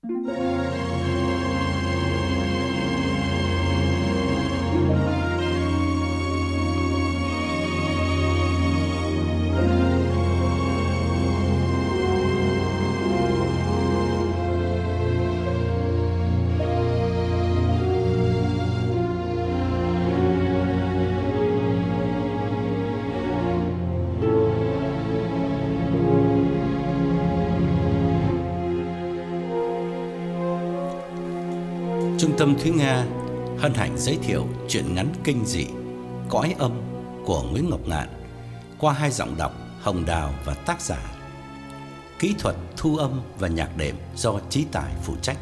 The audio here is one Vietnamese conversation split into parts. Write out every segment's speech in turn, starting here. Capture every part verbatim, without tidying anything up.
Trung tâm Thúy Nga hân hạnh giới thiệu truyện ngắn kinh dị Cõi Âm của Nguyễn Ngọc Ngạn qua hai giọng đọc Hồng Đào và tác giả. Kỹ thuật thu âm và nhạc đệm do Chí Tài phụ trách.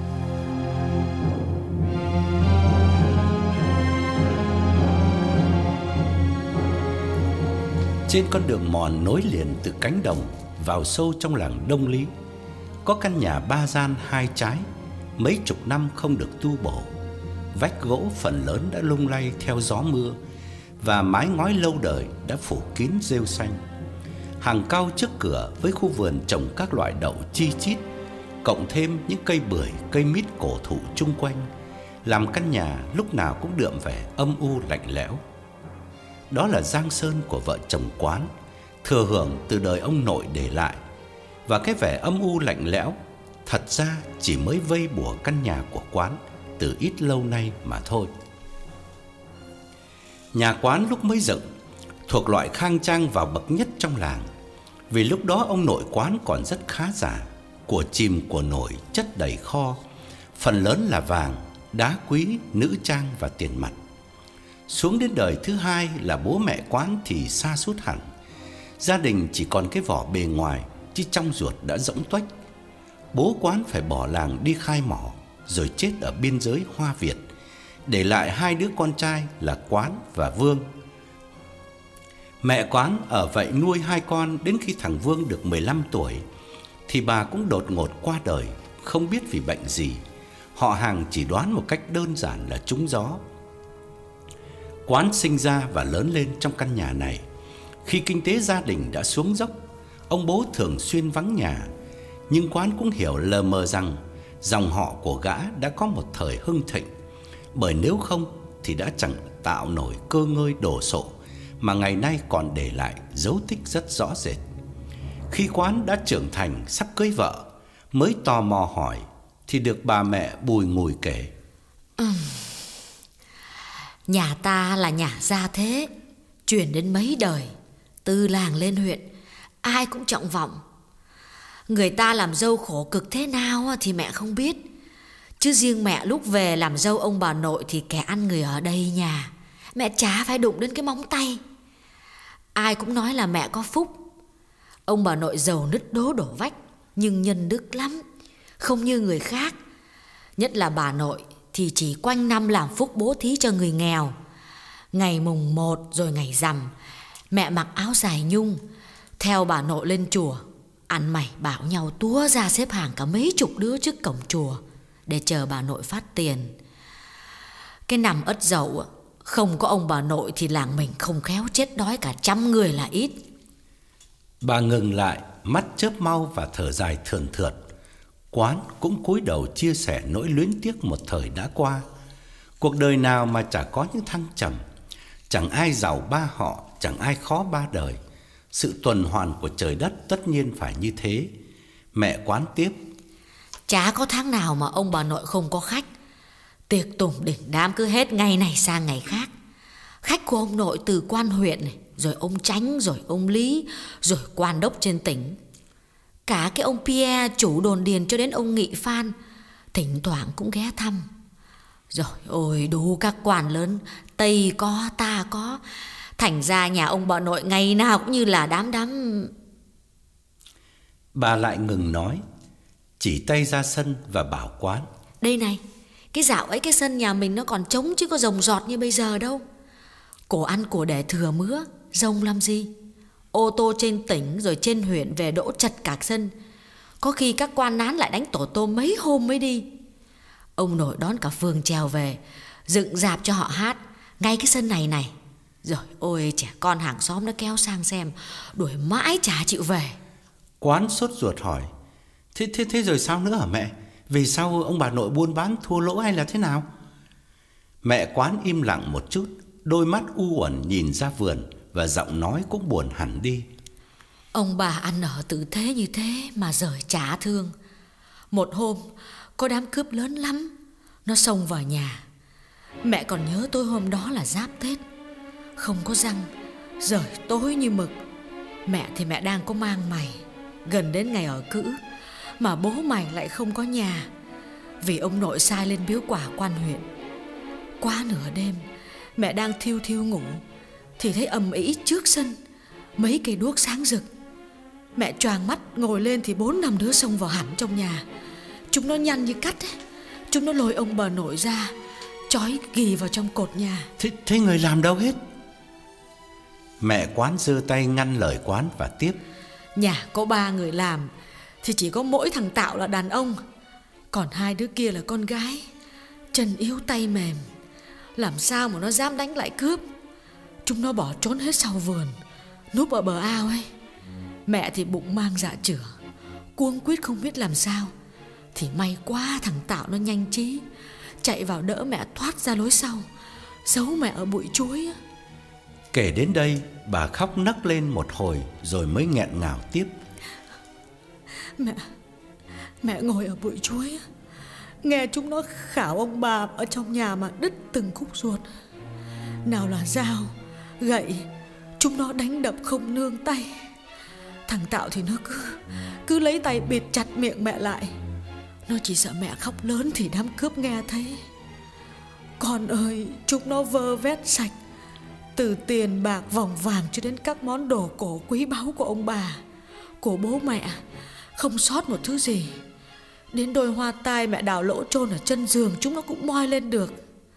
Trên con đường mòn nối liền từ cánh đồng vào sâu trong làng Đông Lý, có căn nhà ba gian hai trái, mấy chục năm không được tu bổ. Vách gỗ phần lớn đã lung lay theo gió mưa, và mái ngói lâu đời đã phủ kín rêu xanh. Hàng cau trước cửa với khu vườn trồng các loại đậu chi chít, cộng thêm những cây bưởi, cây mít cổ thụ chung quanh, làm căn nhà lúc nào cũng đượm vẻ âm u lạnh lẽo. Đó là giang sơn của vợ chồng Quán, thừa hưởng từ đời ông nội để lại. Và cái vẻ âm u lạnh lẽo thật ra chỉ mới vây bùa căn nhà của Quán từ ít lâu nay mà thôi. Nhà Quán lúc mới dựng thuộc loại khang trang vào bậc nhất trong làng, vì lúc đó ông nội Quán còn rất khá giả, của chìm của nổi chất đầy kho, phần lớn là vàng, đá quý, nữ trang và tiền mặt. Xuống đến đời thứ hai là bố mẹ Quán thì sa sút hẳn. Gia đình chỉ còn cái vỏ bề ngoài, chứ trong ruột đã rỗng tuếch. Bố Quán phải bỏ làng đi khai mỏ, rồi chết ở biên giới Hoa Việt, để lại hai đứa con trai là Quán và Vương. Mẹ Quán ở vậy nuôi hai con đến khi thằng Vương được mười lăm tuổi, thì bà cũng đột ngột qua đời, không biết vì bệnh gì. Họ hàng chỉ đoán một cách đơn giản là trúng gió. Quán sinh ra và lớn lên trong căn nhà này. Khi kinh tế gia đình đã xuống dốc, ông bố thường xuyên vắng nhà, nhưng Quán cũng hiểu lờ mờ rằng dòng họ của gã đã có một thời hưng thịnh, bởi nếu không thì đã chẳng tạo nổi cơ ngơi đồ sộ mà ngày nay còn để lại dấu tích rất rõ rệt. Khi Quán đã trưởng thành sắp cưới vợ, mới tò mò hỏi thì được bà mẹ bùi ngùi kể. Ừ. Nhà ta là nhà gia thế, truyền đến mấy đời, từ làng lên huyện, ai cũng trọng vọng. Người ta làm dâu khổ cực thế nào thì mẹ không biết, chứ riêng mẹ lúc về làm dâu ông bà nội thì kẻ ăn người ở đây nhà, mẹ chả phải đụng đến cái móng tay. Ai cũng nói là mẹ có phúc. Ông bà nội giàu nứt đố đổ vách, nhưng nhân đức lắm, không như người khác. Nhất là bà nội thì chỉ quanh năm làm phúc bố thí cho người nghèo. Ngày mùng một rồi ngày rằm, mẹ mặc áo dài nhung, theo bà nội lên chùa, ăn mày bảo nhau túa ra xếp hàng cả mấy chục đứa trước cổng chùa để chờ bà nội phát tiền. Cái nằm Ất Dậu, không có ông bà nội thì làng mình không khéo chết đói cả trăm người là ít. Bà ngừng lại, mắt chớp mau và thở dài thườn thượt. Quán cũng cúi đầu chia sẻ nỗi luyến tiếc một thời đã qua. Cuộc đời nào mà chả có những thăng trầm, chẳng ai giàu ba họ, chẳng ai khó ba đời. Sự tuần hoàn của trời đất tất nhiên phải như thế. Mẹ Quán tiếp. Chả có tháng nào mà ông bà nội không có khách. Tiệc tùng đỉnh đám cứ hết ngày này sang ngày khác. Khách của ông nội từ quan huyện này, rồi ông Chánh, rồi ông Lý, rồi quan đốc trên tỉnh. Cả cái ông Pierre chủ đồn điền cho đến ông Nghị Phan thỉnh thoảng cũng ghé thăm. Rồi ôi đủ các quan lớn, Tây có, ta có. Thành ra nhà ông bà nội ngày nào cũng như là đám đám. Bà lại ngừng nói, chỉ tay ra sân và bảo Quán. Đây này, cái dạo ấy cái sân nhà mình nó còn trống chứ có rồng rọt như bây giờ đâu. Cổ ăn cổ để thừa mứa, rồng làm gì? Ô tô trên tỉnh rồi trên huyện về đỗ chật cả sân. Có khi các quan nán lại đánh tổ tôm mấy hôm mới đi. Ông nội đón cả phường trèo về, dựng dạp cho họ hát ngay cái sân này này. Rồi ôi trẻ con hàng xóm nó kéo sang xem, đuổi mãi chả chịu về. Quán sốt ruột hỏi, Thế, thế, thế rồi sao nữa hả mẹ? Vì sao ông bà nội buôn bán thua lỗ hay là thế nào? Mẹ Quán im lặng một chút, đôi mắt u uẩn nhìn ra vườn và giọng nói cũng buồn hẳn đi. Ông bà ăn ở tử thế như thế mà rời chả thương. Một hôm có đám cướp lớn lắm, nó xông vào nhà. Mẹ còn nhớ tối hôm đó là giáp Tết, không có răng, trời tối như mực. Mẹ thì mẹ đang có mang mày, gần đến ngày ở cữ, mà bố mày lại không có nhà, vì ông nội sai lên biếu quả quan huyện. Quá nửa đêm, mẹ đang thiêu thiêu ngủ thì thấy ầm ĩ trước sân, mấy cây đuốc sáng rực. Mẹ choàng mắt ngồi lên thì bốn năm đứa xông vào hẳn trong nhà. Chúng nó nhanh như cắt ấy. Chúng nó lôi ông bà nội ra, trói ghì vào trong cột nhà. Thế, thế người làm đâu hết? Mẹ Quán giơ tay ngăn lời Quán và tiếp. Nhà có ba người làm thì chỉ có mỗi thằng Tạo là đàn ông, còn hai đứa kia là con gái, chân yếu tay mềm, làm sao mà nó dám đánh lại cướp. Chúng nó bỏ trốn hết sau vườn, núp ở bờ ao ấy. Mẹ thì bụng mang dạ chửa, cuống quýt không biết làm sao. Thì may quá thằng Tạo nó nhanh trí, chạy vào đỡ mẹ thoát ra lối sau, giấu mẹ ở bụi chuối. Kể đến đây, bà khóc nấc lên một hồi rồi mới nghẹn ngào tiếp. Mẹ Mẹ ngồi ở bụi chuối, nghe chúng nó khảo ông bà ở trong nhà mà đứt từng khúc ruột. Nào là dao, gậy, chúng nó đánh đập không nương tay. Thằng Tạo thì nó cứ Cứ lấy tay bịt chặt miệng mẹ lại. Nó chỉ sợ mẹ khóc lớn thì đám cướp nghe thấy. Con ơi, chúng nó vơ vét sạch, từ tiền bạc vòng vàng cho đến các món đồ cổ quý báu của ông bà, của bố mẹ, không sót một thứ gì. Đến đôi hoa tai mẹ đào lỗ chôn ở chân giường chúng nó cũng moi lên được.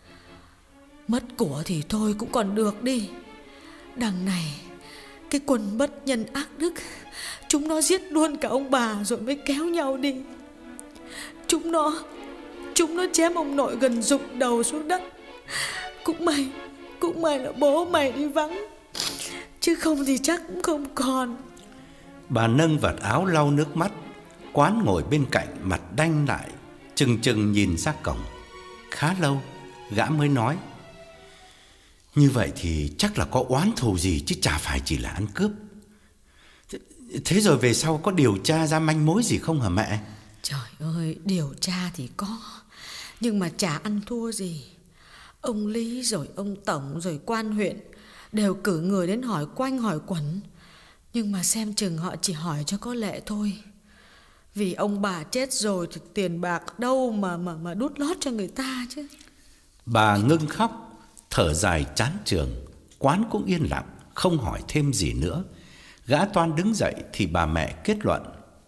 Mất của thì thôi cũng còn được đi, đằng này cái quân bất nhân ác đức, chúng nó giết luôn cả ông bà rồi mới kéo nhau đi. Chúng nó Chúng nó chém ông nội gần rụng đầu xuống đất. Cũng may Cũng may là bố mày đi vắng, chứ không thì chắc cũng không còn. Bà nâng vạt áo lau nước mắt. Quán ngồi bên cạnh mặt đanh lại, chừng chừng nhìn ra cổng. Khá lâu gã mới nói. Như vậy thì chắc là có oán thù gì chứ chả phải chỉ là ăn cướp. Thế rồi về sau có điều tra ra manh mối gì không hả mẹ? Trời ơi, điều tra thì có, nhưng mà chả ăn thua gì. Ông Lý rồi ông Tổng rồi quan huyện đều cử người đến hỏi quanh hỏi quẩn, nhưng mà xem chừng họ chỉ hỏi cho có lệ thôi. Vì ông bà chết rồi thì tiền bạc đâu mà mà mà đút lót cho người ta chứ. Bà ngưng khóc, thở dài chán chường. Quán cũng yên lặng, không hỏi thêm gì nữa. Gã toan đứng dậy thì bà mẹ kết luận.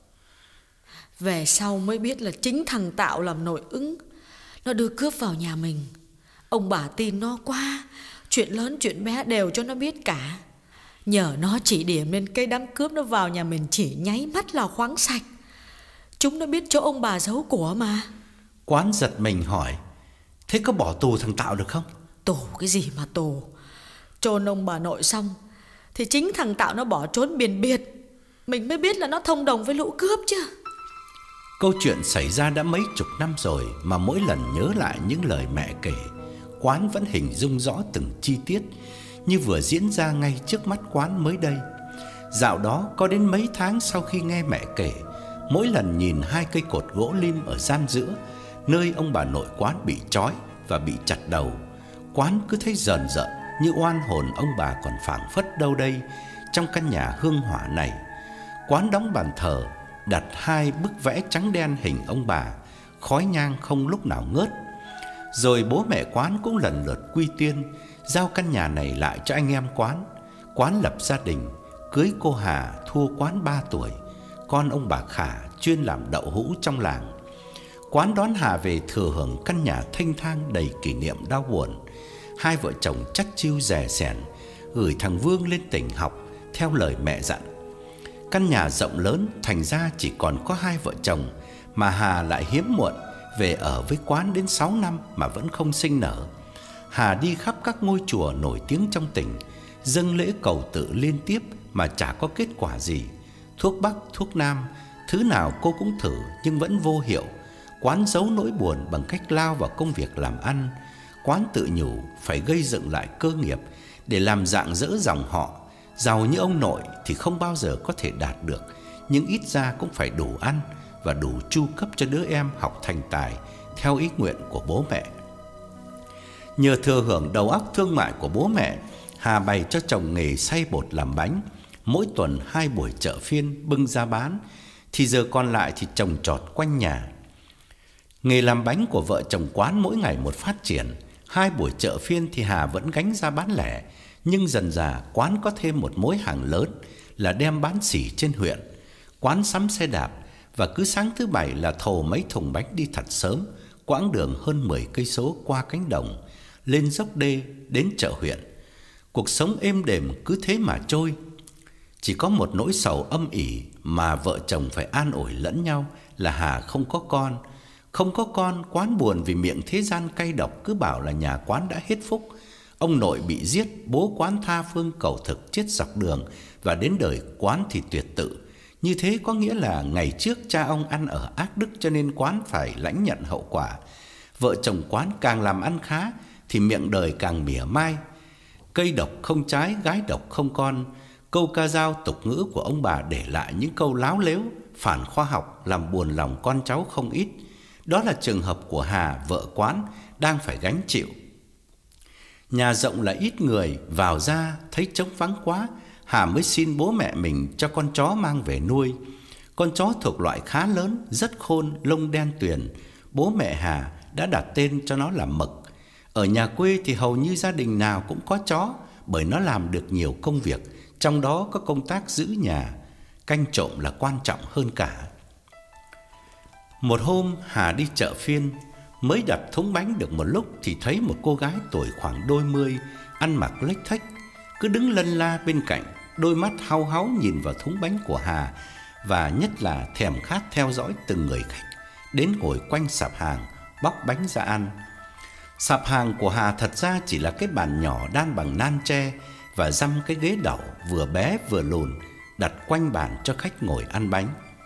Về sau mới biết là chính thằng Tạo làm nội ứng, nó đưa cướp vào nhà mình. Ông bà tin nó quá, chuyện lớn chuyện bé đều cho nó biết cả. Nhờ nó chỉ điểm nên cây đám cướp nó vào nhà mình chỉ nháy mắt là khoáng sạch. Chúng nó biết chỗ ông bà giấu của mà. Quán giật mình hỏi. Thế có bỏ tù thằng Tạo được không? Tù cái gì mà tù? Chôn ông bà nội xong thì chính thằng Tạo nó bỏ trốn biển biệt, mình mới biết là nó thông đồng với lũ cướp chứ. Câu chuyện xảy ra đã mấy chục năm rồi, mà mỗi lần nhớ lại những lời mẹ kể, Quán vẫn hình dung rõ từng chi tiết, như vừa diễn ra ngay trước mắt Quán mới đây. Dạo đó có đến mấy tháng sau khi nghe mẹ kể, mỗi lần nhìn hai cây cột gỗ lim ở gian giữa, nơi ông bà nội Quán bị trói và bị chặt đầu, Quán cứ thấy rờn rợn như oan hồn ông bà còn phảng phất đâu đây trong căn nhà hương hỏa này. Quán đóng bàn thờ, đặt hai bức vẽ trắng đen hình ông bà, khói nhang không lúc nào ngớt. Rồi bố mẹ Quán cũng lần lượt quy tiên, giao căn nhà này lại cho anh em Quán. Quán lập gia đình, cưới cô Hà thua Quán ba tuổi, con ông bà Khả chuyên làm đậu hũ trong làng. Quán đón Hà về thừa hưởng căn nhà thanh thang đầy kỷ niệm đau buồn. Hai vợ chồng chắt chiu rè rẻn, gửi thằng Vương lên tỉnh học theo lời mẹ dặn. Căn nhà rộng lớn, thành ra chỉ còn có hai vợ chồng, mà Hà lại hiếm muộn về ở với Quán đến sáu năm mà vẫn không sinh nở. Hà đi khắp các ngôi chùa nổi tiếng trong tỉnh, dâng lễ cầu tự liên tiếp mà chả có kết quả gì. Thuốc bắc, thuốc nam, thứ nào cô cũng thử nhưng vẫn vô hiệu. Quán giấu nỗi buồn bằng cách lao vào công việc làm ăn. Quán tự nhủ phải gây dựng lại cơ nghiệp để làm rạng rỡ dòng họ. Giàu như ông nội thì không bao giờ có thể đạt được, nhưng ít ra cũng phải đủ ăn và đủ chu cấp cho đứa em học thành tài theo ý nguyện của bố mẹ. Nhờ thừa hưởng đầu óc thương mại của bố mẹ, Hà bày cho chồng nghề xay bột làm bánh. Mỗi tuần hai buổi chợ phiên bưng ra bán, thì giờ còn lại thì trồng trọt quanh nhà. Nghề làm bánh của vợ chồng Quán mỗi ngày một phát triển. Hai buổi chợ phiên thì Hà vẫn gánh ra bán lẻ, nhưng dần dà Quán có thêm một mối hàng lớn là đem bán xỉ trên huyện. Quán sắm xe đạp và cứ sáng thứ bảy là thồ mấy thùng bánh đi thật sớm, quãng đường hơn mười cây số qua cánh đồng, lên dốc đê đến chợ huyện. Cuộc sống êm đềm cứ thế mà trôi. Chỉ có một nỗi sầu âm ỉ mà vợ chồng phải an ủi lẫn nhau là Hà không có con. Không có con, Quán buồn vì miệng thế gian cay độc cứ bảo là nhà Quán đã hết phúc. Ông nội bị giết, bố Quán tha phương cầu thực chết dọc đường, và đến đời Quán thì tuyệt tự. Như thế có nghĩa là ngày trước cha ông ăn ở ác đức cho nên Quán phải lãnh nhận hậu quả. Vợ chồng Quán càng làm ăn khá thì miệng đời càng mỉa mai. Cây độc không trái, gái độc không con. Câu ca dao tục ngữ của ông bà để lại những câu láo lếu, phản khoa học làm buồn lòng con cháu không ít. Đó là trường hợp của Hà, vợ Quán, đang phải gánh chịu. Nhà rộng là ít người, vào ra thấy trống vắng quá, Hà mới xin bố mẹ mình cho con chó mang về nuôi. Con chó thuộc loại khá lớn, rất khôn, lông đen tuyền. Bố mẹ Hà đã đặt tên cho nó là Mực. Ở nhà quê thì hầu như gia đình nào cũng có chó, bởi nó làm được nhiều công việc, trong đó có công tác giữ nhà. Canh trộm là quan trọng hơn cả. Một hôm Hà đi chợ phiên, mới đặt thúng bánh được một lúc thì thấy một cô gái tuổi khoảng đôi mươi, ăn mặc lếch thếch, cứ đứng lân la bên cạnh, đôi mắt hau háu nhìn vào thúng bánh của Hà, và nhất là thèm khát theo dõi từng người khách đến ngồi quanh sạp hàng bóc bánh ra ăn. Sạp hàng của Hà thật ra chỉ là cái bàn nhỏ đan bằng nan tre và dăm cái ghế đẩu vừa bé vừa lùn đặt quanh bàn cho khách ngồi ăn bánh.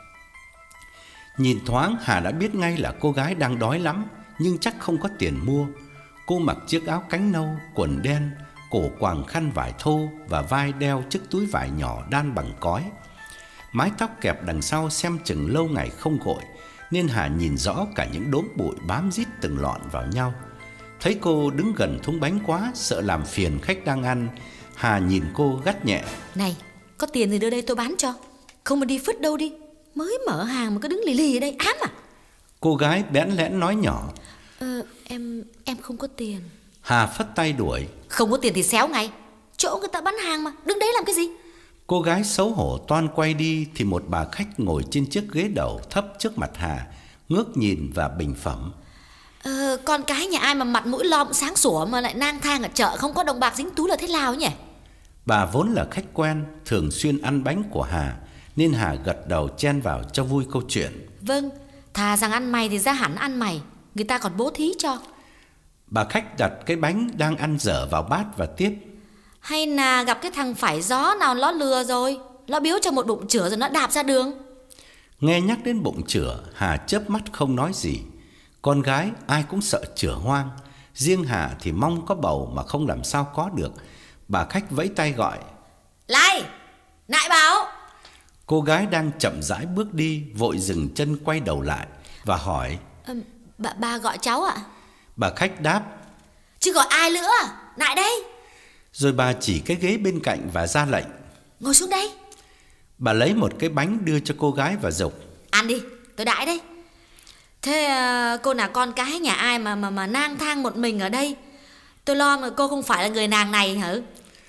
Nhìn thoáng Hà đã biết ngay là cô gái đang đói lắm, nhưng chắc không có tiền mua. Cô mặc chiếc áo cánh nâu, quần đen, cổ quàng khăn vải thô và vai đeo chiếc túi vải nhỏ đan bằng cói. Mái tóc kẹp đằng sau xem chừng lâu ngày không gội, nên Hà nhìn rõ cả những đốm bụi bám rít từng lọn vào nhau. Thấy cô đứng gần thúng bánh quá, sợ làm phiền khách đang ăn, Hà nhìn cô gắt nhẹ: "Này, có tiền thì đưa đây tôi bán cho, không mà đi phứt đâu đi. Mới mở hàng mà cứ đứng lì lì ở đây, ám à?" Cô gái bẽn lẽn nói nhỏ: Ờ, em, em không có tiền. Hà phất tay đuổi: "Không có tiền thì xéo ngay, chỗ người ta bán hàng mà, đứng đấy làm cái gì?" Cô gái xấu hổ toan quay đi thì một bà khách ngồi trên chiếc ghế đầu thấp trước mặt Hà, ngước nhìn và bình phẩm: Ờ, con cái nhà ai mà mặt mũi lom sáng sủa mà lại lang thang ở chợ, không có đồng bạc dính túi là thế nào nhỉ? Bà vốn là khách quen, thường xuyên ăn bánh của Hà, nên Hà gật đầu chen vào cho vui câu chuyện: "Vâng, thà rằng ăn mày thì ra hẳn ăn mày, người ta còn bố thí cho." Bà khách đặt cái bánh đang ăn dở vào bát và tiếp: "Hay là gặp cái thằng phải gió nào nó lừa rồi, nó biếu cho một bụng chửa rồi nó đạp ra đường." Nghe nhắc đến bụng chửa, Hà chớp mắt không nói gì. Con gái ai cũng sợ chửa hoang, riêng Hà thì mong có bầu mà không làm sao có được. Bà khách vẫy tay gọi: "Lại, nại bảo." Cô gái đang chậm rãi bước đi vội dừng chân quay đầu lại và hỏi: ờ, bà, bà gọi cháu ạ? Bà khách đáp: "Chứ gọi ai nữa, lại đây." Rồi bà chỉ cái ghế bên cạnh và ra lệnh: "Ngồi xuống đây." Bà lấy một cái bánh đưa cho cô gái và giục: "Ăn đi, tôi đãi đây." "Thế uh, cô là con cái nhà ai mà mà mà nang thang một mình ở đây? Tôi lo mà cô không phải là người nàng này hả?"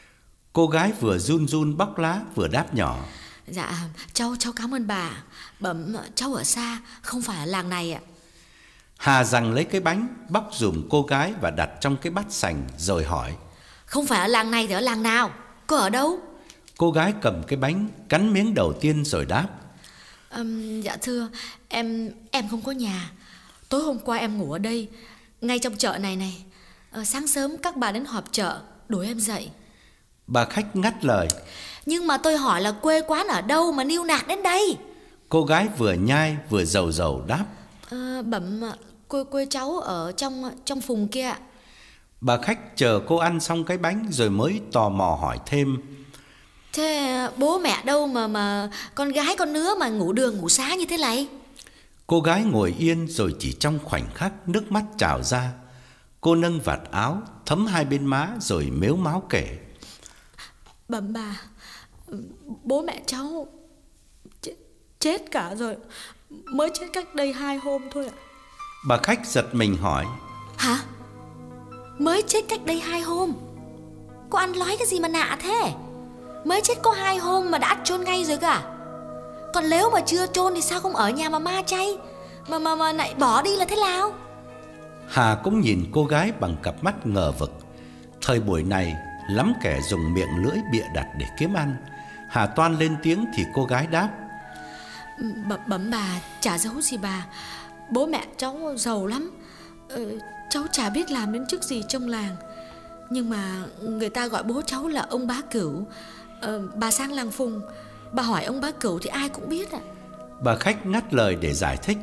Cô gái vừa run run bóc lá vừa đáp nhỏ: "Dạ, cháu cháu cảm ơn bà. Bẩm cháu ở xa, không phải ở làng này ạ." Hà giằng lấy cái bánh, bóc dùm cô gái và đặt trong cái bát sành rồi hỏi: "Không phải ở làng này thì ở làng nào? Cô ở đâu?" Cô gái cầm cái bánh, cắn miếng đầu tiên rồi đáp: um, "Dạ thưa, em em không có nhà. Tối hôm qua em ngủ ở đây, ngay trong chợ này này. Ờ, sáng sớm các bà đến họp chợ, đuổi em dậy." Bà khách ngắt lời: "Nhưng mà tôi hỏi là quê quán ở đâu mà niu nạc đến đây?" Cô gái vừa nhai vừa dầu dầu đáp: À, bẩm quê quê cháu ở trong trong phùng kia ạ. Bà khách chờ cô ăn xong cái bánh rồi mới tò mò hỏi thêm: Thế bố mẹ đâu mà mà con gái con nứa mà ngủ đường ngủ xá như thế này? Cô gái ngồi yên rồi chỉ trong khoảnh khắc nước mắt trào ra. Cô nâng vạt áo thấm hai bên má rồi mếu máo kể: Bẩm bà, bố mẹ cháu chết, chết cả rồi, mới chết cách đây hai hôm thôi ạ. Bà khách giật mình hỏi: Hả? Mới chết cách đây hai hôm? Cô ăn nói cái gì mà lạ thế? Mới chết có hai hôm mà đã chôn ngay rồi cả. Còn nếu mà chưa chôn thì sao không ở nhà mà ma chay Mà mà mà lại bỏ đi là thế nào? Hà cũng nhìn cô gái bằng cặp mắt ngờ vực. Thời buổi này lắm kẻ dùng miệng lưỡi bịa đặt để kiếm ăn. Hà toan lên tiếng thì cô gái đáp: Bẩm bẩm bà, chả giấu gì bà, bố mẹ cháu giàu lắm. ờ, Cháu chả biết làm đến chức gì trong làng, nhưng mà người ta gọi bố cháu là ông Bá Cửu. ờ, Bà sang làng Phùng, bà hỏi ông Bá Cửu thì ai cũng biết ạ. Bà khách ngắt lời để giải thích: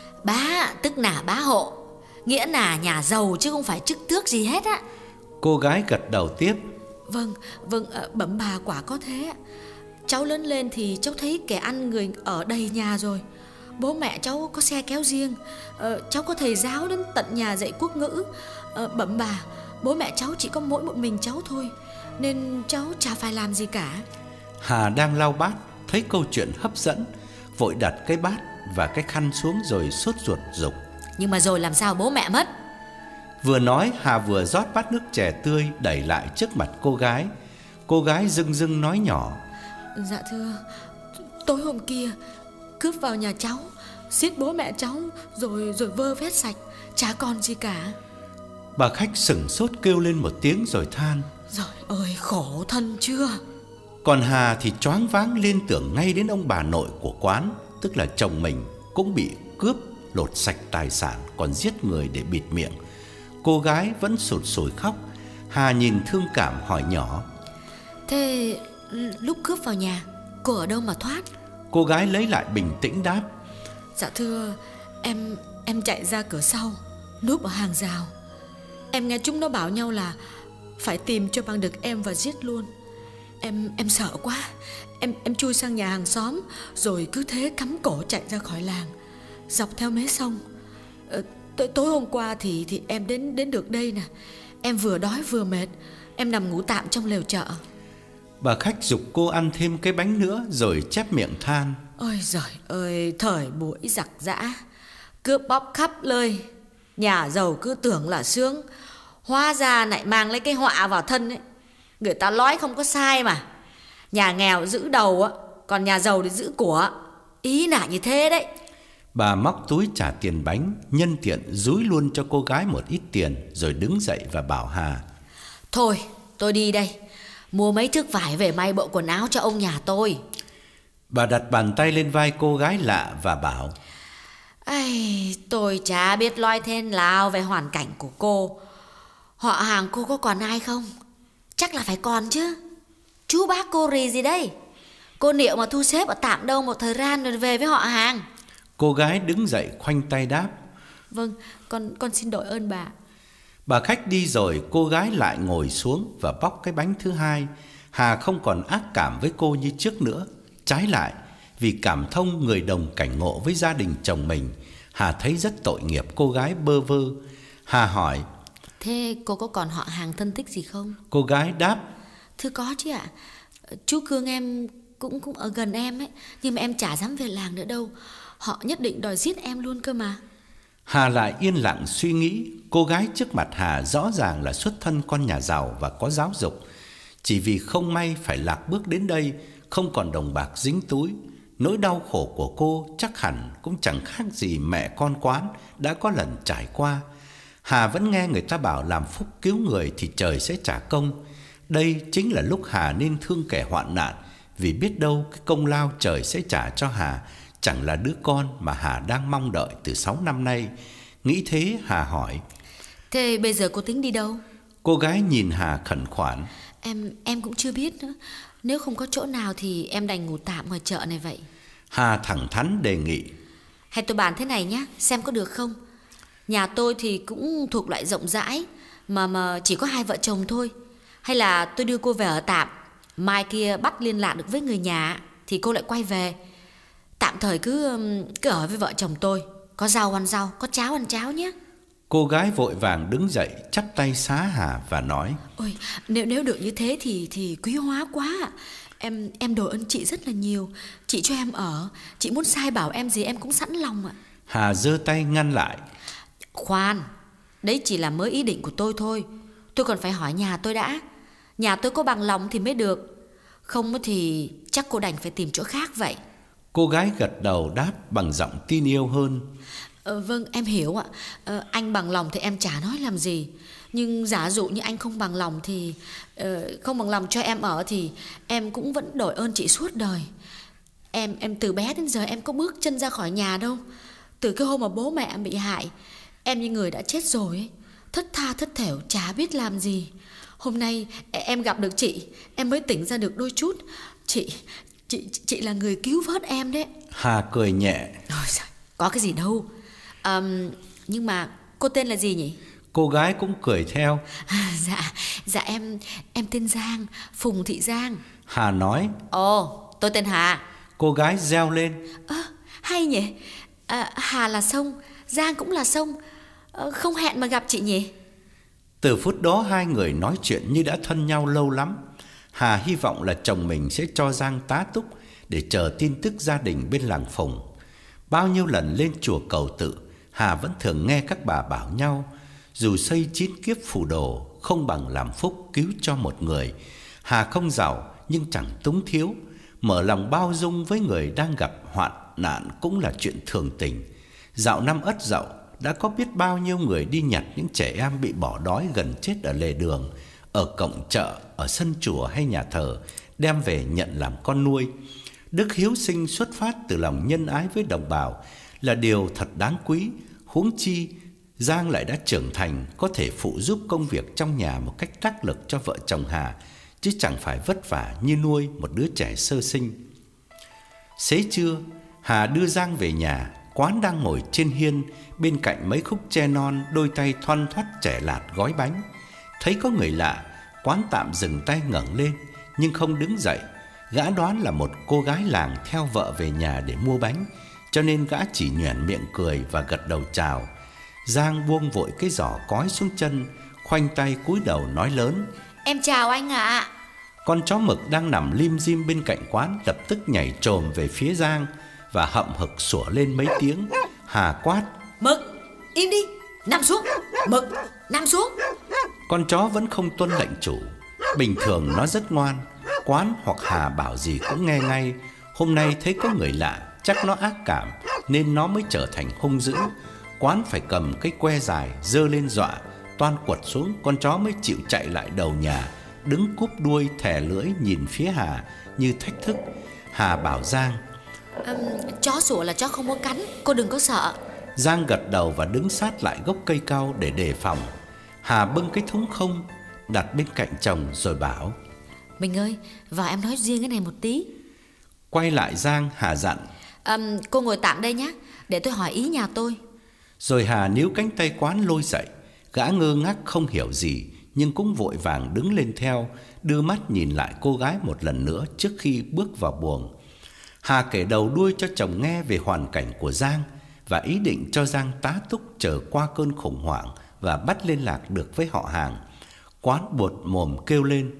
Bá tức là bá hộ, nghĩa là nhà giàu chứ không phải chức tước gì hết á. Cô gái gật đầu tiếp: Vâng, vâng, bẩm bà quả có thế. Cháu lớn lên thì cháu thấy kẻ ăn người ở đầy nhà rồi. Bố mẹ cháu có xe kéo riêng, ờ, cháu có thầy giáo đến tận nhà dạy quốc ngữ. ờ, Bẩm bà, bố mẹ cháu chỉ có mỗi một mình cháu thôi, nên cháu chả phải làm gì cả. Hà đang lau bát, thấy câu chuyện hấp dẫn, vội đặt cái bát và cái khăn xuống rồi sốt ruột dục: Nhưng mà rồi làm sao bố mẹ mất? Vừa nói Hà vừa rót bát nước chè tươi đẩy lại trước mặt cô gái. Cô gái rưng rưng nói nhỏ: Dạ thưa, tối hôm kia cướp vào nhà cháu, giết bố mẹ cháu rồi rồi vơ vét sạch, chả còn gì cả. Bà khách sửng sốt kêu lên một tiếng rồi than: Rồi ơi, khổ thân chưa. Còn Hà thì choáng váng liên tưởng ngay đến ông bà nội của quán, tức là chồng mình, cũng bị cướp lột sạch tài sản còn giết người để bịt miệng. Cô gái vẫn sụt sùi khóc. Hà nhìn thương cảm hỏi nhỏ: Thế lúc cướp vào nhà, cô ở đâu mà thoát? Cô gái lấy lại bình tĩnh đáp: Dạ thưa, em em chạy ra cửa sau, núp ở hàng rào. Em nghe chúng nó bảo nhau là phải tìm cho bằng được em và giết luôn. Em em sợ quá, em em chui sang nhà hàng xóm, rồi cứ thế cắm cổ chạy ra khỏi làng, dọc theo mé sông. ờ, tối, tối hôm qua thì thì em đến đến được đây nè. Em vừa đói vừa mệt, em nằm ngủ tạm trong lều chợ. Bà khách giục cô ăn thêm cái bánh nữa rồi chép miệng than: Ôi giời ơi, thời buổi giặc giã, cướp bóc khắp nơi, nhà giàu cứ tưởng là sướng, Hóa ra lại mang lấy cái họa vào thân ấy. Người ta nói không có sai mà. Nhà nghèo giữ đầu á, còn nhà giàu thì giữ của. Ý là như thế đấy. Bà móc túi trả tiền bánh, nhân tiện dúi luôn cho cô gái một ít tiền rồi đứng dậy và bảo Hà: Thôi tôi đi đây, mua mấy thước vải về may bộ quần áo cho ông nhà tôi. Bà đặt bàn tay lên vai cô gái lạ và bảo: Ây, tôi chả biết nói thế nào về hoàn cảnh của cô. Họ hàng cô có còn ai không? Chắc là phải còn chứ. Chú bác cô rì gì đây? Cô liệu mà thu xếp ở tạm đâu một thời gian rồi về với họ hàng. Cô gái đứng dậy khoanh tay đáp: Vâng, con con xin đội ơn bà. Bà khách đi rồi, cô gái lại ngồi xuống và bóc cái bánh thứ hai. Hà không còn ác cảm với cô như trước nữa. Trái lại, vì cảm thông người đồng cảnh ngộ với gia đình chồng mình, Hà thấy rất tội nghiệp cô gái bơ vơ. Hà hỏi: Thế cô có còn họ hàng thân thích gì không? Cô gái đáp: Thưa có chứ ạ. Chú Cương em cũng cũng ở gần em ấy, nhưng mà em chả dám về làng nữa đâu. Họ nhất định đòi giết em luôn cơ mà. Hà lại yên lặng suy nghĩ. Cô gái trước mặt Hà rõ ràng là xuất thân con nhà giàu và có giáo dục. Chỉ vì không may phải lạc bước đến đây, không còn đồng bạc dính túi, nỗi đau khổ của cô chắc hẳn cũng chẳng khác gì mẹ con quán đã có lần trải qua. Hà vẫn nghe người ta bảo làm phúc cứu người thì trời sẽ trả công. Đây chính là lúc Hà nên thương kẻ hoạn nạn, vì biết đâu cái công lao trời sẽ trả cho Hà chẳng là đứa con mà Hà đang mong đợi từ sáu năm nay. Nghĩ thế Hà hỏi: Thế bây giờ cô tính đi đâu? Cô gái nhìn Hà khẩn khoản: Em em cũng chưa biết nữa. Nếu không có chỗ nào thì em đành ngủ tạm ngoài chợ này vậy. Hà thẳng thắn đề nghị: Hay tôi bàn thế này nhá, xem có được không? Nhà tôi thì cũng thuộc loại rộng rãi, Mà mà chỉ có hai vợ chồng thôi. Hay là tôi đưa cô về ở tạm, mai kia bắt liên lạc được với người nhà thì cô lại quay về. Tạm thời cứ cứ ở với vợ chồng tôi. Có rau ăn rau, có cháo ăn cháo nhé. Cô gái vội vàng đứng dậy, chắp tay xá Hà và nói: Ôi, nếu nếu được như thế thì thì quý hóa quá ạ. Em em đồ ơn chị rất là nhiều. Chị cho em ở, chị muốn sai bảo em gì em cũng sẵn lòng ạ. Hà giơ tay ngăn lại: Khoan, đấy chỉ là mới ý định của tôi thôi. Tôi còn phải hỏi nhà tôi đã. Nhà tôi có bằng lòng thì mới được, không thì chắc cô đành phải tìm chỗ khác vậy. Cô gái gật đầu đáp bằng giọng tin yêu hơn: Ờ, vâng, em hiểu ạ. Ờ, anh bằng lòng thì em chả nói làm gì. Nhưng giả dụ như anh không bằng lòng thì uh, không bằng lòng cho em ở thì em cũng vẫn đổi ơn chị suốt đời. Em em từ bé đến giờ em có bước chân ra khỏi nhà đâu. Từ cái hôm mà bố mẹ em bị hại, em như người đã chết rồi ấy. Thất tha thất thểu chả biết làm gì. Hôm nay em gặp được chị, em mới tỉnh ra được đôi chút. Chị chị chị là người cứu vớt em đấy. Hà cười nhẹ: Ôi giời, có cái gì đâu. À, nhưng mà cô tên là gì nhỉ? Cô gái cũng cười theo: À, dạ, dạ em em tên Giang, Phùng Thị Giang. Hà nói: Ồ, tôi tên Hà. Cô gái reo lên: À, hay nhỉ. À, Hà là sông, Giang cũng là sông. À, không hẹn mà gặp chị nhỉ. Từ phút đó hai người nói chuyện như đã thân nhau lâu lắm. Hà hy vọng là chồng mình sẽ cho Giang tá túc để chờ tin tức gia đình bên làng Phùng. Bao nhiêu lần lên chùa cầu tự, Hà vẫn thường nghe các bà bảo nhau, dù xây chín kiếp phù đồ không bằng làm phúc cứu cho một người. Hà không giàu nhưng chẳng túng thiếu, mở lòng bao dung với người đang gặp hoạn nạn cũng là chuyện thường tình. Dạo năm Ất Dậu đã có biết bao nhiêu người đi nhặt những trẻ em bị bỏ đói gần chết ở lề đường, ở cổng chợ, ở sân chùa hay nhà thờ, đem về nhận làm con nuôi. Đức hiếu sinh xuất phát từ lòng nhân ái với đồng bào là điều thật đáng quý. Huống chi Giang lại đã trưởng thành, có thể phụ giúp công việc trong nhà một cách đắc lực cho vợ chồng Hà, chứ chẳng phải vất vả như nuôi một đứa trẻ sơ sinh. Xế trưa, Hà đưa Giang về nhà. Quán đang ngồi trên hiên, bên cạnh mấy khúc tre non, đôi tay thoăn thoắt chẻ lạt gói bánh. Thấy có người lạ, Quán tạm dừng tay ngẩng lên nhưng không đứng dậy. Gã đoán là một cô gái làng theo vợ về nhà để mua bánh, cho nên gã chỉ nhoẻn miệng cười và gật đầu chào. Giang buông vội cái giỏ cói xuống chân, khoanh tay cúi đầu nói lớn: Em chào anh ạ. Con chó mực đang nằm lim dim bên cạnh Quán lập tức nhảy chồm về phía Giang và hậm hực sủa lên mấy tiếng. Hà quát: Mực, im đi, nằm xuống. Mực, nằm xuống. Con chó vẫn không tuân lệnh chủ. Bình thường nó rất ngoan, Quán hoặc Hà bảo gì cũng nghe ngay. Hôm nay thấy có người lạ, chắc nó ác cảm nên nó mới trở thành hung dữ. Quán phải cầm cái que dài giơ lên dọa, toan quật xuống con chó mới chịu chạy lại đầu nhà, đứng cúp đuôi thè lưỡi nhìn phía Hà như thách thức. Hà bảo Giang: um, Chó sủa là chó không có cắn, cô đừng có sợ. Giang gật đầu và đứng sát lại gốc cây cau để đề phòng. Hà bưng cái thúng không đặt bên cạnh chồng rồi bảo: Mình ơi, vào em nói riêng cái này một tí. Quay lại Giang, Hà dặn: um, Cô ngồi tạm đây nhé, để tôi hỏi ý nhà tôi. Rồi Hà níu cánh tay Quán lôi dậy. Gã ngơ ngác không hiểu gì, nhưng cũng vội vàng đứng lên theo, đưa mắt nhìn lại cô gái một lần nữa trước khi bước vào buồng. Hà kể đầu đuôi cho chồng nghe về hoàn cảnh của Giang và ý định cho Giang tá túc chờ qua cơn khủng hoảng và bắt liên lạc được với họ hàng. Quán buột mồm kêu lên: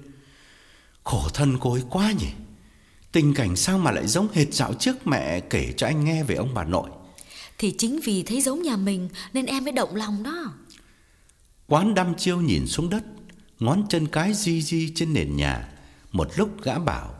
Khổ thân cô ấy quá nhỉ. Tình cảnh sao mà lại giống hệt dạo trước mẹ kể cho anh nghe về ông bà nội. Thì chính vì thấy giống nhà mình nên em mới động lòng đó. Quán đăm chiêu nhìn xuống đất, ngón chân cái di di trên nền nhà. Một lúc gã bảo: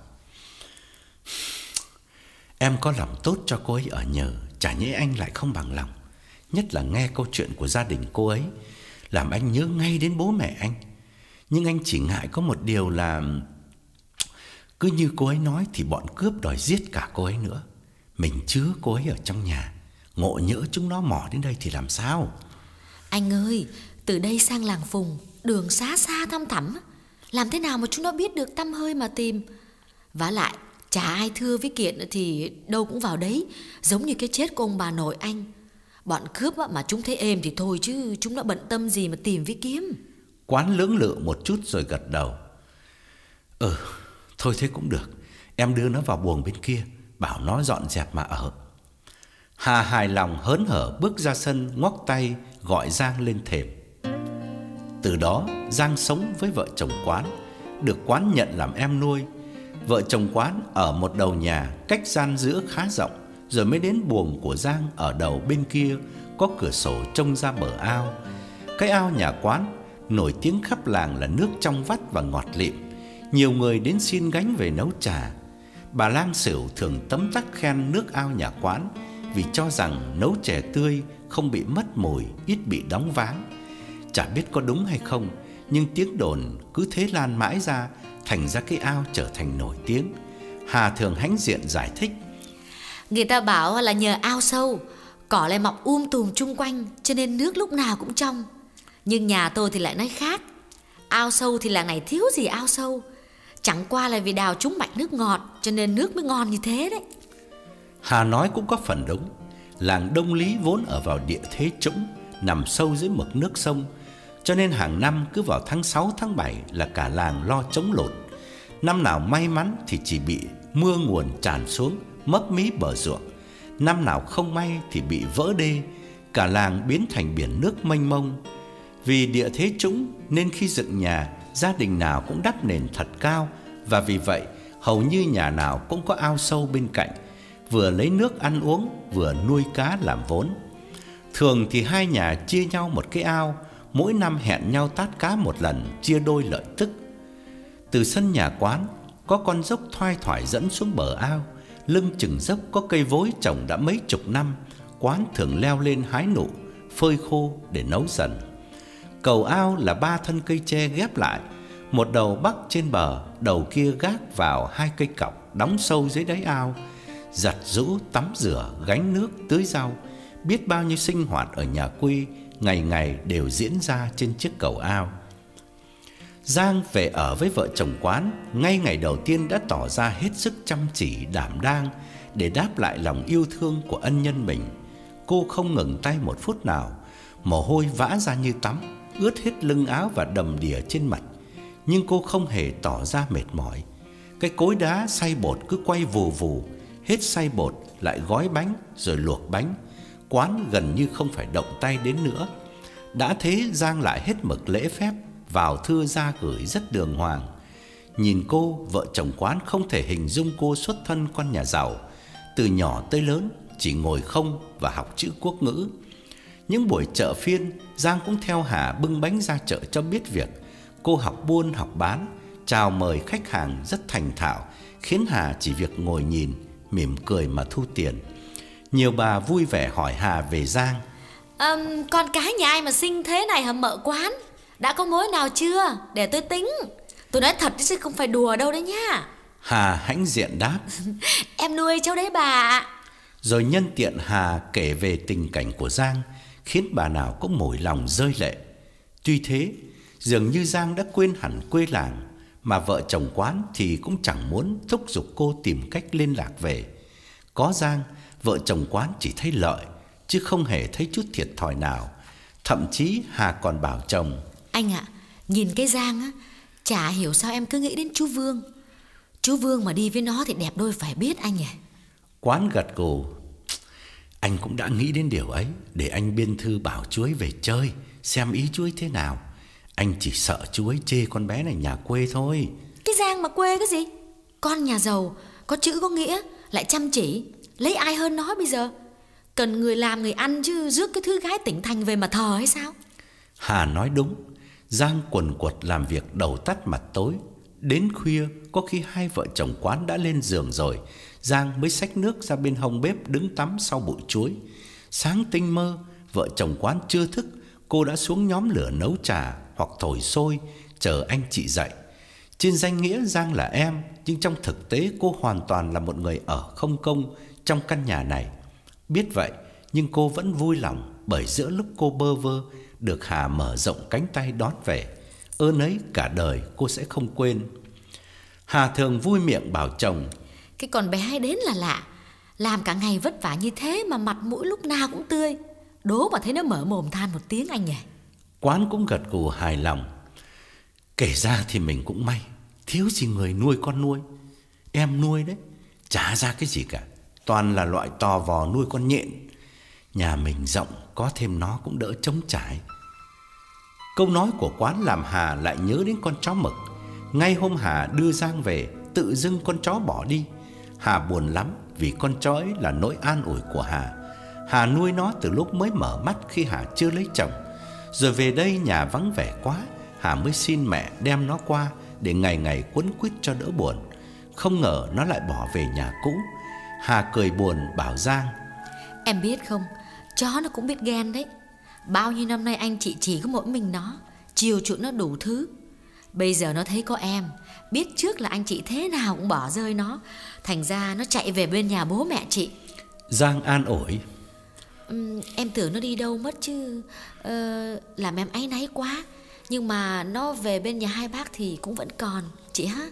Em có lòng tốt cho cô ấy ở nhờ, chả nhẽ anh lại không bằng lòng. Nhất là nghe câu chuyện của gia đình cô ấy, làm anh nhớ ngay đến bố mẹ anh. Nhưng anh chỉ ngại có một điều là cứ như cô ấy nói thì bọn cướp đòi giết cả cô ấy nữa. Mình chứa cô ấy ở trong nhà, ngộ nhỡ chúng nó mò đến đây thì làm sao? Anh ơi, từ đây sang làng Phùng, đường xa xa thăm thẳm, làm thế nào mà chúng nó biết được tăm hơi mà tìm? Vả lại, Chả ai thưa với Kiện thì đâu cũng vào đấy. Giống như cái chết của ông bà nội anh. Bọn cướp mà chúng thấy êm thì thôi, chứ chúng đã bận tâm gì mà tìm với kiếm. Quán lưỡng lự một chút rồi gật đầu. Ừ, thôi thế cũng được. Em đưa nó vào buồng bên kia, bảo nó dọn dẹp mà ở. Hà hài lòng hớn hở bước ra sân, ngoắc tay gọi Giang lên thềm. Từ đó Giang sống với vợ chồng Quán, được Quán nhận làm em nuôi. Vợ chồng Quán ở một đầu nhà, cách gian giữa khá rộng, rồi mới đến buồng của Giang ở đầu bên kia, có cửa sổ trông ra bờ ao. Cái ao nhà Quán nổi tiếng khắp làng là nước trong vắt và ngọt lịm. Nhiều người đến xin gánh về nấu trà. Bà Lang Sửu thường tấm tắc khen nước ao nhà Quán, vì cho rằng nấu chè tươi, không bị mất mùi, ít bị đóng váng. Chả biết có đúng hay không, nhưng tiếng đồn cứ thế lan mãi ra, thành ra cái ao trở thành nổi tiếng. Hà thường hãnh diện giải thích. Người ta bảo là nhờ ao sâu, cỏ lại mọc um tùm chung quanh, cho nên nước lúc nào cũng trong. Nhưng nhà tôi thì lại nói khác. Ao sâu thì làng này thiếu gì ao sâu, chẳng qua là vì đào trúng mạch nước ngọt, cho nên nước mới ngon như thế đấy. Hà nói cũng có phần đúng. Làng Đông Lý vốn ở vào địa thế trũng, nằm sâu dưới mực nước sông, cho nên hàng năm cứ vào tháng sáu, tháng bảy là cả làng lo chống lụt. Năm nào may mắn thì chỉ bị mưa nguồn tràn xuống, mấp mí bờ ruộng. Năm nào không may thì bị vỡ đê, cả làng biến thành biển nước mênh mông. Vì địa thế trũng nên khi dựng nhà, gia đình nào cũng đắp nền thật cao, và vì vậy hầu như nhà nào cũng có ao sâu bên cạnh, vừa lấy nước ăn uống, vừa nuôi cá làm vốn. Thường thì hai nhà chia nhau một cái ao, mỗi năm hẹn nhau tát cá một lần, chia đôi lợi tức. Từ sân nhà Quán có con dốc thoai thoải dẫn xuống bờ ao. Lưng chừng dốc có cây vối trồng đã mấy chục năm. Quán thường leo lên hái nụ, phơi khô để nấu dần. Cầu ao là ba thân cây tre ghép lại, một đầu bắc trên bờ, đầu kia gác vào hai cây cọc đóng sâu dưới đáy ao. Giặt giũ, tắm rửa, gánh nước, tưới rau, biết bao nhiêu sinh hoạt ở nhà quê ngày ngày đều diễn ra trên chiếc cầu ao. Giang về ở với vợ chồng Quán, ngay ngày đầu tiên đã tỏ ra hết sức chăm chỉ, đảm đang để đáp lại lòng yêu thương của ân nhân mình. Cô không ngừng tay một phút nào, mồ hôi vã ra như tắm, ướt hết lưng áo và đầm đìa trên mặt. Nhưng cô không hề tỏ ra mệt mỏi. Cái cối đá xay bột cứ quay vù vù, hết xay bột lại gói bánh rồi luộc bánh. Quán gần như không phải động tay đến nữa. Đã thế Giang lại hết mực lễ phép, vào thưa ra gửi rất đường hoàng. Nhìn cô, vợ chồng Quán không thể hình dung cô xuất thân con nhà giàu. Từ nhỏ tới lớn chỉ ngồi không và học chữ quốc ngữ. Những buổi chợ phiên, Giang cũng theo Hà bưng bánh ra chợ cho biết việc. Cô học buôn học bán, chào mời khách hàng rất thành thạo, khiến Hà chỉ việc ngồi nhìn, mỉm cười mà thu tiền. Nhiều bà vui vẻ hỏi Hà về Giang. à, Con cái nhà ai mà xinh thế này hả mợ Quán? Đã có mối nào chưa? Để tôi tính. Tôi nói thật chứ không phải đùa đâu đấy nha. Hà hãnh diện đáp. Em nuôi cháu đấy bà. Rồi nhân tiện Hà kể về tình cảnh của Giang, khiến bà nào cũng mỏi lòng rơi lệ. Tuy thế, dường như Giang đã quên hẳn quê làng, mà vợ chồng Quán thì cũng chẳng muốn thúc giục cô tìm cách liên lạc về. Có Giang, vợ chồng Quán chỉ thấy lợi, chứ không hề thấy chút thiệt thòi nào. Thậm chí Hà còn bảo chồng. Anh ạ, à, nhìn cái Giang á, chả hiểu sao em cứ nghĩ đến chú Vương. Chú Vương mà đi với nó thì đẹp đôi phải biết anh nhỉ. Quán gật gù. Anh cũng đã nghĩ đến điều ấy, để anh biên thư bảo chú ấy về chơi, xem ý chú ấy thế nào. Anh chỉ sợ chú ấy chê con bé này nhà quê thôi. Cái Giang mà quê cái gì? Con nhà giàu, có chữ có nghĩa, lại chăm chỉ, lấy ai hơn nó bây giờ? Cần người làm người ăn chứ rước cái thứ gái tỉnh thành về mà thờ hay sao? Hà nói đúng. Giang quần quật làm việc đầu tắt mặt tối. Đến khuya, có khi hai vợ chồng Quán đã lên giường rồi, Giang mới xách nước ra bên hông bếp đứng tắm sau bụi chuối. Sáng tinh mơ, vợ chồng Quán chưa thức, cô đã xuống nhóm lửa nấu trà hoặc thổi xôi, chờ anh chị dậy. Trên danh nghĩa Giang là em, nhưng trong thực tế cô hoàn toàn là một người ở không công trong căn nhà này. Biết vậy, nhưng cô vẫn vui lòng, bởi giữa lúc cô bơ vơ, được Hà mở rộng cánh tay đón về. Ơn ấy cả đời cô sẽ không quên. Hà thường vui miệng bảo chồng. Cái con bé ấy đến là lạ, làm cả ngày vất vả như thế mà mặt mũi lúc nào cũng tươi. Đố mà thấy nó mở mồm than một tiếng anh nhỉ. Quán cũng gật gù hài lòng. Kể ra thì mình cũng may, thiếu gì người nuôi con nuôi. Em nuôi đấy, chả ra cái gì cả, toàn là loại to vò nuôi con nhện. Nhà mình rộng, có thêm nó cũng đỡ trống trải. Câu nói của Quán làm Hà lại nhớ đến con chó mực. Ngay hôm Hà đưa Giang về, tự dưng con chó bỏ đi. Hà buồn lắm vì con chó ấy là nỗi an ủi của Hà. Hà nuôi nó từ lúc mới mở mắt khi Hà chưa lấy chồng. Rồi về đây nhà vắng vẻ quá, Hà mới xin mẹ đem nó qua để ngày ngày quấn quýt cho đỡ buồn. Không ngờ nó lại bỏ về nhà cũ. Hà cười buồn bảo Giang: Em biết không, chó nó cũng biết ghen đấy. Bao nhiêu năm nay anh chị chỉ có mỗi mình nó, chiều chuộng nó đủ thứ. Bây giờ nó thấy có em, biết trước là anh chị thế nào cũng bỏ rơi nó, thành ra nó chạy về bên nhà bố mẹ chị. Giang an ủi: uhm, Em tưởng nó đi đâu mất chứ, uh, làm em áy náy quá. Nhưng mà nó về bên nhà hai bác thì cũng vẫn còn, chị ha.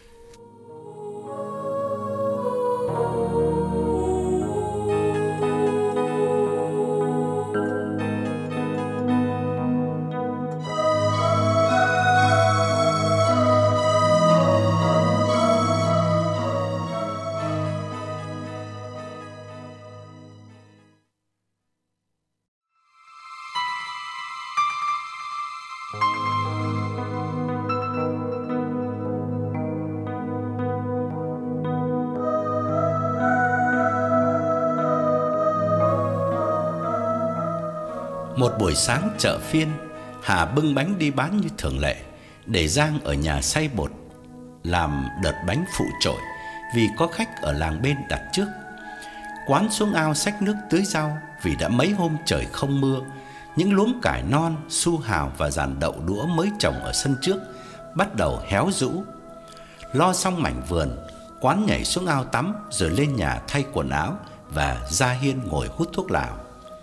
Một buổi sáng chợ phiên, Hà bưng bánh đi bán như thường lệ, để Giang ở nhà xay bột làm đợt bánh phụ trội, vì có khách ở làng bên đặt trước. Quán xuống ao xách nước tưới rau, vì đã mấy hôm trời không mưa. Những luống cải non, su hào và dàn đậu đũa mới trồng ở sân trước bắt đầu héo rũ. Lo xong mảnh vườn, Quán nhảy xuống ao tắm, rồi lên nhà thay quần áo và ra hiên ngồi hút thuốc lào.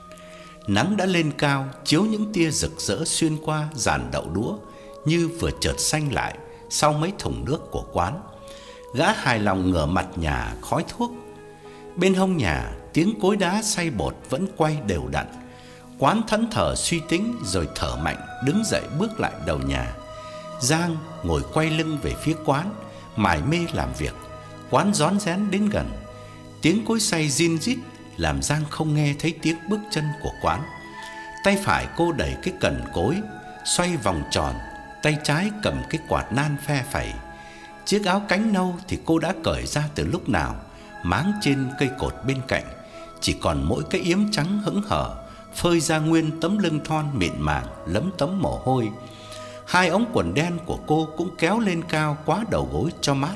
Nắng đã lên cao, chiếu những tia rực rỡ xuyên qua dàn đậu đũa, như vừa chợt xanh lại sau mấy thùng nước của Quán. Gã hài lòng ngửa mặt nhà khói thuốc. Bên hông nhà, tiếng cối đá xay bột vẫn quay đều đặn. Quán thẫn thờ suy tính rồi thở mạnh đứng dậy bước lại đầu nhà. Giang ngồi quay lưng về phía Quán, mải mê làm việc. Quán rón rén đến gần. Tiếng cối xay rin rít làm Giang không nghe thấy tiếng bước chân của Quán. Tay phải cô đẩy cái cần cối, xoay vòng tròn, tay trái cầm cái quạt nan phe phẩy. Chiếc áo cánh nâu thì cô đã cởi ra từ lúc nào, máng trên cây cột bên cạnh, chỉ còn mỗi cái yếm trắng hững hở, phơi ra nguyên tấm lưng thon mịn màng lấm tấm mồ hôi. Hai ống quần đen của cô cũng kéo lên cao quá đầu gối cho mát.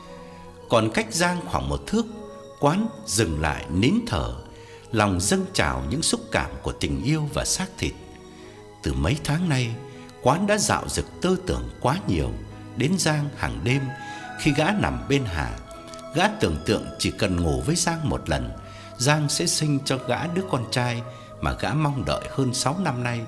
Còn cách Giang khoảng một thước, Quán dừng lại nín thở, lòng dâng trào những xúc cảm của tình yêu và xác thịt. Từ mấy tháng nay, Quán đã dạo dực tơ tưởng quá nhiều đến Giang hàng đêm. Khi gã nằm bên Hà, gã tưởng tượng chỉ cần ngủ với Giang một lần, Giang sẽ sinh cho gã đứa con trai mà gã mong đợi hơn sáu năm nay.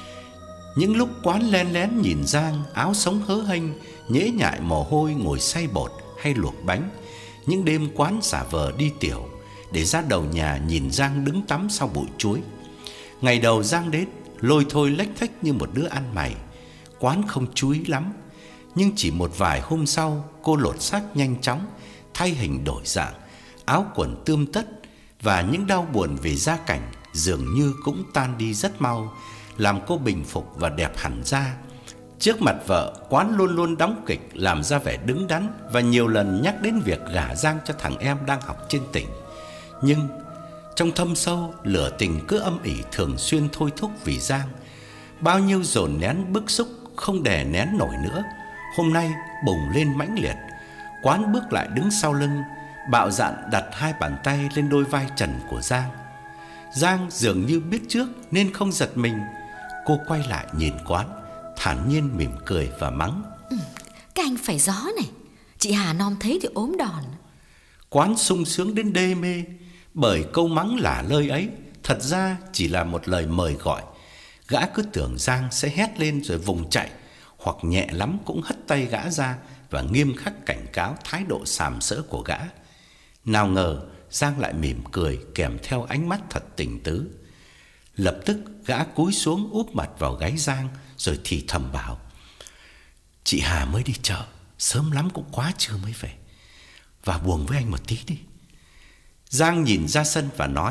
Những lúc Quán len lén nhìn Giang áo sống hớ hênh, nhễ nhại mồ hôi ngồi xay bột hay luộc bánh. Những đêm Quán giả vờ đi tiểu để ra đầu nhà nhìn Giang đứng tắm sau bụi chuối. Ngày đầu Giang đến, lôi thôi lếch thếch như một đứa ăn mày. Quán không chú ý lắm, nhưng chỉ một vài hôm sau, cô lột xác nhanh chóng, thay hình đổi dạng, áo quần tươm tất, và những đau buồn về gia cảnh dường như cũng tan đi rất mau, làm cô bình phục và đẹp hẳn ra. Trước mặt vợ, Quán luôn luôn đóng kịch, làm ra vẻ đứng đắn và nhiều lần nhắc đến việc gả Giang cho thằng em đang học trên tỉnh. Nhưng trong thâm sâu, lửa tình cứ âm ỉ thường xuyên thôi thúc vì Giang. Bao nhiêu dồn nén bức xúc không đè nén nổi nữa, hôm nay bùng lên mãnh liệt. Quán bước lại đứng sau lưng, bạo dạn đặt hai bàn tay lên đôi vai trần của Giang. Giang dường như biết trước nên không giật mình. Cô quay lại nhìn Quán, thản nhiên mỉm cười và mắng: ừ, Cái anh phải gió này, chị Hà non thấy thì ốm đòn. Quán sung sướng đến đê mê, bởi câu mắng lả lơi ấy thật ra chỉ là một lời mời gọi. Gã cứ tưởng Giang sẽ hét lên rồi vùng chạy, hoặc nhẹ lắm cũng hất tay gã ra và nghiêm khắc cảnh cáo thái độ sàm sỡ của gã. Nào ngờ Giang lại mỉm cười kèm theo ánh mắt thật tình tứ. Lập tức gã cúi xuống úp mặt vào gáy Giang rồi thì thầm bảo: "Chị Hà mới đi chợ, sớm lắm cũng quá trưa mới về. Vào buồng với anh một tí đi." Giang nhìn ra sân và nói: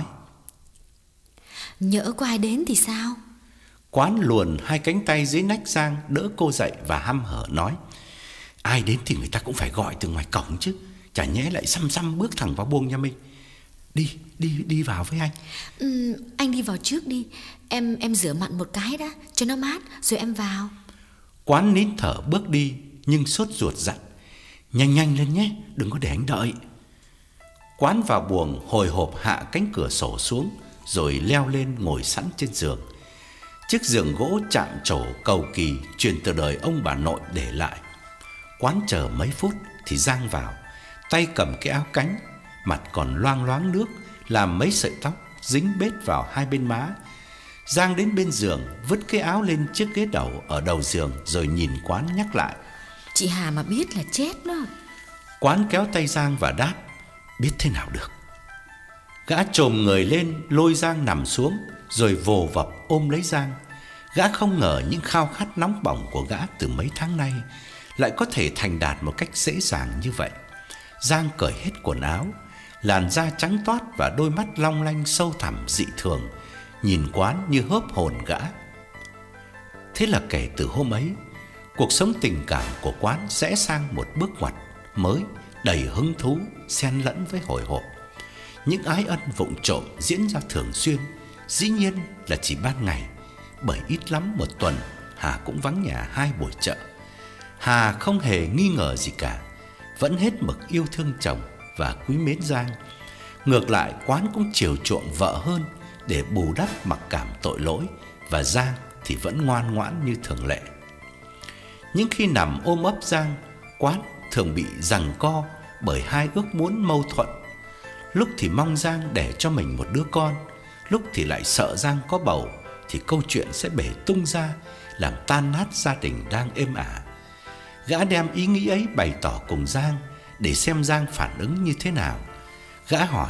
"Nhỡ có ai đến thì sao?" Quán luồn hai cánh tay dưới nách Giang đỡ cô dậy và hăm hở nói: "Ai đến thì người ta cũng phải gọi từ ngoài cổng chứ, chả nhẽ lại xăm xăm bước thẳng vào buồng nhà mình. Đi, đi, đi vào với anh." Ừ, anh đi vào trước đi. Em em rửa mặt một cái đã cho nó mát rồi em vào. Quán nín thở bước đi nhưng sốt ruột dặn: "Nhanh nhanh lên nhé, đừng có để anh đợi." Quán vào buồng hồi hộp hạ cánh cửa sổ xuống rồi leo lên ngồi sẵn trên giường. Chiếc giường gỗ chạm trổ cầu kỳ truyền từ đời ông bà nội để lại. Quán chờ mấy phút thì Giang vào, tay cầm cái áo cánh, mặt còn loang loáng nước, làm mấy sợi tóc dính bết vào hai bên má. Giang đến bên giường, vứt cái áo lên chiếc ghế đầu ở đầu giường rồi nhìn Quán nhắc lại: "Chị Hà mà biết là chết đó." Quán kéo tay Giang và đáp: "Biết thế nào được." Gã chồm người lên lôi Giang nằm xuống rồi vồ vập ôm lấy Giang. Gã không ngờ những khao khát nóng bỏng của gã từ mấy tháng nay lại có thể thành đạt một cách dễ dàng như vậy. Giang cởi hết quần áo, làn da trắng toát và đôi mắt long lanh sâu thẳm dị thường, nhìn Quán như hớp hồn gã. Thế là kể từ hôm ấy, cuộc sống tình cảm của Quán rẽ sang một bước ngoặt mới, đầy hứng thú xen lẫn với hồi hộp. Những ái ân vụng trộm diễn ra thường xuyên, dĩ nhiên là chỉ ban ngày, bởi ít lắm một tuần Hà cũng vắng nhà hai buổi chợ. Hà không hề nghi ngờ gì cả, vẫn hết mực yêu thương chồng và quý mến Giang. Ngược lại, Quán cũng chiều chuộng vợ hơn để bù đắp mặc cảm tội lỗi, và Giang thì vẫn ngoan ngoãn như thường lệ. Những khi nằm ôm ấp Giang, Quán thường bị giằng co bởi hai ước muốn mâu thuẫn. Lúc thì mong Giang đẻ cho mình một đứa con, lúc thì lại sợ Giang có bầu thì câu chuyện sẽ bể tung ra, làm tan nát gia đình đang êm ả. Gã đem ý nghĩ ấy bày tỏ cùng Giang để xem Giang phản ứng như thế nào. Gã hỏi: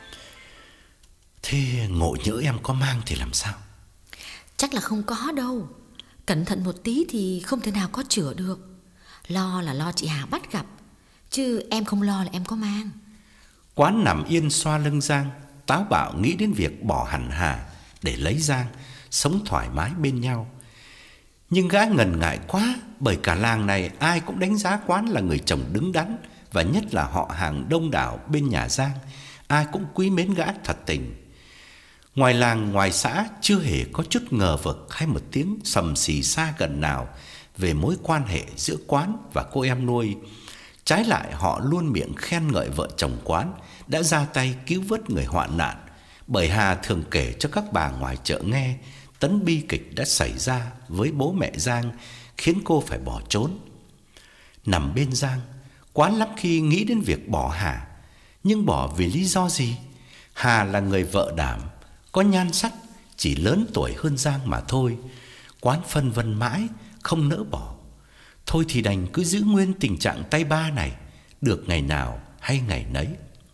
"Thế ngộ nhỡ em có mang thì làm sao?" "Chắc là không có đâu. Cẩn thận một tí thì không thể nào có chữa được. Lo là lo chị Hà bắt gặp, chứ em không lo là em có mang." Quán nằm yên xoa lưng Giang, táo bạo nghĩ đến việc bỏ hẳn Hà để lấy Giang, sống thoải mái bên nhau. Nhưng gã ngần ngại quá, bởi cả làng này ai cũng đánh giá Quán là người chồng đứng đắn, và nhất là họ hàng đông đảo bên nhà Giang, ai cũng quý mến gã thật tình. Ngoài làng ngoài xã chưa hề có chút ngờ vực hay một tiếng sầm xì xa gần nào về mối quan hệ giữa Quán và cô em nuôi. Trái lại, họ luôn miệng khen ngợi vợ chồng Quán đã ra tay cứu vớt người hoạn nạn, bởi Hà thường kể cho các bà ngoài chợ nghe tấn bi kịch đã xảy ra với bố mẹ Giang, khiến cô phải bỏ trốn. Nằm bên Giang, Quán lắm khi nghĩ đến việc bỏ Hà, nhưng bỏ vì lý do gì? Hà là người vợ đảm, có nhan sắc, chỉ lớn tuổi hơn Giang mà thôi. Quán phân vân mãi, không nỡ bỏ. Thôi thì đành cứ giữ nguyên tình trạng tay ba này, được ngày nào hay ngày nấy.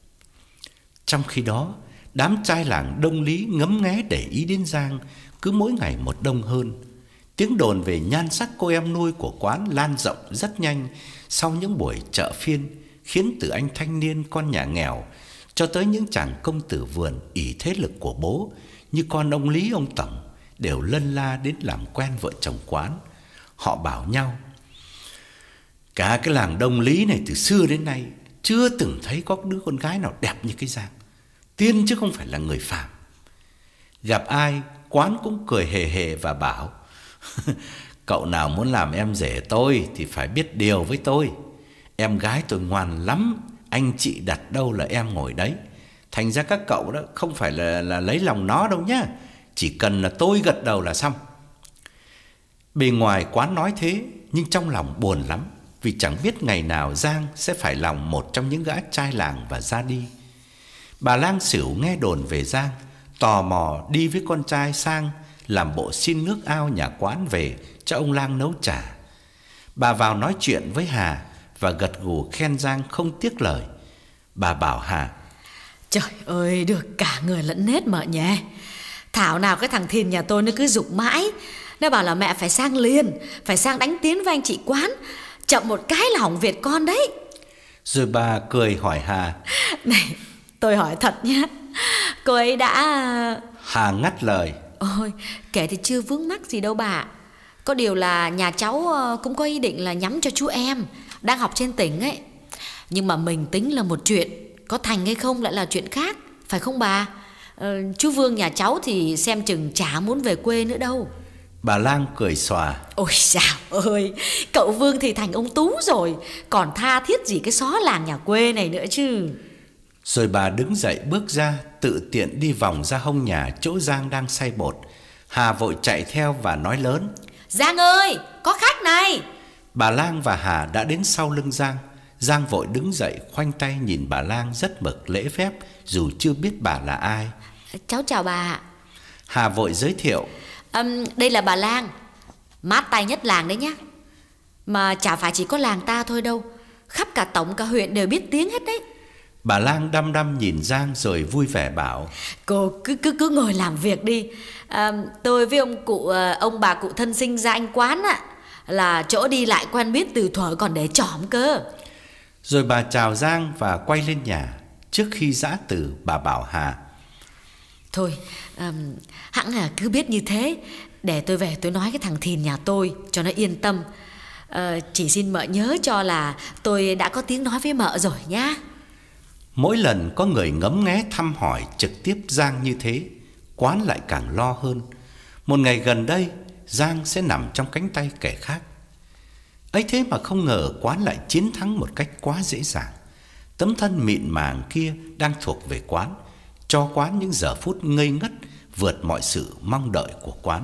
Trong khi đó, đám trai làng Đông Lý ngấm nghé để ý đến Giang cứ mỗi ngày một đông hơn. Tiếng đồn về nhan sắc cô em nuôi của Quán lan rộng rất nhanh sau những buổi chợ phiên, khiến từ anh thanh niên con nhà nghèo cho tới những chàng công tử vườn ỷ thế lực của bố như con ông Lý ông Tổng đều lân la đến làm quen vợ chồng Quán. Họ bảo nhau: "Cả cái làng Đông Lý này từ xưa đến nay chưa từng thấy có đứa con gái nào đẹp như cái Giang, tiên chứ không phải là người phàm." Gặp ai, Quán cũng cười hề hề và bảo: "Cậu nào muốn làm em rể tôi thì phải biết điều với tôi. Em gái tôi ngoan lắm, anh chị đặt đâu là em ngồi đấy. Thành ra các cậu đó không phải là, là lấy lòng nó đâu nhá, chỉ cần là tôi gật đầu là xong." Bề ngoài Quán nói thế, nhưng trong lòng buồn lắm, vì chẳng biết ngày nào Giang sẽ phải lòng một trong những gã trai làng và ra đi. Bà lang xỉu nghe đồn về Giang, tò mò đi với con trai sang làm bộ xin nước ao nhà Quán về cho ông lang nấu trà. Bà vào nói chuyện với Hà và gật gù khen Giang không tiếc lời. Bà bảo Hà Trời ơi, được cả người lẫn nết mợ nhé. Thảo nào cái thằng Thìn nhà tôi nó cứ giục mãi. Nó bảo là mẹ phải sang liền, phải sang đánh tiếng với anh chị Quán. Chậm một cái là hỏng việc con đấy. Rồi bà cười hỏi Hà. Này, tôi hỏi thật nhé, cô ấy đã... Hà ngắt lời. Ôi, kể thì chưa vướng mắc gì đâu bà. Có điều là nhà cháu cũng có ý định là nhắm cho chú em đang học trên tỉnh ấy. Nhưng mà mình tính là một chuyện, có thành hay không lại là chuyện khác, phải không bà? ờ, Chú Vương nhà cháu thì xem chừng chả muốn về quê nữa đâu. Bà Lang cười xòa. Ôi dào ơi, cậu Vương thì thành ông Tú rồi, còn tha thiết gì cái xó làng nhà quê này nữa chứ. Rồi bà đứng dậy bước ra, tự tiện đi vòng ra hông nhà chỗ Giang đang xay bột. Hà vội chạy theo và nói lớn. Giang ơi, có khách này. Bà Lang và Hà đã đến sau lưng Giang. Giang vội đứng dậy khoanh tay nhìn bà Lang rất mực lễ phép, dù chưa biết bà là ai. Cháu chào bà. Hà vội giới thiệu. à, Đây là bà Lang, mát tay nhất làng đấy nhá. Mà chả phải chỉ có làng ta thôi đâu, khắp cả tổng cả huyện đều biết tiếng hết đấy. Bà Lang đăm đăm nhìn Giang rồi vui vẻ bảo. Cô cứ cứ cứ ngồi làm việc đi. à, Tôi với ông cụ ông bà cụ thân sinh ra anh Quán ạ, là chỗ đi lại quen biết từ thuở còn để trỏm cơ. Rồi bà chào Giang và quay lên nhà. Trước khi giã từ, bà bảo Hà. Thôi um, hẵng là cứ biết như thế, để tôi về tôi nói cái thằng Thìn nhà tôi cho nó yên tâm. uh, Chỉ xin mợ nhớ cho là tôi đã có tiếng nói với mợ rồi nhá. Mỗi lần có người ngấm nghé thăm hỏi trực tiếp Giang như thế, Quán lại càng lo hơn. Một ngày gần đây, Giang sẽ nằm trong cánh tay kẻ khác. Ấy thế mà không ngờ Quán lại chiến thắng một cách quá dễ dàng. Tấm thân mịn màng kia đang thuộc về Quán, cho Quán những giờ phút ngây ngất vượt mọi sự mong đợi của Quán.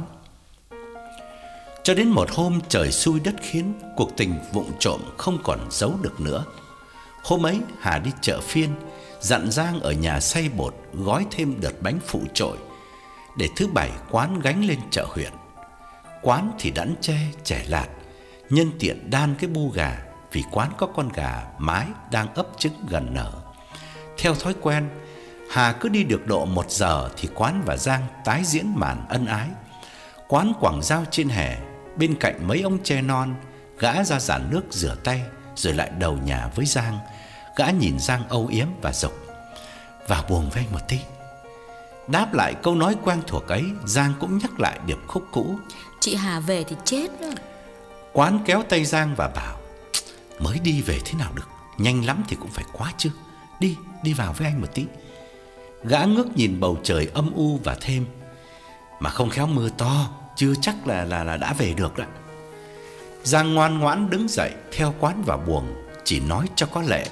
Cho đến một hôm trời xui đất khiến, cuộc tình vụng trộm không còn giấu được nữa. Hôm ấy Hà đi chợ phiên, dặn Giang ở nhà xay bột gói thêm đợt bánh phụ trội, để thứ bảy Quán gánh lên chợ huyện. Quán thì đẵn tre chẻ lạt, nhân tiện đan cái bu gà, vì Quán có con gà mái đang ấp trứng gần nở. Theo thói quen, Hà cứ đi được độ một giờ thì Quán và Giang tái diễn màn ân ái. Quán quẳng dao trên hè, bên cạnh mấy ống tre non, gã ra giàn nước rửa tay, rồi lại đầu nhà với Giang. Gã nhìn Giang âu yếm và giục. Vào buồng với anh một tí. Đáp lại câu nói quen thuộc ấy, Giang cũng nhắc lại điệp khúc cũ. Chị Hà về thì chết rồi. Quán kéo tay Giang và bảo. Mới đi về thế nào được, nhanh lắm thì cũng phải quá chứ. Đi, đi vào với anh một tí. Gã ngước nhìn bầu trời âm u và thêm. Mà không khéo mưa to, chưa chắc là, là, là đã về được đó. Giang ngoan ngoãn đứng dậy theo Quán vào buồng, chỉ nói cho có lệ.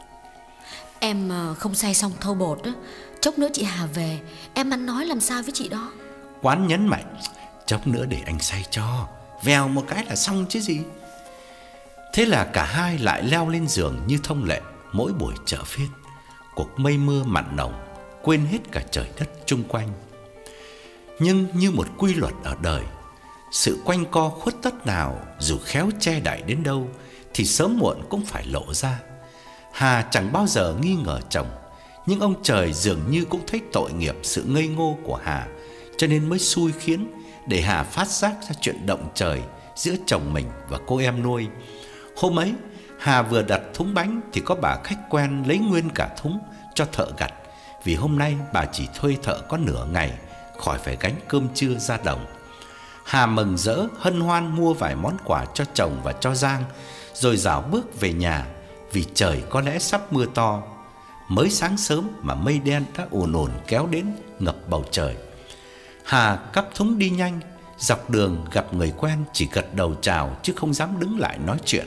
Em không xay xong thau bột đó, chốc nữa chị Hà về, em ăn nói làm sao với chị đó. Quán nhấn mạnh. Chốc nữa để anh xay cho, vèo một cái là xong chứ gì. Thế là cả hai lại leo lên giường như thông lệ mỗi buổi chợ phiên. Cuộc mây mưa mặn nồng quên hết cả trời đất chung quanh. Nhưng như một quy luật ở đời, sự quanh co khuất tất nào dù khéo che đậy đến đâu thì sớm muộn cũng phải lộ ra. Hà chẳng bao giờ nghi ngờ chồng, nhưng ông trời dường như cũng thấy tội nghiệp sự ngây ngô của Hà, cho nên mới xui khiến để Hà phát giác ra chuyện động trời giữa chồng mình và cô em nuôi. Hôm ấy Hà vừa đặt thúng bánh thì có bà khách quen lấy nguyên cả thúng cho thợ gặt, vì hôm nay bà chỉ thuê thợ có nửa ngày, khỏi phải gánh cơm trưa ra đồng. Hà mừng rỡ hân hoan mua vài món quà cho chồng và cho Giang, rồi rảo bước về nhà, vì trời có lẽ sắp mưa to. Mới sáng sớm mà mây đen đã ồn ồn kéo đến ngập bầu trời. Hà cắp thúng đi nhanh, dọc đường gặp người quen chỉ gật đầu chào chứ không dám đứng lại nói chuyện.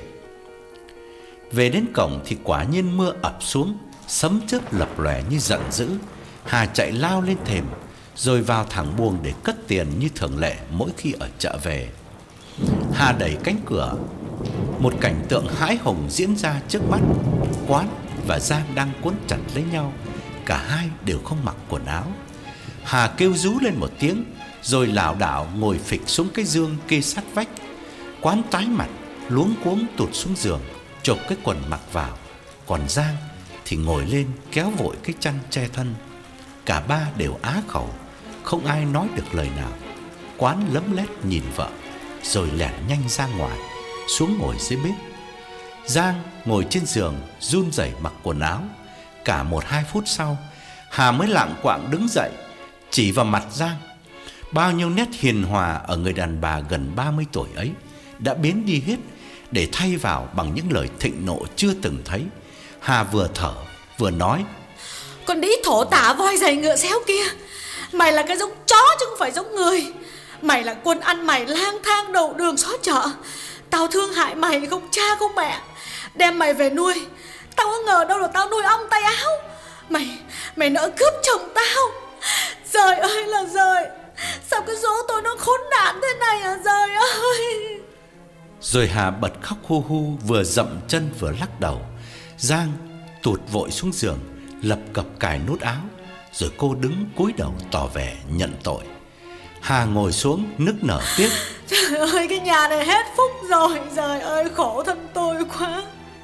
Về đến cổng thì quả nhiên mưa ập xuống, sấm chớp lập lòe như giận dữ. Hà chạy lao lên thềm, rồi vào thẳng buồng để cất tiền như thường lệ mỗi khi ở chợ về. Hà đẩy cánh cửa, một cảnh tượng hãi hùng diễn ra trước mắt. Quán và Giang đang cuốn chặt lấy nhau, cả hai đều không mặc quần áo. Hà kêu rú lên một tiếng, rồi lảo đảo ngồi phịch xuống cái giường kê sát vách. Quán tái mặt, luống cuống tụt xuống giường, chộp cái quần mặc vào. Còn Giang thì ngồi lên kéo vội cái chăn che thân. Cả ba đều á khẩu, không ai nói được lời nào. Quán lấm lét nhìn vợ, rồi lẻn nhanh ra ngoài, xuống ngồi dưới bếp. Giang ngồi trên giường run rẩy mặc quần áo. Cả một hai phút sau, Hà mới lạng quạng đứng dậy, chỉ vào mặt Giang. Bao nhiêu nét hiền hòa ở người đàn bà gần ba mươi tuổi ấy đã biến đi hết, để thay vào bằng những lời thịnh nộ chưa từng thấy. Hà vừa thở vừa nói: Con đĩ thổ tả voi giày ngựa xéo kia, mày là cái giống chó chứ không phải giống người. Mày là quân ăn mày lang thang đầu đường xó chợ. Tao thương hại mày không cha không mẹ, đem mày về nuôi. Tao có ngờ đâu là tao nuôi ong tay áo. Mày, mày nỡ cướp chồng tao. Giời ơi là giời, sao cái số tôi nó khốn nạn thế này à giời ơi. Rồi Hà bật khóc hu hu, vừa dậm chân vừa lắc đầu. Giang tụt vội xuống giường, lập cập cài nút áo, rồi cô đứng cúi đầu tỏ vẻ nhận tội. Hà ngồi xuống nức nở tiếc: Trời ơi, cái nhà này hết phúc rồi. Trời ơi, khổ thân tôi quá.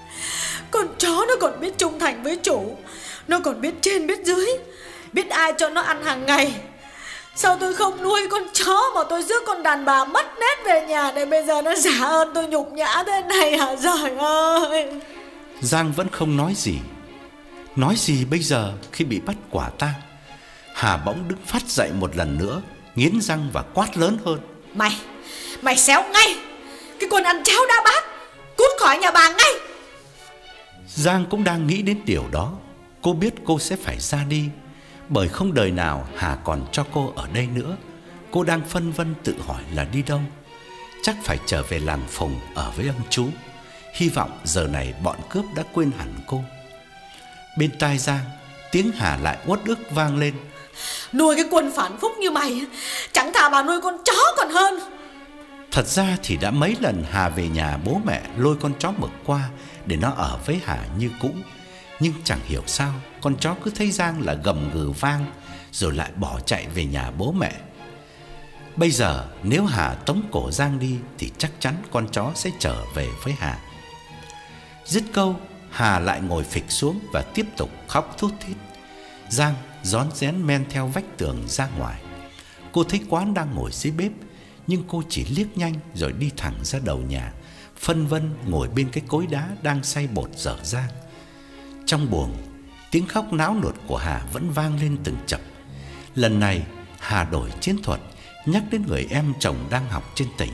Con chó nó còn biết trung thành với chủ, nó còn biết trên biết dưới, biết ai cho nó ăn hàng ngày. Sao tôi không nuôi con chó mà tôi rước con đàn bà mất nét về nhà để bây giờ nó trả ơn tôi nhục nhã thế này hả trời ơi. Giang vẫn không nói gì. Nói gì bây giờ khi bị bắt quả tang? Hà bỗng đứng phát dậy một lần nữa, nghiến răng và quát lớn hơn: Mày, mày xéo ngay cái con ăn cháo đá bát, cút khỏi nhà bà ngay. Giang cũng đang nghĩ đến điều đó. Cô biết cô sẽ phải ra đi, bởi không đời nào Hà còn cho cô ở đây nữa. Cô đang phân vân tự hỏi là đi đâu. Chắc phải trở về làng Phùng ở với ông chú. Hy vọng giờ này bọn cướp đã quên hẳn cô. Bên tai Giang, tiếng Hà lại uất ức vang lên: Nuôi cái quân phản phúc như mày, chẳng thà bà nuôi con chó còn hơn. Thật ra thì đã mấy lần Hà về nhà bố mẹ lôi con chó mực qua để nó ở với Hà như cũ. Nhưng chẳng hiểu sao con chó cứ thấy Giang là gầm gừ vang, rồi lại bỏ chạy về nhà bố mẹ. Bây giờ nếu Hà tống cổ Giang đi thì chắc chắn con chó sẽ trở về với Hà. Dứt câu, Hà lại ngồi phịch xuống và tiếp tục khóc thút thít. Giang rón rén men theo vách tường ra ngoài. Cô thấy Quán đang ngồi dưới bếp, nhưng cô chỉ liếc nhanh rồi đi thẳng ra đầu nhà, phân vân ngồi bên cái cối đá đang xay bột dở dang. Trong buồng, tiếng khóc náo nuột của Hà vẫn vang lên từng chập. Lần này Hà đổi chiến thuật, nhắc đến người em chồng đang học trên tỉnh.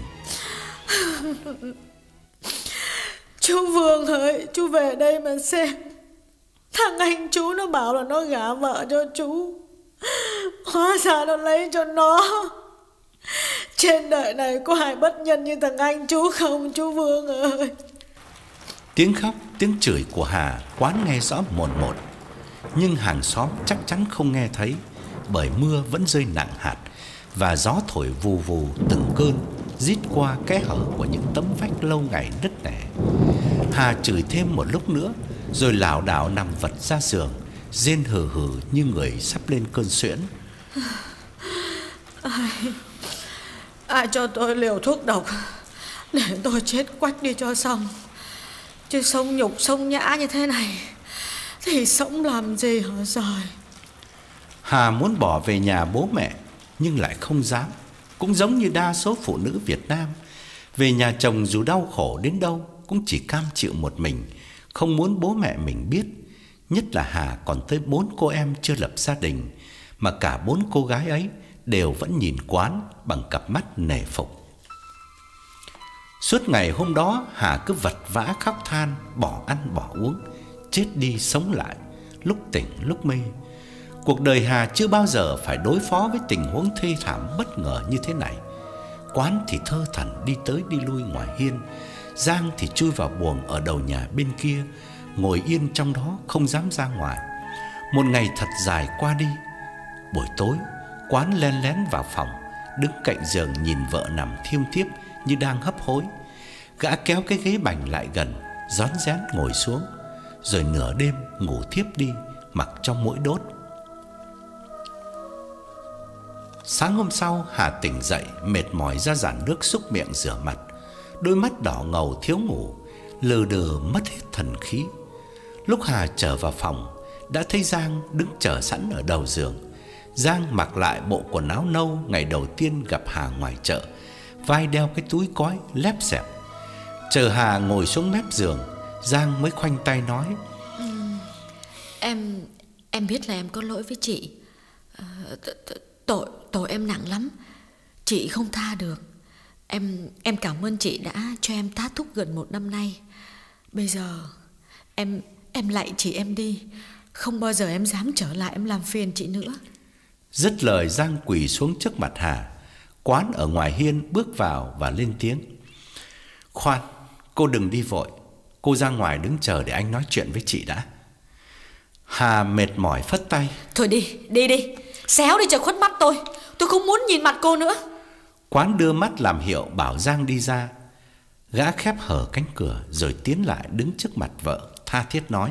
Chú Vương ơi, chú về đây mà xem. Thằng anh chú nó bảo là nó gả vợ cho chú, hóa ra nó lấy cho nó. Trên đời này có ai bất nhân như thằng anh chú không chú Vương ơi? Tiếng khóc, tiếng chửi của Hà Quán nghe rõ mồn một, nhưng hàng xóm chắc chắn không nghe thấy, bởi mưa vẫn rơi nặng hạt và gió thổi vù vù từng cơn, rít qua kẽ hở của những tấm vách lâu ngày nứt nẻ. Hà chửi thêm một lúc nữa, rồi lảo đảo nằm vật ra giường, rên hừ hừ như người sắp lên cơn suyễn. Ai, ai cho tôi liều thuốc độc để tôi chết quách đi cho xong. Chứ sống nhục sống nhã như thế này thì sống làm gì hả trời. Hà muốn bỏ về nhà bố mẹ nhưng lại không dám. Cũng giống như đa số phụ nữ Việt Nam, về nhà chồng dù đau khổ đến đâu cũng chỉ cam chịu một mình, không muốn bố mẹ mình biết. Nhất là Hà còn tới bốn cô em chưa lập gia đình, mà cả bốn cô gái ấy đều vẫn nhìn Quán bằng cặp mắt nể phục. Suốt ngày hôm đó Hà cứ vật vã khóc than, bỏ ăn bỏ uống, chết đi sống lại, lúc tỉnh lúc mê. Cuộc đời Hà chưa bao giờ phải đối phó với tình huống thê thảm bất ngờ như thế này. Quán thì thơ thẩn đi tới đi lui ngoài hiên, Giang thì chui vào buồng ở đầu nhà bên kia, ngồi yên trong đó không dám ra ngoài. Một ngày thật dài qua đi. Buổi tối, Quán len lén vào phòng, đứng cạnh giường nhìn vợ nằm thiêm thiếp như đang hấp hối. Gã kéo cái ghế bành lại gần, rón rén ngồi xuống, rồi nửa đêm ngủ thiếp đi, mặc trong mỗi đốt. Sáng hôm sau, Hà tỉnh dậy mệt mỏi ra giản nước xúc miệng rửa mặt, đôi mắt đỏ ngầu thiếu ngủ, lờ đờ mất hết thần khí. Lúc Hà trở vào phòng, đã thấy Giang đứng chờ sẵn ở đầu giường. Giang mặc lại bộ quần áo nâu ngày đầu tiên gặp Hà ngoài chợ, vai đeo cái túi cói lép xẹp. Chờ Hà ngồi xuống mép giường, Giang mới khoanh tay nói: ừ, Em em biết là em có lỗi với chị. Tội tội em nặng lắm, chị không tha được. Em em cảm ơn chị đã cho em tá túc gần một năm nay. Bây giờ em em lạy chị em đi, không bao giờ em dám trở lại em làm phiền chị nữa. Dứt lời, Giang quỳ xuống trước mặt Hà. Quán ở ngoài hiên bước vào và lên tiếng: Khoan, cô đừng đi vội. Cô ra ngoài đứng chờ để anh nói chuyện với chị đã. Hà mệt mỏi phất tay: Thôi đi, đi đi, xéo đi cho khuất mắt tôi. Tôi không muốn nhìn mặt cô nữa. Quán đưa mắt làm hiệu bảo Giang đi ra. Gã khép hở cánh cửa rồi tiến lại đứng trước mặt vợ, tha thiết nói: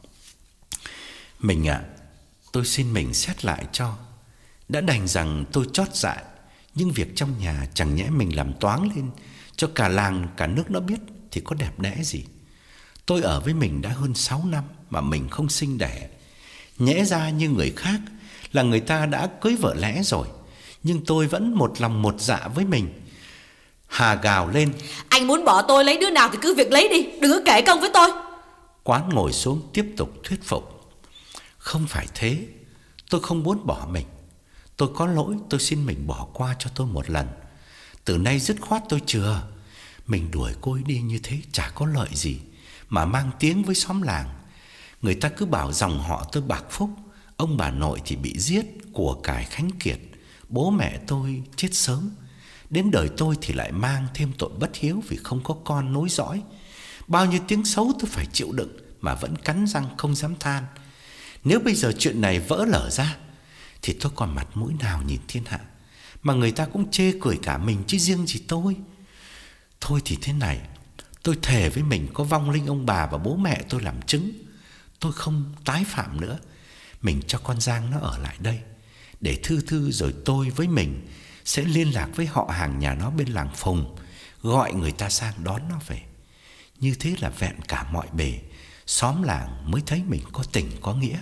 Mình ạ, à, tôi xin mình xét lại cho. Đã đành rằng tôi chót dại, nhưng việc trong nhà chẳng nhẽ mình làm toáng lên cho cả làng cả nước nó biết thì có đẹp đẽ gì. Tôi ở với mình đã hơn sáu năm mà mình không sinh đẻ. Nhẽ ra như người khác là người ta đã cưới vợ lẽ rồi, nhưng tôi vẫn một lòng một dạ với mình. Hà gào lên: Anh muốn bỏ tôi lấy đứa nào thì cứ việc lấy đi, đừng có kể công với tôi. Quán ngồi xuống tiếp tục thuyết phục: Không phải thế, tôi không muốn bỏ mình. Tôi có lỗi, tôi xin mình bỏ qua cho tôi một lần. Từ nay dứt khoát tôi chừa. Mình đuổi cô ấy đi như thế chả có lợi gì, mà mang tiếng với xóm làng. Người ta cứ bảo dòng họ tôi bạc phúc. Ông bà nội thì bị giết, của cải khánh kiệt. Bố mẹ tôi chết sớm. Đến đời tôi thì lại mang thêm tội bất hiếu vì không có con nối dõi. Bao nhiêu tiếng xấu tôi phải chịu đựng mà vẫn cắn răng không dám than. Nếu bây giờ chuyện này vỡ lở ra thì tôi còn mặt mũi nào nhìn thiên hạ. Mà người ta cũng chê cười cả mình chứ riêng gì tôi. Thôi thì thế này, tôi thề với mình có vong linh ông bà và bố mẹ tôi làm chứng, tôi không tái phạm nữa. Mình cho con Giang nó ở lại đây để thư thư, rồi tôi với mình sẽ liên lạc với họ hàng nhà nó bên làng Phùng, gọi người ta sang đón nó về. Như thế là vẹn cả mọi bề, xóm làng mới thấy mình có tình có nghĩa.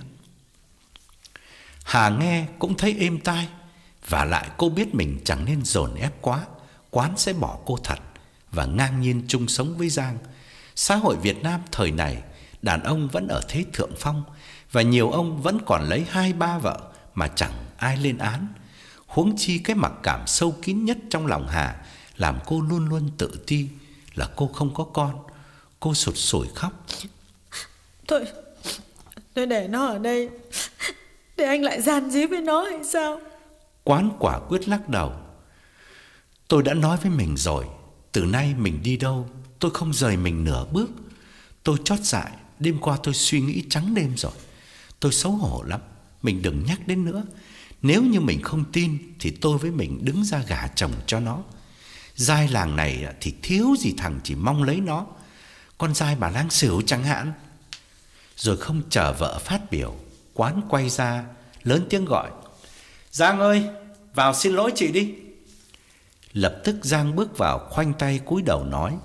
Hà nghe cũng thấy êm tai, và lại cô biết mình chẳng nên dồn ép quá. Quán sẽ bỏ cô thật và ngang nhiên chung sống với Giang. Xã hội Việt Nam thời này, đàn ông vẫn ở thế thượng phong, và nhiều ông vẫn còn lấy hai ba vợ mà chẳng ai lên án. Huống chi cái mặc cảm sâu kín nhất trong lòng Hà làm cô luôn luôn tự ti là cô không có con. Cô sụt sùi khóc: Thôi, tôi để nó ở đây, để anh lại gian díu với nó hay sao? Quán quả quyết lắc đầu: Tôi đã nói với mình rồi, từ nay mình đi đâu tôi không rời mình nửa bước. Tôi chót dại, đêm qua tôi suy nghĩ trắng đêm rồi. Tôi xấu hổ lắm, mình đừng nhắc đến nữa. Nếu như mình không tin thì tôi với mình đứng ra gả chồng cho nó. Giai làng này thì thiếu gì thằng chỉ mong lấy nó, con giai bà Lang Sửu chẳng hạn. Rồi không chờ vợ phát biểu, Quán quay ra lớn tiếng gọi: Giang ơi, vào xin lỗi chị đi. Lập tức Giang bước vào, khoanh tay cúi đầu nói: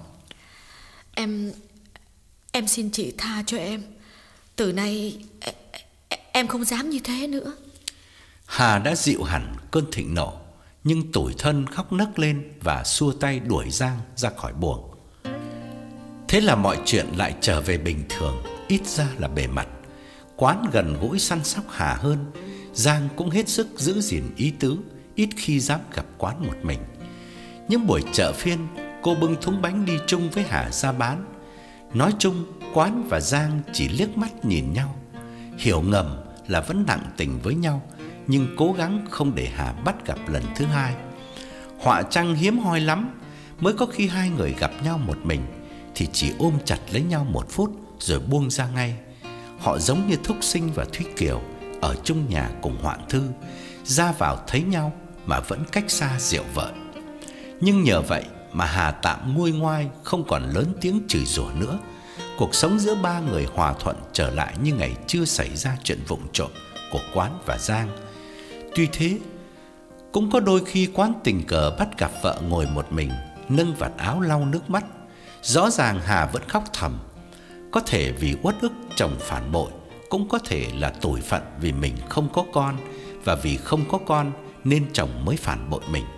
Em Em xin chị tha cho em. Từ nay em không dám như thế nữa. Hà đã dịu hẳn cơn thịnh nộ, nhưng tủi thân khóc nấc lên và xua tay đuổi Giang ra khỏi buồng. Thế là mọi chuyện lại trở về bình thường, ít ra là bề mặt. Quán gần gũi săn sóc Hà hơn. Giang cũng hết sức giữ gìn ý tứ, ít khi dám gặp Quán một mình. Những buổi chợ phiên, cô bưng thúng bánh đi chung với Hà ra bán. Nói chung, Quán và Giang chỉ liếc mắt nhìn nhau, hiểu ngầm là vẫn nặng tình với nhau, nhưng cố gắng không để Hà bắt gặp lần thứ hai. Họa chăng hiếm hoi lắm, mới có khi hai người gặp nhau một mình thì chỉ ôm chặt lấy nhau một phút rồi buông ra ngay. Họ giống như Thúc Sinh và Thúy Kiều ở chung nhà cùng Hoạn Thư, ra vào thấy nhau mà vẫn cách xa dịu vợi. Nhưng nhờ vậy mà Hà tạm nguôi ngoai, không còn lớn tiếng chửi rủa nữa. Cuộc sống giữa ba người hòa thuận trở lại như ngày chưa xảy ra chuyện vụng trộm của Quán và Giang. Tuy thế, cũng có đôi khi Quán tình cờ bắt gặp vợ ngồi một mình, nâng vạt áo lau nước mắt. Rõ ràng Hà vẫn khóc thầm. Có thể vì uất ức chồng phản bội, cũng có thể là tủi phận vì mình không có con, và vì không có con nên chồng mới phản bội mình.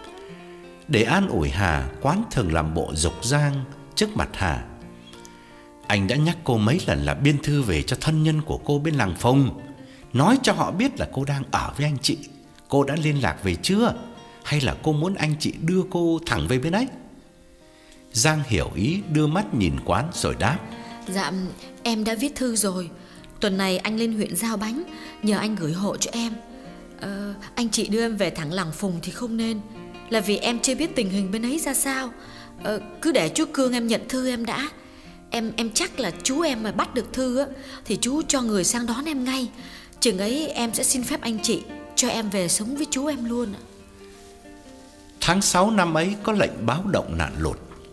Để an ủi Hà, Quán thường làm bộ giục Giang trước mặt Hà: anh đã nhắc cô mấy lần là biên thư về cho thân nhân của cô bên làng Phùng, nói cho họ biết là cô đang ở với anh chị. Cô đã liên lạc về chưa? Hay là cô muốn anh chị đưa cô thẳng về bên ấy? Giang hiểu ý, đưa mắt nhìn Quán rồi đáp: Dạ, em đã viết thư rồi. Tuần này anh lên huyện giao bánh, nhờ anh gửi hộ cho em. ờ, Anh chị đưa em về thẳng làng Phùng thì không nên, là vì em chưa biết tình hình bên ấy ra sao. ờ, Cứ để chú Cương em nhận thư em đã. Em em chắc là chú em mà bắt được thư á, thì chú cho người sang đón em ngay. Chừng ấy em sẽ xin phép anh chị cho em về sống với chú em luôn ạ. Tháng sáu năm ấy có lệnh báo động nạn lụt.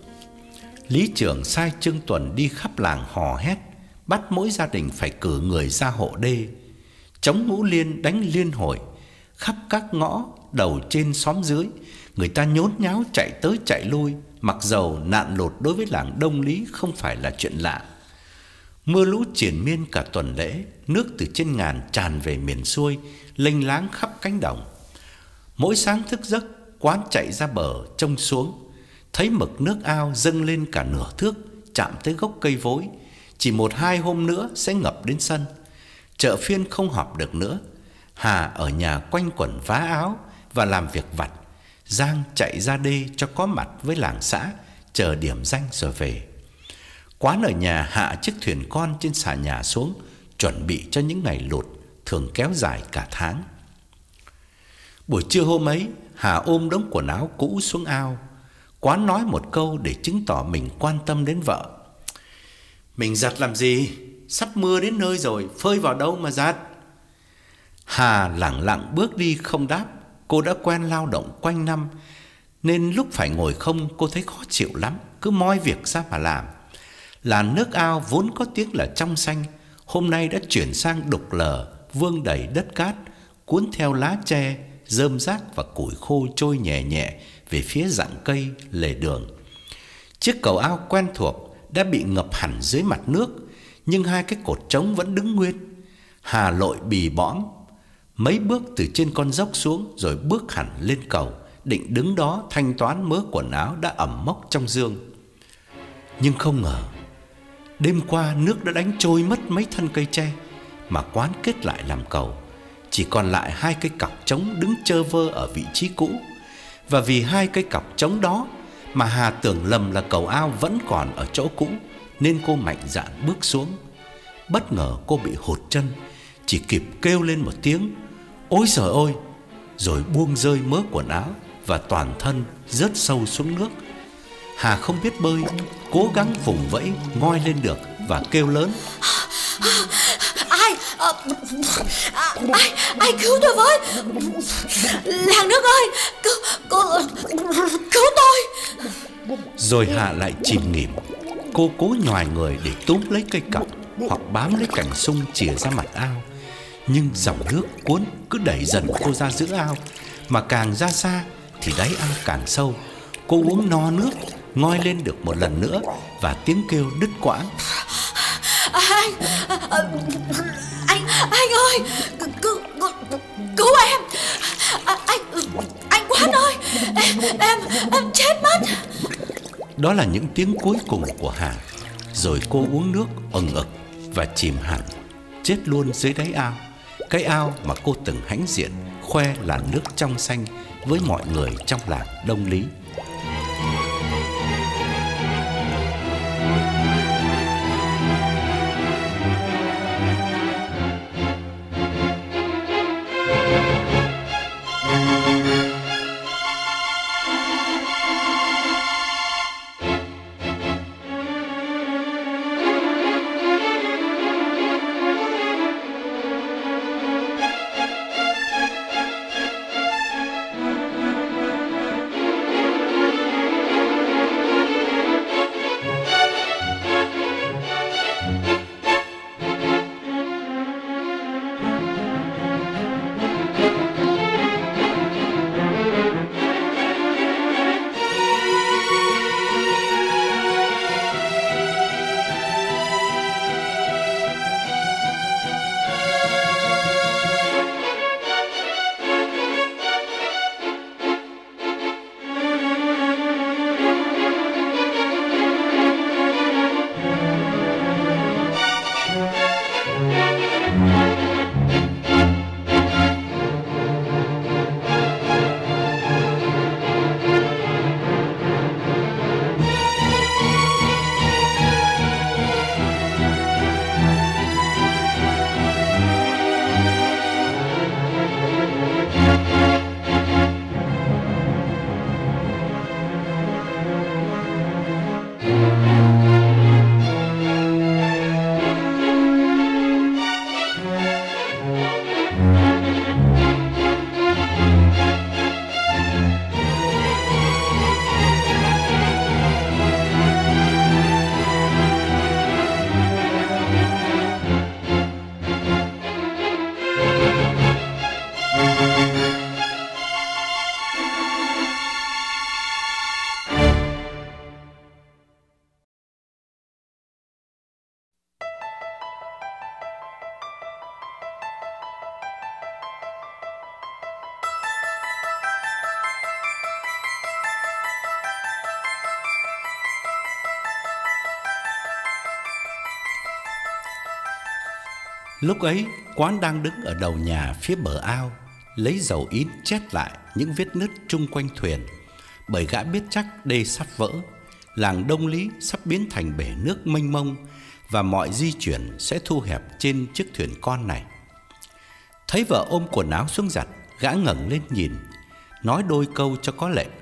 Lý trưởng sai Trương Tuần đi khắp làng hò hét, bắt mỗi gia đình phải cử người ra hộ đê, chống ngũ liên đánh liên hồi. Khắp các ngõ đầu trên xóm dưới, người ta nhốn nháo chạy tới chạy lui, mặc dầu nạn lụt đối với làng Đông Lý không phải là chuyện lạ. Mưa lũ triền miên cả tuần lễ, nước từ trên ngàn tràn về miền xuôi, lênh láng khắp cánh đồng. Mỗi sáng thức giấc, Quán chạy ra bờ trông xuống, thấy mực nước ao dâng lên cả nửa thước, chạm tới gốc cây vối. Chỉ một hai hôm nữa sẽ ngập đến sân. Chợ phiên không họp được nữa. Hà ở nhà quanh quẩn vá áo và làm việc vặt. Giang chạy ra đê cho có mặt với làng xã, chờ điểm danh rồi về. Quán ở nhà hạ chiếc thuyền con trên xà nhà xuống, chuẩn bị cho những ngày lụt thường kéo dài cả tháng. Buổi trưa hôm ấy, Hà ôm đống quần áo cũ xuống ao. Quán nói một câu để chứng tỏ mình quan tâm đến vợ: mình giặt làm gì? Sắp mưa đến nơi rồi, phơi vào đâu mà giặt? Hà lẳng lặng bước đi không đáp. Cô đã quen lao động quanh năm, nên lúc phải ngồi không cô thấy khó chịu lắm, cứ moi việc ra mà làm. Làn nước ao vốn có tiếng là trong xanh, hôm nay đã chuyển sang đục lờ, vương đầy đất cát, cuốn theo lá tre, rơm rác và củi khô trôi nhẹ nhẹ về phía rặng cây lề đường. Chiếc cầu ao quen thuộc đã bị ngập hẳn dưới mặt nước, nhưng hai cái cột trống vẫn đứng nguyên. Hà lội bì bõm mấy bước từ trên con dốc xuống, rồi bước hẳn lên cầu, định đứng đó thanh toán mớ quần áo đã ẩm mốc trong giương. Nhưng không ngờ, đêm qua nước đã đánh trôi mất mấy thân cây tre mà Quán kết lại làm cầu. Chỉ còn lại hai cây cọc trống đứng chơ vơ ở vị trí cũ. Và vì hai cây cọc trống đó mà Hà tưởng lầm là cầu ao vẫn còn ở chỗ cũ, nên cô mạnh dạn bước xuống. Bất ngờ cô bị hụt chân, chỉ kịp kêu lên một tiếng ôi trời ơi, rồi buông rơi mớ quần áo và toàn thân rớt sâu xuống nước. Hà không biết bơi, cố gắng vùng vẫy ngoi lên được và kêu lớn: Ai, à, ai, ai cứu tôi với! Làng nước ơi, cứu, cứu, cứu tôi! Rồi Hà lại chìm nghỉm. Cô cố nhoài người để túm lấy cây cọc hoặc bám lấy cành sung chìa ra mặt ao, nhưng dòng nước cuốn cứ đẩy dần cô ra giữa ao, mà càng ra xa thì đáy ao càng sâu. Cô uống no nước, ngoi lên được một lần nữa và tiếng kêu đứt quãng: Anh, anh, anh ơi, cứu, cứu, cứu em! Anh, anh Quán ơi, em, em, em chết mất! Đó là những tiếng cuối cùng của Hà. Rồi cô uống nước ừng ực và chìm hẳn, chết luôn dưới đáy ao. Cái ao mà cô từng hãnh diện khoe là nước trong xanh với mọi người trong làng Đông Lý. Lúc ấy Quán đang đứng ở đầu nhà phía bờ ao, lấy dầu ín chét lại những vết nứt chung quanh thuyền. Bởi gã biết chắc đê sắp vỡ, làng Đông Lý sắp biến thành bể nước mênh mông, và mọi di chuyển sẽ thu hẹp trên chiếc thuyền con này. Thấy vợ ôm quần áo xuống giặt, gã ngẩng lên nhìn, nói đôi câu cho có lệ.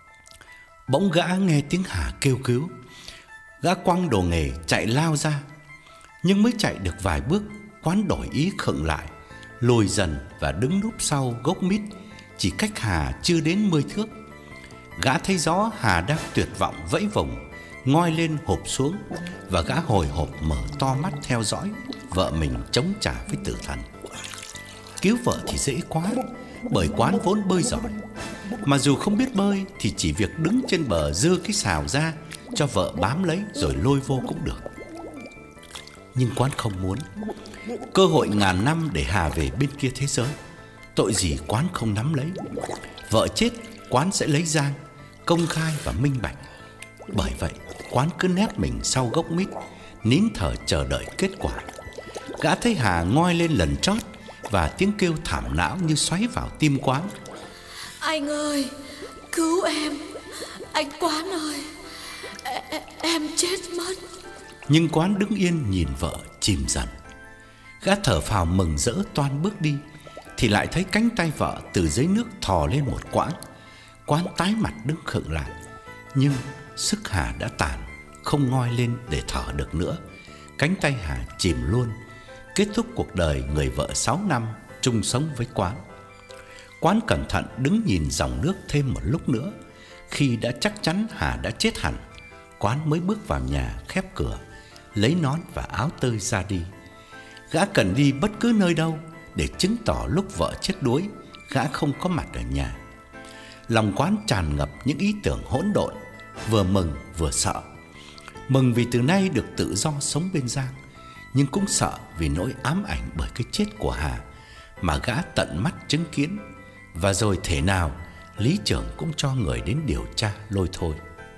Bỗng gã nghe tiếng Hà kêu cứu. Gã quăng đồ nghề chạy lao ra. Nhưng mới chạy được vài bước, Quán đổi ý khựng lại, lùi dần và đứng núp sau gốc mít, chỉ cách Hà chưa đến mười thước. Gã thấy rõ Hà đang tuyệt vọng vẫy vùng, ngoi lên hộp xuống, và gã hồi hộp mở to mắt theo dõi vợ mình chống trả với tử thần. Cứu vợ thì dễ quá, bởi Quán vốn bơi giỏi, mà dù không biết bơi thì chỉ việc đứng trên bờ giơ cái xào ra cho vợ bám lấy rồi lôi vô cũng được. Nhưng Quán không muốn. Cơ hội ngàn năm để Hà về bên kia thế giới, tội gì Quán không nắm lấy. Vợ chết, Quán sẽ lấy Giang, công khai và minh bạch. Bởi vậy Quán cứ nép mình sau gốc mít, nín thở chờ đợi kết quả. Gã thấy Hà ngoi lên lần chót, và tiếng kêu thảm não như xoáy vào tim Quán. Anh ơi, cứu em. Anh Quán ơi, e- em chết mất. Nhưng Quán đứng yên nhìn vợ chìm dần. Gã thở phào mừng rỡ toan bước đi, thì lại thấy cánh tay vợ từ dưới nước thò lên một quãng. Quán tái mặt đứng khựng lại. Nhưng sức Hà đã tàn, không ngoi lên để thở được nữa. Cánh tay Hà chìm luôn, kết thúc cuộc đời người vợ sáu năm chung sống với Quán. Quán cẩn thận đứng nhìn dòng nước thêm một lúc nữa. Khi đã chắc chắn Hà đã chết hẳn, Quán mới bước vào nhà khép cửa, lấy nón và áo tơi ra đi. Gã cần đi bất cứ nơi đâu để chứng tỏ lúc vợ chết đuối, gã không có mặt ở nhà. Lòng Quán tràn ngập những ý tưởng hỗn độn, vừa mừng vừa sợ. Mừng vì từ nay được tự do sống bên Giang, nhưng cũng sợ vì nỗi ám ảnh bởi cái chết của Hà mà gã tận mắt chứng kiến. Và rồi thể nào lý trưởng cũng cho người đến điều tra lôi thôi.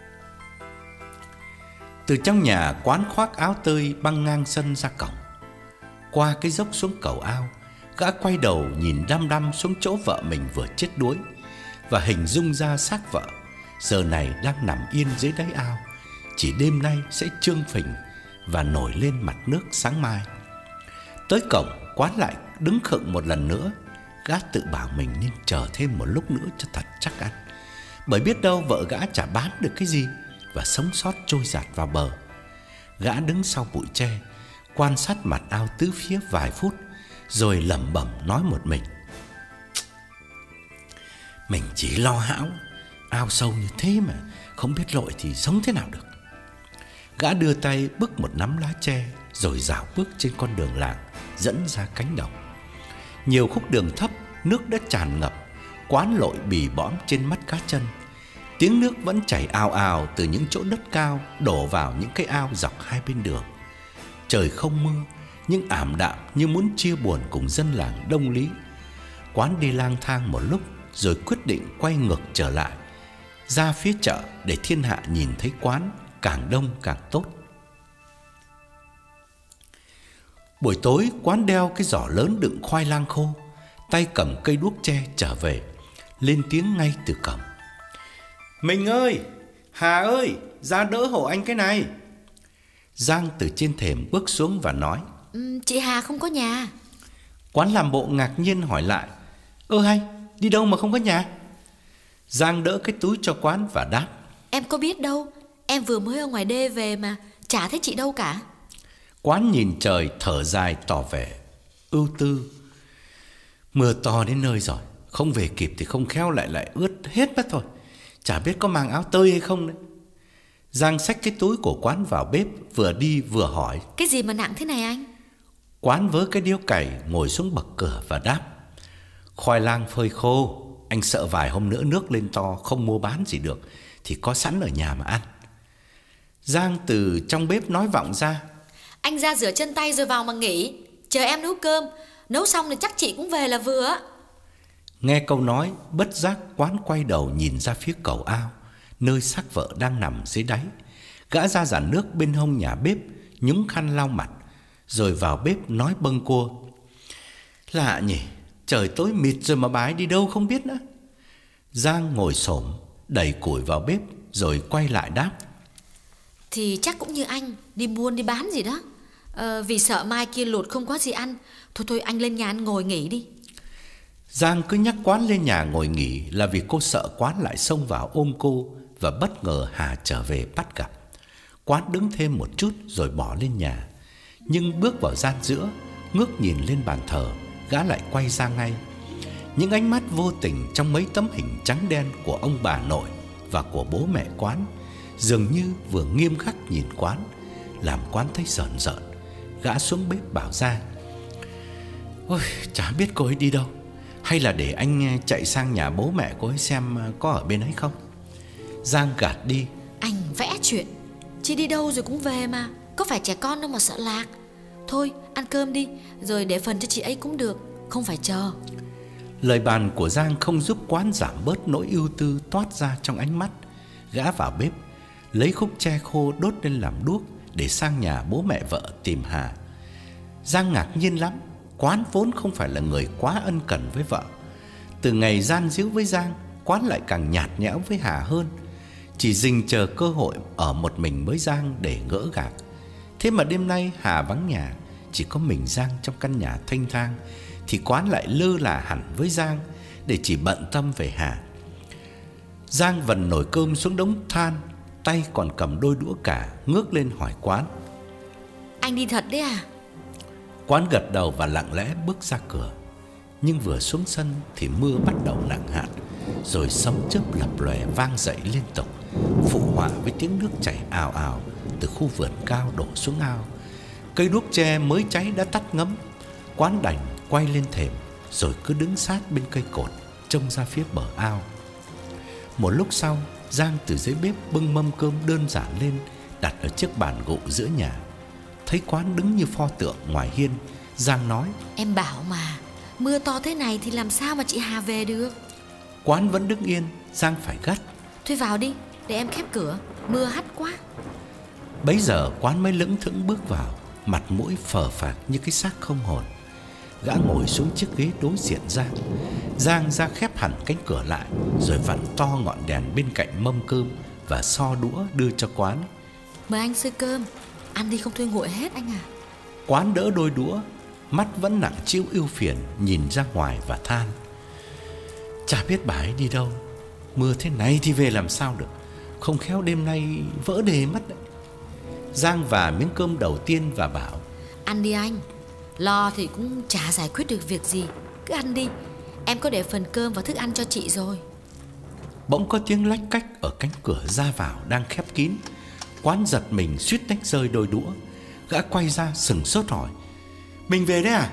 Từ trong nhà, Quán khoác áo tơi băng ngang sân ra cổng. Qua cái dốc xuống cầu ao, gã quay đầu nhìn đăm đăm xuống chỗ vợ mình vừa chết đuối, và hình dung ra xác vợ giờ này đang nằm yên dưới đáy ao, chỉ đêm nay sẽ trương phình và nổi lên mặt nước sáng mai. Tới cổng, Quán lại đứng khựng một lần nữa. Gã tự bảo mình nên chờ thêm một lúc nữa cho thật chắc ăn, bởi biết đâu vợ gã chả bán được cái gì và sống sót trôi dạt vào bờ. Gã đứng sau bụi tre, quan sát mặt ao tứ phía vài phút, rồi lẩm bẩm nói một mình: mình chỉ lo hão, ao sâu như thế mà không biết lội thì sống thế nào được. Gã đưa tay bứt một nắm lá tre, rồi dạo bước trên con đường làng dẫn ra cánh đồng. Nhiều khúc đường thấp, nước đã tràn ngập, Quán lội bì bõm trên mắt cá chân. Tiếng nước vẫn chảy ào ào từ những chỗ đất cao đổ vào những cái ao dọc hai bên đường. Trời không mưa, nhưng ảm đạm như muốn chia buồn cùng dân làng Đông Lý. Quán đi lang thang một lúc, rồi quyết định quay ngược trở lại, ra phía chợ để thiên hạ nhìn thấy Quán càng đông càng tốt. Buổi tối, Quán đeo cái giỏ lớn đựng khoai lang khô, tay cầm cây đuốc tre trở về, lên tiếng ngay từ cổng: mình ơi, Hà ơi, ra đỡ hộ anh cái này. Giang từ trên thềm bước xuống và nói: ừ, chị Hà không có nhà. Quán làm bộ ngạc nhiên hỏi lại: ơ hay, đi đâu mà không có nhà? Giang đỡ cái túi cho Quán và đáp: em có biết đâu, em vừa mới ở ngoài đê về mà chả thấy chị đâu cả. Quán nhìn trời thở dài tỏ vẻ ưu tư. Mưa to đến nơi rồi, không về kịp thì không khéo lại lại ướt hết mất thôi. Chả biết có mang áo tơi hay không đấy. Giang xách cái túi của Quán vào bếp, vừa đi vừa hỏi: cái gì mà nặng thế này anh? Quán vớ cái điếu cày ngồi xuống bậc cửa và đáp: khoai lang phơi khô, anh sợ vài hôm nữa nước lên to không mua bán gì được thì có sẵn ở nhà mà ăn. Giang từ trong bếp nói vọng ra: anh ra rửa chân tay rồi vào mà nghỉ, chờ em nấu cơm, nấu xong thì chắc chị cũng về là vừa. Nghe câu nói, bất giác Quán quay đầu nhìn ra phía cầu ao, nơi xác vợ đang nằm dưới đáy. Gã ra giàn nước bên hông nhà bếp, nhúng khăn lau mặt, rồi vào bếp nói bâng quơ: "Lạ nhỉ, trời tối mịt rồi mà bà ấy đi đâu không biết nữa." Giang ngồi xổm đẩy củi vào bếp rồi quay lại đáp: "Thì chắc cũng như anh, đi buôn đi bán gì đó. ờ, Vì sợ mai kia lụt không có gì ăn. Thôi thôi anh lên nhà anh ngồi nghỉ đi." Giang cứ nhắc Quán lên nhà ngồi nghỉ là vì cô sợ Quán lại xông vào ôm cô, và bất ngờ Hà trở về bắt gặp. Quán đứng thêm một chút rồi bỏ lên nhà, nhưng bước vào gian giữa, ngước nhìn lên bàn thờ, gã lại quay ra ngay. Những ánh mắt vô tình trong mấy tấm hình trắng đen của ông bà nội và của bố mẹ Quán dường như vừa nghiêm khắc nhìn Quán, làm Quán thấy rợn rợn. Gã xuống bếp bảo Giang: "Ôi, chả biết cô ấy đi đâu. Hay là để anh chạy sang nhà bố mẹ cô ấy xem có ở bên ấy không?" Giang gạt đi: "Anh vẽ chuyện, chị đi đâu rồi cũng về mà, có phải trẻ con đâu mà sợ lạc. Thôi ăn cơm đi, rồi để phần cho chị ấy cũng được, không phải chờ." Lời bàn của Giang không giúp Quán giảm bớt nỗi ưu tư toát ra trong ánh mắt. Gã vào bếp, lấy khúc tre khô đốt lên làm đuốc để sang nhà bố mẹ vợ tìm Hà. Giang ngạc nhiên lắm. Quán vốn không phải là người quá ân cần với vợ. Từ ngày gian díu với Giang, Quán lại càng nhạt nhẽo với Hà hơn, chỉ dình chờ cơ hội ở một mình với Giang để gỡ gạc. Thế mà đêm nay Hà vắng nhà, chỉ có mình Giang trong căn nhà thênh thang, thì Quán lại lơ là hẳn với Giang để chỉ bận tâm về Hà. Giang vần nồi cơm xuống đống than, tay còn cầm đôi đũa cả, ngước lên hỏi Quán: "Anh đi thật đấy à?" Quán gật đầu và lặng lẽ bước ra cửa. Nhưng vừa xuống sân thì mưa bắt đầu nặng hạt, rồi sấm chớp lập lòe vang dậy liên tục, phụ họa với tiếng nước chảy ào ào từ khu vườn cao đổ xuống ao. Cây đuốc tre mới cháy đã tắt ngấm. Quán đành quay lên thềm, rồi cứ đứng sát bên cây cột trông ra phía bờ ao. Một lúc sau, Giang từ dưới bếp bưng mâm cơm đơn giản lên, đặt ở chiếc bàn gỗ giữa nhà. Thấy Quán đứng như pho tượng ngoài hiên, Giang nói: "Em bảo mà, mưa to thế này thì làm sao mà chị Hà về được." Quán vẫn đứng yên. Giang phải gắt: "Thôi vào đi, để em khép cửa, mưa hắt quá." Bấy giờ Quán mới lững thững bước vào, mặt mũi phờ phạc như cái xác không hồn. Gã ngồi xuống chiếc ghế đối diện Giang. Giang ra khép hẳn cánh cửa lại, rồi vặn to ngọn đèn bên cạnh mâm cơm và xo đũa đưa cho Quán. "Mời anh xơi cơm, ăn đi không thôi nguội hết anh à." Quán đỡ đôi đũa, mắt vẫn nặng trĩu ưu phiền nhìn ra ngoài và than: "Chả biết bà ấy đi đâu. Mưa thế này thì về làm sao được, không khéo đêm nay vỡ đề mất đấy." Giang và miếng cơm đầu tiên và bảo: "Ăn đi anh, lo thì cũng chả giải quyết được việc gì, cứ ăn đi. Em có để phần cơm và thức ăn cho chị rồi." Bỗng có tiếng lách cách ở cánh cửa ra vào đang khép kín. Quán giật mình suýt đánh rơi đôi đũa. Gã quay ra sừng sốt hỏi: "Mình về đấy à?"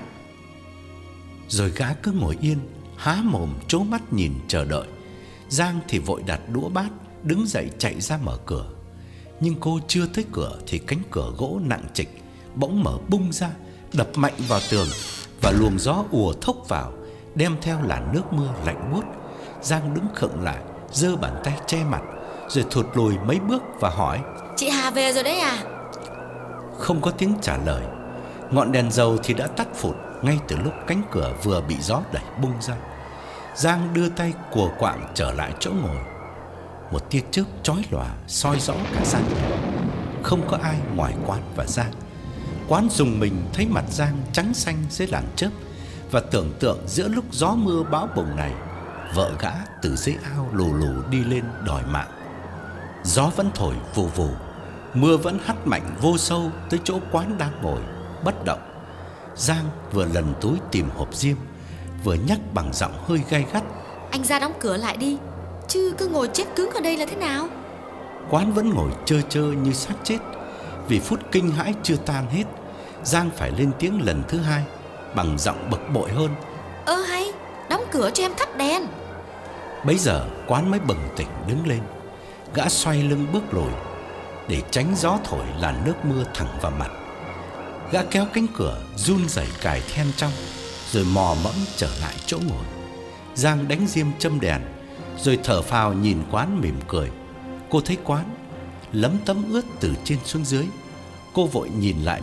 Rồi gã cứ ngồi yên, há mồm trố mắt nhìn chờ đợi. Giang thì vội đặt đũa bát, đứng dậy chạy ra mở cửa. Nhưng cô chưa tới cửa thì cánh cửa gỗ nặng trịch bỗng mở bung ra, đập mạnh vào tường, và luồng gió ùa thốc vào, đem theo làn nước mưa lạnh buốt. Giang đứng khựng lại, giơ bàn tay che mặt, rồi thụt lùi mấy bước và hỏi: "Chị Hà về rồi đấy à?" Không có tiếng trả lời. Ngọn đèn dầu thì đã tắt phụt ngay từ lúc cánh cửa vừa bị gió đẩy bung ra. Giang đưa tay cùa quạng trở lại chỗ ngồi. Một tia chớp chói lòa soi rõ cả gian nhà. Không có ai ngoài Quán và Giang. Quán rùng mình thấy mặt Giang trắng xanh dưới làn chớp, và tưởng tượng giữa lúc gió mưa bão bùng này, vợ gã từ dưới ao lù lù đi lên đòi mạng. Gió vẫn thổi vù vù, mưa vẫn hắt mạnh vô sâu tới chỗ Quán đang ngồi bất động. Giang vừa lần túi tìm hộp diêm, vừa nhắc bằng giọng hơi gay gắt: "Anh ra đóng cửa lại đi, chứ cứ ngồi chết cứng ở đây là thế nào?" Quán vẫn ngồi trơ trơ như xác chết. Vì phút kinh hãi chưa tan hết, Giang phải lên tiếng lần thứ hai bằng giọng bực bội hơn: "Ơ hay, đóng cửa cho em thắp đèn." Bấy giờ Quán mới bừng tỉnh đứng lên. Gã xoay lưng bước lùi để tránh gió thổi làn nước mưa thẳng vào mặt. Gã kéo cánh cửa run rẩy cài then trong, rồi mò mẫm trở lại chỗ ngồi. Giang đánh diêm châm đèn, rồi thở phào nhìn Quán mỉm cười. Cô thấy Quán lấm tấm ướt từ trên xuống dưới. Cô vội nhìn lại mình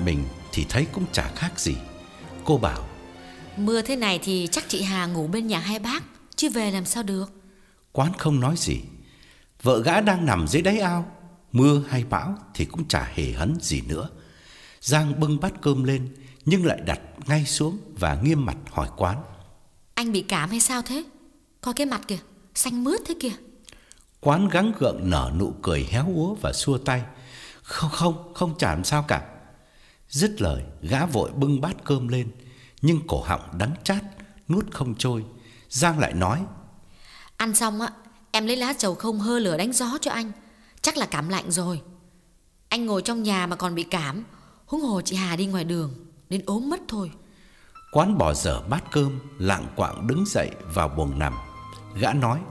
thì thấy cũng chả khác gì. Cô bảo: Mưa thế này thì chắc chị Hà ngủ bên nhà hai bác, chứ về làm sao được. Quán không nói gì. Vợ gã đang nằm dưới đáy ao, mưa hay bão thì cũng chả hề hấn gì nữa. Giang bưng bát cơm lên nhưng lại đặt ngay xuống và nghiêm mặt hỏi Quán: Anh bị cảm hay sao thế? Coi cái mặt kìa, xanh mướt thế kìa. Quán gắng gượng nở nụ cười héo úa và xua tay: Không không, không chả làm sao cả. Dứt lời, gã vội bưng bát cơm lên, nhưng cổ họng đắng chát, nuốt không trôi. Giang lại nói: Ăn xong á, em lấy lá trầu không hơ lửa đánh gió cho anh. Chắc là cảm lạnh rồi. Anh ngồi trong nhà mà còn bị cảm, huống hồ chị Hà đi ngoài đường, đến ốm mất thôi. Quán bỏ dở bát cơm, lạng quạng đứng dậy vào buồng nằm. Gã nói: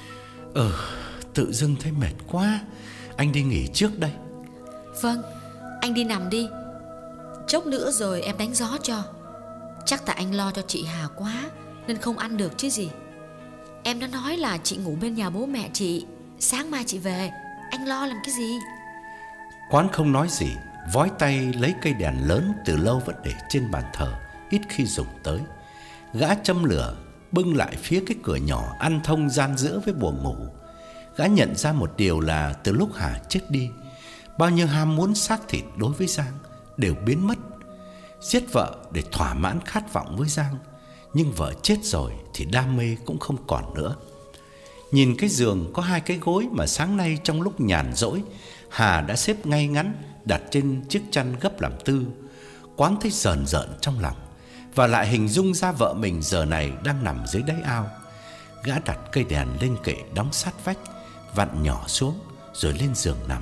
Ờ, tự dưng thấy mệt quá, anh đi nghỉ trước đây. Vâng, anh đi nằm đi, chốc nữa rồi em đánh gió cho. Chắc tại anh lo cho chị Hà quá nên không ăn được chứ gì. Em đã nói là chị ngủ bên nhà bố mẹ chị, sáng mai chị về, anh lo làm cái gì. Quán không nói gì, vói tay lấy cây đèn lớn từ lâu vẫn để trên bàn thờ, ít khi dùng tới. Gã châm lửa, bưng lại phía cái cửa nhỏ ăn thông gian giữa với buồng ngủ. Gã nhận ra một điều là từ lúc Hà chết đi, bao nhiêu ham muốn xác thịt đối với Giang đều biến mất. Giết vợ để thỏa mãn khát vọng với Giang, nhưng vợ chết rồi thì đam mê cũng không còn nữa. Nhìn cái giường có hai cái gối mà sáng nay trong lúc nhàn rỗi Hà đã xếp ngay ngắn đặt trên chiếc chăn gấp làm tư, Quán thấy rờn rợn trong lòng, và lại hình dung ra vợ mình giờ này đang nằm dưới đáy ao. Gã đặt cây đèn lên kệ đóng sát vách, vặn nhỏ xuống rồi lên giường nằm.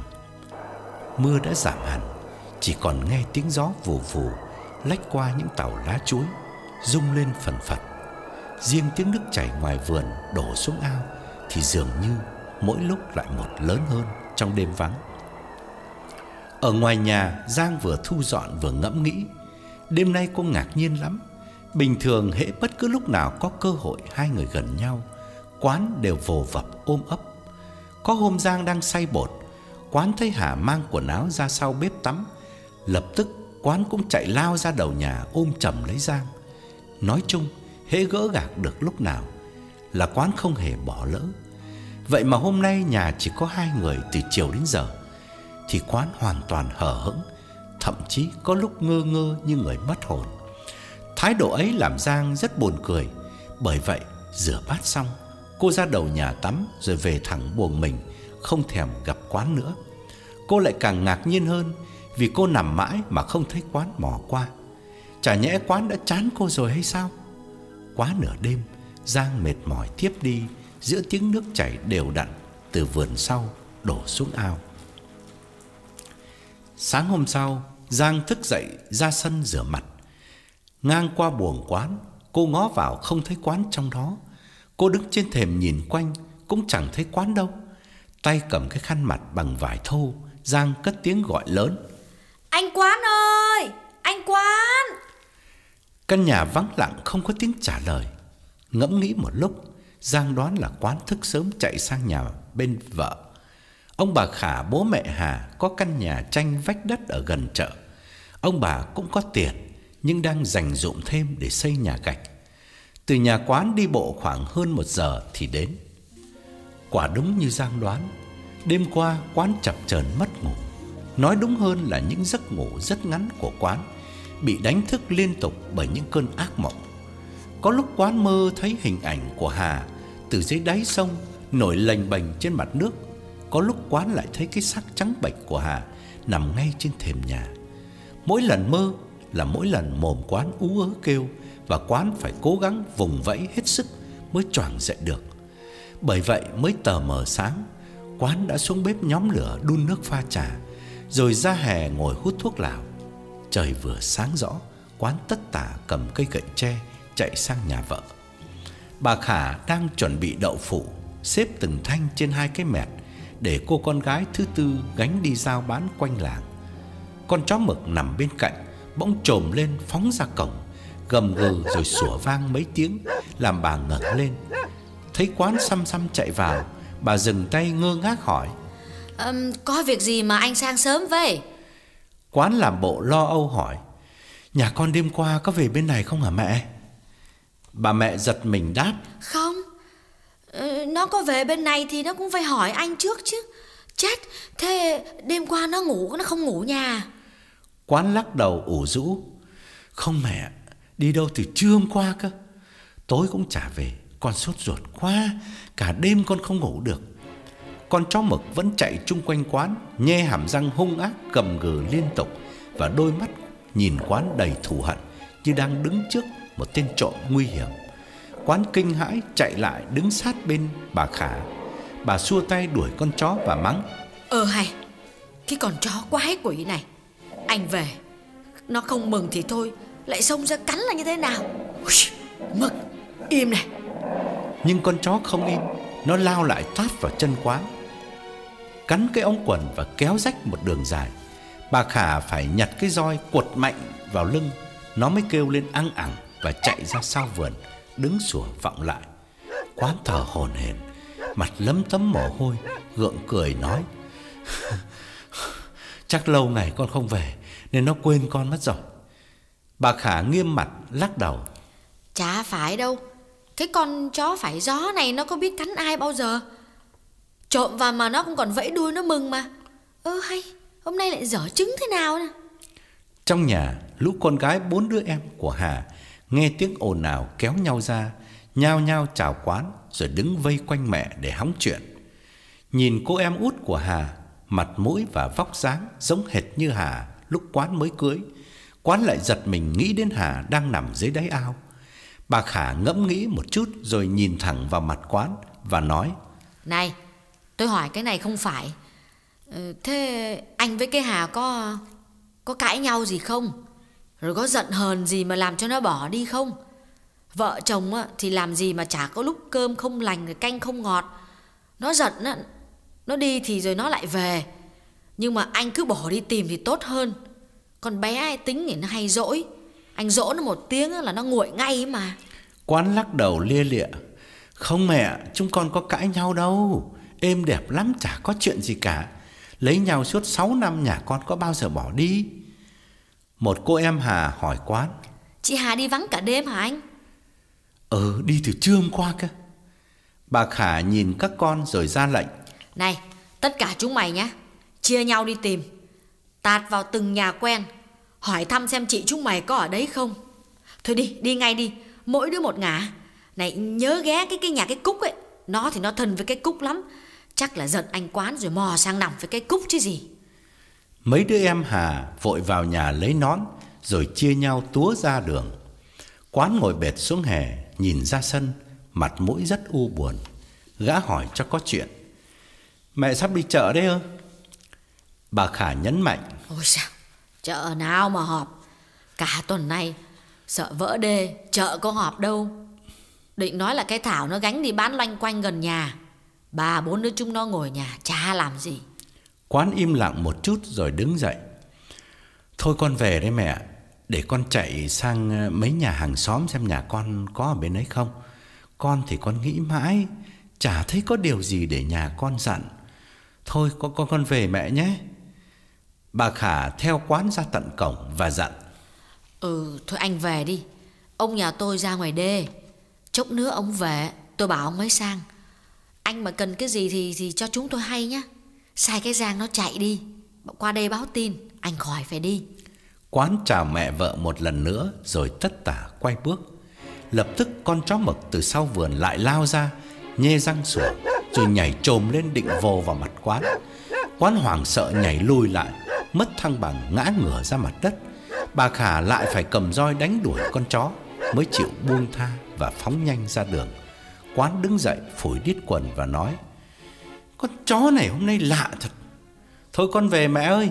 Mưa đã giảm hẳn, chỉ còn nghe tiếng gió vù vù lách qua những tàu lá chuối, rung lên phần phật. Riêng tiếng nước chảy ngoài vườn đổ xuống ao thì dường như mỗi lúc lại một lớn hơn trong đêm vắng. Ở ngoài nhà, Giang vừa thu dọn vừa ngẫm nghĩ. Đêm nay cô ngạc nhiên lắm. Bình thường hễ bất cứ lúc nào có cơ hội hai người gần nhau, Quán đều vồ vập ôm ấp. Có hôm Giang đang xay bột, Quán thấy Hà mang quần áo ra sau bếp tắm, lập tức Quán cũng chạy lao ra đầu nhà ôm chầm lấy Giang. Nói chung, hễ gỡ gạc được lúc nào là Quán không hề bỏ lỡ. Vậy mà hôm nay nhà chỉ có hai người từ chiều đến giờ thì Quán hoàn toàn hờ hững, thậm chí có lúc ngơ ngơ như người mất hồn. Thái độ ấy làm Giang rất buồn cười. Bởi vậy rửa bát xong, cô ra đầu nhà tắm rồi về thẳng buồng mình, không thèm gặp Quán nữa. Cô lại càng ngạc nhiên hơn vì cô nằm mãi mà không thấy Quán mò qua. Chả nhẽ Quán đã chán cô rồi hay sao? Quá nửa đêm, Giang mệt mỏi thiếp đi giữa tiếng nước chảy đều đặn từ vườn sau đổ xuống ao. Sáng hôm sau, Giang thức dậy ra sân rửa mặt. Ngang qua buồng Quán, cô ngó vào không thấy Quán trong đó. Cô đứng trên thềm nhìn quanh cũng chẳng thấy Quán đâu. Tay cầm cái khăn mặt bằng vải thô, Giang cất tiếng gọi lớn: Anh Quán ơi! Anh Quán! Căn nhà vắng lặng không có tiếng trả lời. Ngẫm nghĩ một lúc, Giang đoán là Quán thức sớm chạy sang nhà bên vợ. Ông bà Khả bố mẹ Hà có căn nhà tranh vách đất ở gần chợ. Ông bà cũng có tiền nhưng đang dành dụm thêm để xây nhà gạch. Từ nhà Quán đi bộ khoảng hơn một giờ thì đến. Quả đúng như Giang đoán, đêm qua Quán chập chờn mất ngủ. Nói đúng hơn là những giấc ngủ rất ngắn của Quán bị đánh thức liên tục bởi những cơn ác mộng. Có lúc Quán mơ thấy hình ảnh của Hà từ dưới đáy sông nổi lềnh bềnh trên mặt nước. Có lúc Quán lại thấy cái xác trắng bệch của Hà nằm ngay trên thềm nhà. Mỗi lần mơ là mỗi lần mồm Quán ú ớ kêu, và Quán phải cố gắng vùng vẫy hết sức mới choàng dậy được. Bởi vậy mới tờ mờ sáng, Quán đã xuống bếp nhóm lửa đun nước pha trà, rồi ra hè ngồi hút thuốc lào. Trời vừa sáng rõ, Quán tất tả cầm cây gậy tre chạy sang nhà vợ. Bà Khả đang chuẩn bị đậu phụ, xếp từng thanh trên hai cái mẹt để cô con gái thứ tư gánh đi giao bán quanh làng. Con chó mực nằm bên cạnh bỗng trồm lên phóng ra cổng, gầm gừ rồi sủa vang mấy tiếng làm bà ngẩng lên. Thấy Quán xăm xăm chạy vào, bà dừng tay ngơ ngác hỏi: um, Có việc gì mà anh sang sớm vậy? Quán làm bộ lo âu hỏi: Nhà con đêm qua có về bên này không hả mẹ? Bà mẹ giật mình đáp. Không, nó có về bên này thì nó cũng phải hỏi anh trước chứ. Chết, thế đêm qua nó ngủ, nó không ngủ nhà? Quán lắc đầu ủ rũ. Không mẹ, đi đâu từ trưa hôm qua cơ. Tối cũng chả về, con sốt ruột quá, cả đêm con không ngủ được. Con chó mực vẫn chạy chung quanh quán, nhe hàm răng hung ác gầm gừ liên tục, và đôi mắt nhìn Quán đầy thù hận, như đang đứng trước một tên trộm nguy hiểm. Quán kinh hãi chạy lại đứng sát bên bà Khả. Bà xua tay đuổi con chó và mắng. Ờ hay, cái con chó quái quỷ này, anh về nó không mừng thì thôi, lại xông ra cắn là như thế nào? Ui, Mực, im này. Nhưng con chó không im, nó lao lại tát vào chân Quán, cắn cái ống quần và kéo rách một đường dài. Bà Khả phải nhặt cái roi quật mạnh vào lưng, nó mới kêu lên ăng ẳng và chạy ra sau vườn, đứng sủa vọng lại. Quán thở hổn hển, mặt lấm tấm mồ hôi, gượng cười nói. Chắc lâu ngày con không về nên nó quên con mất rồi. Bà Khả nghiêm mặt lắc đầu. Chả phải đâu, cái con chó phải gió này nó có biết cắn ai bao giờ. Trộm vào mà nó cũng còn vẫy đuôi nó mừng mà. Ơ hay, hôm nay lại dở trứng thế nào nè. Trong nhà, lũ con gái bốn đứa em của Hà nghe tiếng ồn ào kéo nhau ra, nhao nhao chào Quán rồi đứng vây quanh mẹ để hóng chuyện. Nhìn cô em út của Hà, mặt mũi và vóc dáng giống hệt như Hà lúc Quán mới cưới, Quán lại giật mình nghĩ đến Hà đang nằm dưới đáy ao. Bà Khả ngẫm nghĩ một chút rồi nhìn thẳng vào mặt Quán và nói. Này, tôi hỏi cái này không phải. ừ, Thế anh với cái Hà có Có cãi nhau gì không? Rồi có giận hờn gì mà làm cho nó bỏ đi không? Vợ chồng á, thì làm gì mà chả có lúc cơm không lành rồi canh không ngọt. Nó giận á, nó đi thì rồi nó lại về. Nhưng mà anh cứ bỏ đi tìm thì tốt hơn. Con bé ấy, tính thì nó hay dỗi. Anh dỗ nó một tiếng là nó nguội ngay mà. Quán lắc đầu lia lịa. Không mẹ, chúng con có cãi nhau đâu, êm đẹp lắm, chả có chuyện gì cả. Lấy nhau suốt sáu năm, nhà con có bao giờ bỏ đi. Một cô em Hà hỏi Quán. Chị Hà đi vắng cả đêm hả anh? Ừ, đi từ trưa hôm qua cơ. Bà Khả nhìn các con rồi ra lệnh. Này, tất cả chúng mày nhá, chia nhau đi tìm, tạt vào từng nhà quen, hỏi thăm xem chị chúng mày có ở đấy không. Thôi đi, đi ngay đi, mỗi đứa một ngả. Này, nhớ ghé cái cái nhà cái Cúc ấy, nó thì nó thân với cái Cúc lắm. Chắc là giận anh Quán rồi mò sang nằm với cái Cúc chứ gì. Mấy đứa em Hà vội vào nhà lấy nón, rồi chia nhau túa ra đường. Quán ngồi bệt xuống hè, nhìn ra sân, mặt mũi rất u buồn. Gã hỏi cho có chuyện. Mẹ sắp đi chợ đấy ơ? Bà Khả nhấn mạnh. Ôi sao, chợ nào mà họp. Cả tuần nay sợ vỡ đê, chợ có họp đâu. Định nói là cái Thảo nó gánh đi bán loanh quanh gần nhà. Ba bốn đứa chúng nó ngồi nhà chả làm gì. Quán im lặng một chút rồi đứng dậy. Thôi con về đây mẹ, để con chạy sang mấy nhà hàng xóm xem nhà con có ở bên ấy không. Con thì con nghĩ mãi, chả thấy có điều gì để nhà con dặn. Thôi con con con về mẹ nhé. Bà Khả theo Quán ra tận cổng và dặn. Ừ, thôi anh về đi. Ông nhà tôi ra ngoài đê, chốc nữa ông về tôi bảo ông ấy sang. Anh mà cần cái gì thì thì cho chúng tôi hay nhá. Sai cái Giang nó chạy đi, qua đây báo tin, anh khỏi phải đi. Quán chào mẹ vợ một lần nữa rồi tất tả quay bước. Lập tức con chó mực từ sau vườn lại lao ra, nhe răng sủa, rồi nhảy chồm lên định vồ vào mặt Quán. Quán hoảng sợ nhảy lùi lại, mất thăng bằng ngã ngửa ra mặt đất. Bà Khả lại phải cầm roi đánh đuổi con chó, mới chịu buông tha và phóng nhanh ra đường. Quán đứng dậy phủi đít quần và nói. Con chó này hôm nay lạ thật. Thôi con về mẹ ơi.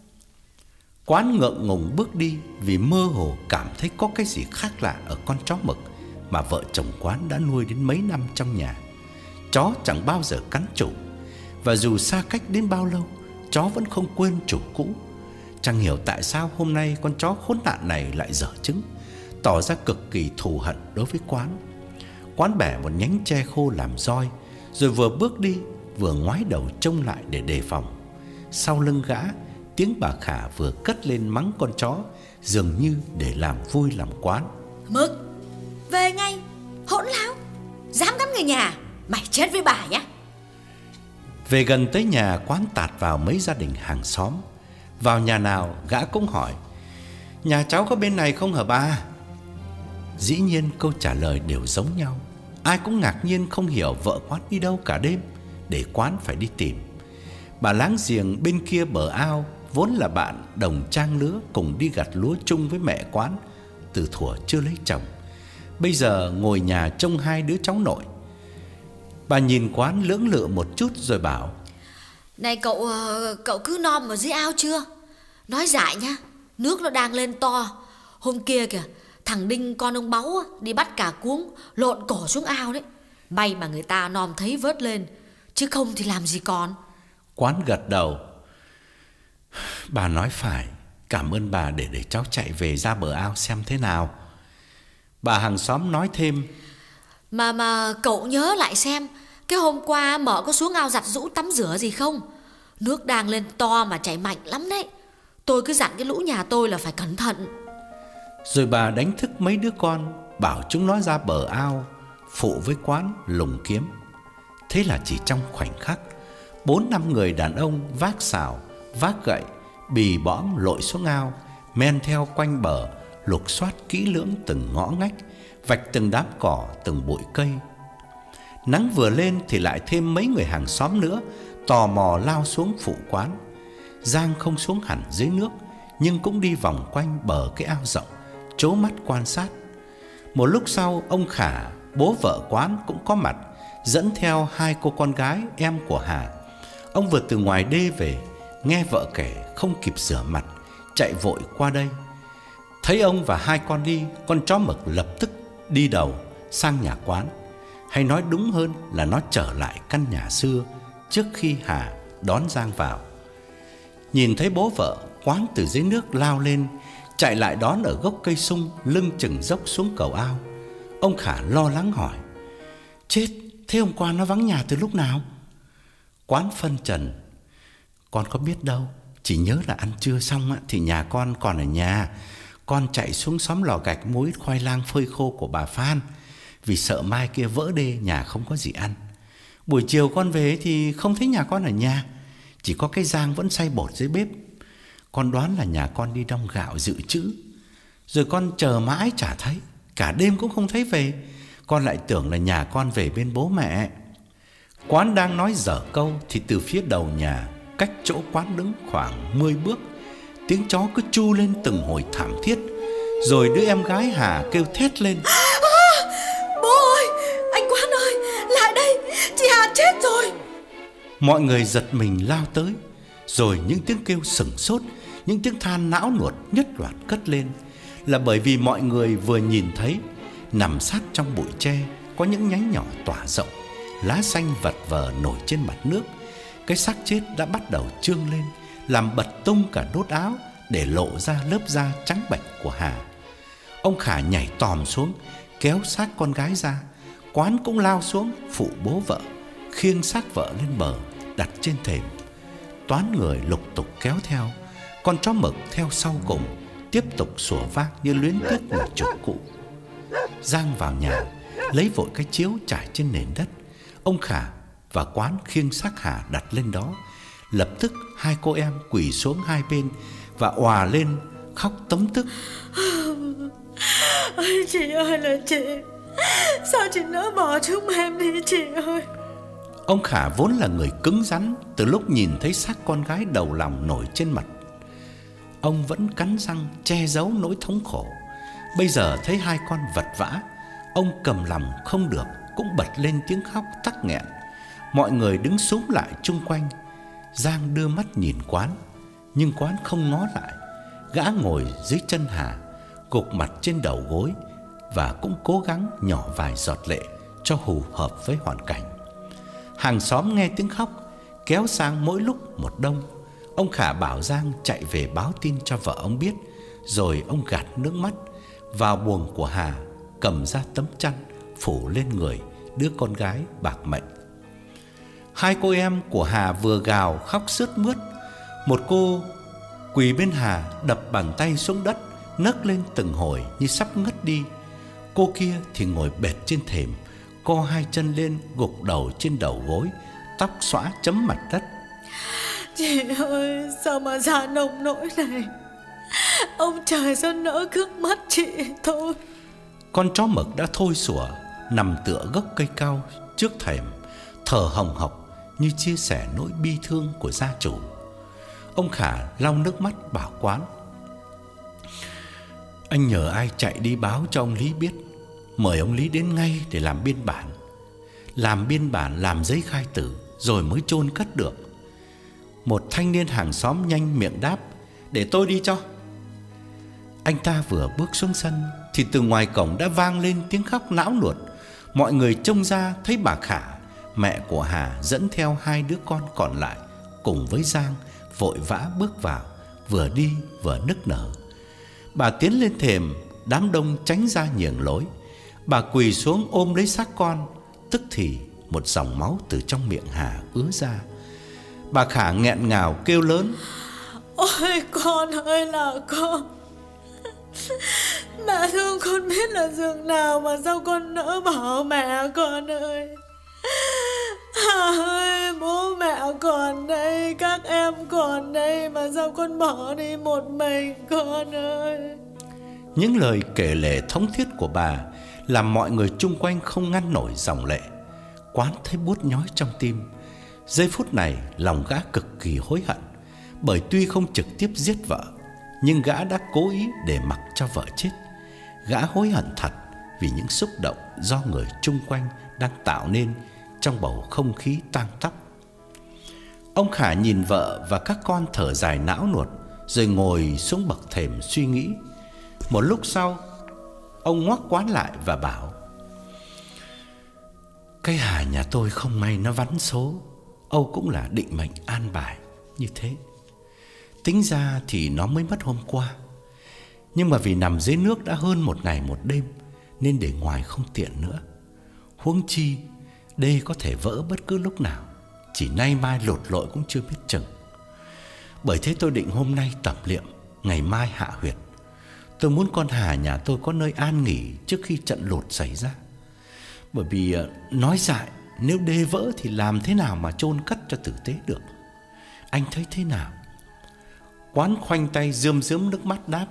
Quán ngượng ngùng bước đi vì mơ hồ cảm thấy có cái gì khác lạ ở con chó mực mà vợ chồng Quán đã nuôi đến mấy năm trong nhà. Chó chẳng bao giờ cắn chủ, và dù xa cách đến bao lâu, chó vẫn không quên chủ cũ. Chẳng hiểu tại sao hôm nay con chó khốn nạn này lại dở trứng, tỏ ra cực kỳ thù hận đối với Quán. Quán bẻ một nhánh tre khô làm roi, rồi vừa bước đi vừa ngoái đầu trông lại để đề phòng. Sau lưng gã, tiếng bà Khả vừa cất lên mắng con chó, dường như để làm vui lòng Quán. Mực, về ngay, hỗn láo, dám cắn người nhà, mày chết với bà nhá. Về gần tới nhà, Quán tạt vào mấy gia đình hàng xóm. Vào nhà nào gã cũng hỏi: nhà cháu có bên này không hả ba? Dĩ nhiên câu trả lời đều giống nhau. Ai cũng ngạc nhiên không hiểu vợ Quán đi đâu cả đêm, để Quán phải đi tìm. Bà láng giềng bên kia bờ ao, vốn là bạn đồng trang lứa, cùng đi gặt lúa chung với mẹ Quán từ thuở chưa lấy chồng, bây giờ ngồi nhà trông hai đứa cháu nội. Bà nhìn Quán lưỡng lự một chút rồi bảo: Này cậu, cậu cứ nom ở dưới ao chưa? Nói dại nhá, nước nó đang lên to. Hôm kia kìa, thằng Đinh con ông Báu đi bắt cả cuống, lộn cổ xuống ao đấy. May mà người ta nom thấy vớt lên, chứ không thì làm gì còn. Quán gật đầu: bà nói phải, cảm ơn bà, để để cháu chạy về ra bờ ao xem thế nào. Bà hàng xóm nói thêm: Mà mà cậu nhớ lại xem, cái hôm qua Mở có xuống ao giặt giũ tắm rửa gì không? Nước đang lên to mà chảy mạnh lắm đấy. Tôi cứ dặn cái lũ nhà tôi là phải cẩn thận. Rồi bà đánh thức mấy đứa con, bảo chúng nó ra bờ ao phụ với Quán lùng kiếm. Thế là chỉ trong khoảnh khắc, bốn năm người đàn ông vác xào, vác gậy, bì bõm lội xuống ao, men theo quanh bờ, lục soát kỹ lưỡng từng ngõ ngách, vạch từng đám cỏ, từng bụi cây. Nắng vừa lên thì lại thêm mấy người hàng xóm nữa tò mò lao xuống phụ Quán. Giang không xuống hẳn dưới nước, nhưng cũng đi vòng quanh bờ cái ao rộng, trố mắt quan sát. Một lúc sau, ông Khả, bố vợ Quán cũng có mặt, dẫn theo hai cô con gái em của Hà. Ông vừa từ ngoài đê về, nghe vợ kể không kịp rửa mặt, chạy vội qua đây. Thấy ông và hai con đi, con chó Mực lập tức đi đầu sang nhà Quán, hay nói đúng hơn là nó trở lại căn nhà xưa trước khi Hà đón Giang vào. Nhìn thấy bố vợ, Quán từ dưới nước lao lên, chạy lại đón ở gốc cây sung lưng chừng dốc xuống cầu ao. Ông Khả lo lắng hỏi: chết, thế hôm qua nó vắng nhà từ lúc nào? Quán phân trần: con có biết đâu, chỉ nhớ là ăn trưa xong thì nhà con còn ở nhà. Con chạy xuống xóm lò gạch mua ít khoai lang phơi khô của bà Phan, vì sợ mai kia vỡ đê nhà không có gì ăn. Buổi chiều con về thì không thấy nhà con ở nhà, chỉ có cái Giang vẫn xay bột dưới bếp. Con đoán là nhà con đi đong gạo dự trữ. Rồi con chờ mãi chả thấy, cả đêm cũng không thấy về. Con lại tưởng là nhà con về bên bố mẹ. Quán đang nói dở câu thì từ phía đầu nhà, cách chỗ Quán đứng khoảng mười bước, tiếng chó cứ chu lên từng hồi thảm thiết. Rồi đứa em gái Hà kêu thét lên: à, bố ơi, anh Quán ơi, lại đây, chị Hà chết rồi. Mọi người giật mình lao tới. Rồi những tiếng kêu sửng sốt, những tiếng than não nuột nhất loạt cất lên. Là bởi vì mọi người vừa nhìn thấy nằm sát trong bụi tre có những nhánh nhỏ tỏa rộng, lá xanh vật vờ nổi trên mặt nước. Cái xác chết đã bắt đầu trương lên, làm bật tung cả đốt áo để lộ ra lớp da trắng bệch của Hà. Ông Khả nhảy tòm xuống, kéo xác con gái ra. Quán cũng lao xuống phụ bố vợ, khiêng xác vợ lên bờ, đặt trên thềm. Toán người lục tục kéo theo. Con chó Mực theo sau cùng, tiếp tục sủa vang như luyến tiếc người chủ cũ. Giang vào nhà, lấy vội cái chiếu trải trên nền đất. Ông Khả và Quán khiêng xác Hà đặt lên đó. Lập tức hai cô em quỳ xuống hai bên và òa lên khóc tấm tức. Ôi, chị ơi là chị, sao chị nỡ bỏ chúng em đi chị ơi. Ông Khả vốn là người cứng rắn, từ lúc nhìn thấy xác con gái đầu lòng nổi trên mặt, ông vẫn cắn răng che giấu nỗi thống khổ. Bây giờ thấy hai con vật vã, ông cầm lòng không được, cũng bật lên tiếng khóc tắc nghẹn. Mọi người đứng xúm lại chung quanh. Giang đưa mắt nhìn Quán, nhưng Quán không ngó lại. Gã ngồi dưới chân Hà, gục mặt trên đầu gối, và cũng cố gắng nhỏ vài giọt lệ cho hù hợp với hoàn cảnh. Hàng xóm nghe tiếng khóc kéo sang mỗi lúc một đông. Ông Khả bảo Giang chạy về báo tin cho vợ ông biết. Rồi ông gạt nước mắt vào buồng của Hà, cầm ra tấm chăn phủ lên người đứa con gái bạc mệnh. Hai cô em của Hà vừa gào khóc sướt mướt. Một cô Quỳ bên Hà đập bàn tay xuống đất, nấc lên từng hồi như sắp ngất đi. Cô kia thì ngồi bệt trên thềm, co hai chân lên gục đầu trên đầu gối, tóc xõa chấm mặt đất. Chị ơi, sao mà già nông nỗi này. Ông trời sao nỡ cướp mất chị thôi. Con chó mực đã thôi sủa, nằm tựa gốc cây cao trước thềm, thở hồng hộc như chia sẻ nỗi bi thương của gia chủ. Ông Khả lau nước mắt bảo Quán: anh nhờ ai chạy đi báo cho ông Lý biết, mời ông Lý đến ngay để làm biên bản. Làm biên bản, làm giấy khai tử, rồi mới chôn cất được. Một thanh niên hàng xóm nhanh miệng đáp: để tôi đi cho. Anh ta vừa bước xuống sân thì từ ngoài cổng đã vang lên tiếng khóc não nuột. Mọi người trông ra thấy bà Khả, mẹ của Hà, dẫn theo hai đứa con còn lại cùng với Giang vội vã bước vào, vừa đi vừa nức nở. Bà tiến lên thềm, đám đông tránh ra nhường lối. Bà quỳ xuống ôm lấy xác con, tức thì một dòng máu từ trong miệng Hà ứa ra. Bà Khả nghẹn ngào kêu lớn: ôi con ơi là con, mẹ thương con biết là giường nào mà sao con nỡ bỏ mẹ con ơi. Hà ơi, bố mẹ còn đây, các em còn đây, mà sao con bỏ đi một mình con ơi. Những lời kể lể thống thiết của bà làm mọi người chung quanh không ngăn nổi dòng lệ. Quán thấy buốt nhói trong tim. Giây phút này lòng gã cực kỳ hối hận, bởi tuy không trực tiếp giết vợ, nhưng gã đã cố ý để mặc cho vợ chết. Gã hối hận thật vì những xúc động do người chung quanh đang tạo nên trong bầu không khí tang tóc. Ông Khả nhìn vợ và các con thở dài não nuột, rồi ngồi xuống bậc thềm suy nghĩ. Một lúc sau, ông ngoắc Quán lại và bảo: cái Hà nhà tôi không may nó vắn số, Âu cũng là định mệnh an bài như thế. Tính ra thì nó mới mất hôm qua, nhưng mà vì nằm dưới nước đã hơn một ngày một đêm nên để ngoài không tiện nữa. Huống chi đê có thể vỡ bất cứ lúc nào, chỉ nay mai lột lội cũng chưa biết chừng. Bởi thế tôi định hôm nay tập liệm, ngày mai hạ huyệt. Tôi muốn con Hà nhà tôi có nơi an nghỉ trước khi trận lụt xảy ra. Bởi vì nói dại, nếu đê vỡ thì làm thế nào mà chôn cất cho tử tế được? Anh thấy thế nào? Quán khoanh tay rơm rớm nước mắt đáp: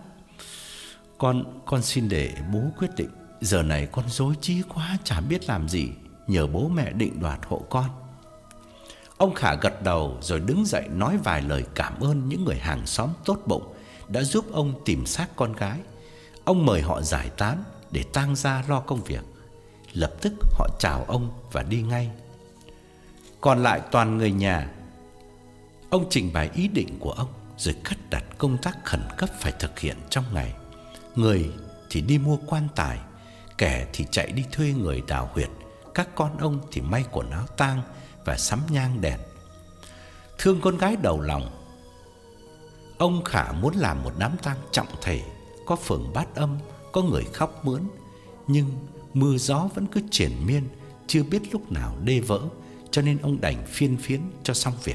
Con con xin để bố quyết định. Giờ này con rối trí quá, chả biết làm gì, nhờ bố mẹ định đoạt hộ con. Ông Khả gật đầu rồi đứng dậy nói vài lời cảm ơn những người hàng xóm tốt bụng đã giúp ông tìm xác con gái. Ông mời họ giải tán để tang gia lo công việc. Lập tức họ chào ông và đi ngay. Còn lại toàn người nhà, ông trình bày ý định của ông rồi cắt đặt công tác khẩn cấp phải thực hiện trong ngày. Người thì đi mua quan tài, kẻ thì chạy đi thuê người đào huyệt, các con ông thì may quần áo tang và sắm nhang đèn. Thương con gái đầu lòng, ông Khả muốn làm một đám tang trọng thể, có phường bát âm, có người khóc mướn. Nhưng mưa gió vẫn cứ triền miên, chưa biết lúc nào đê vỡ, cho nên ông đành phiên phiến cho xong việc.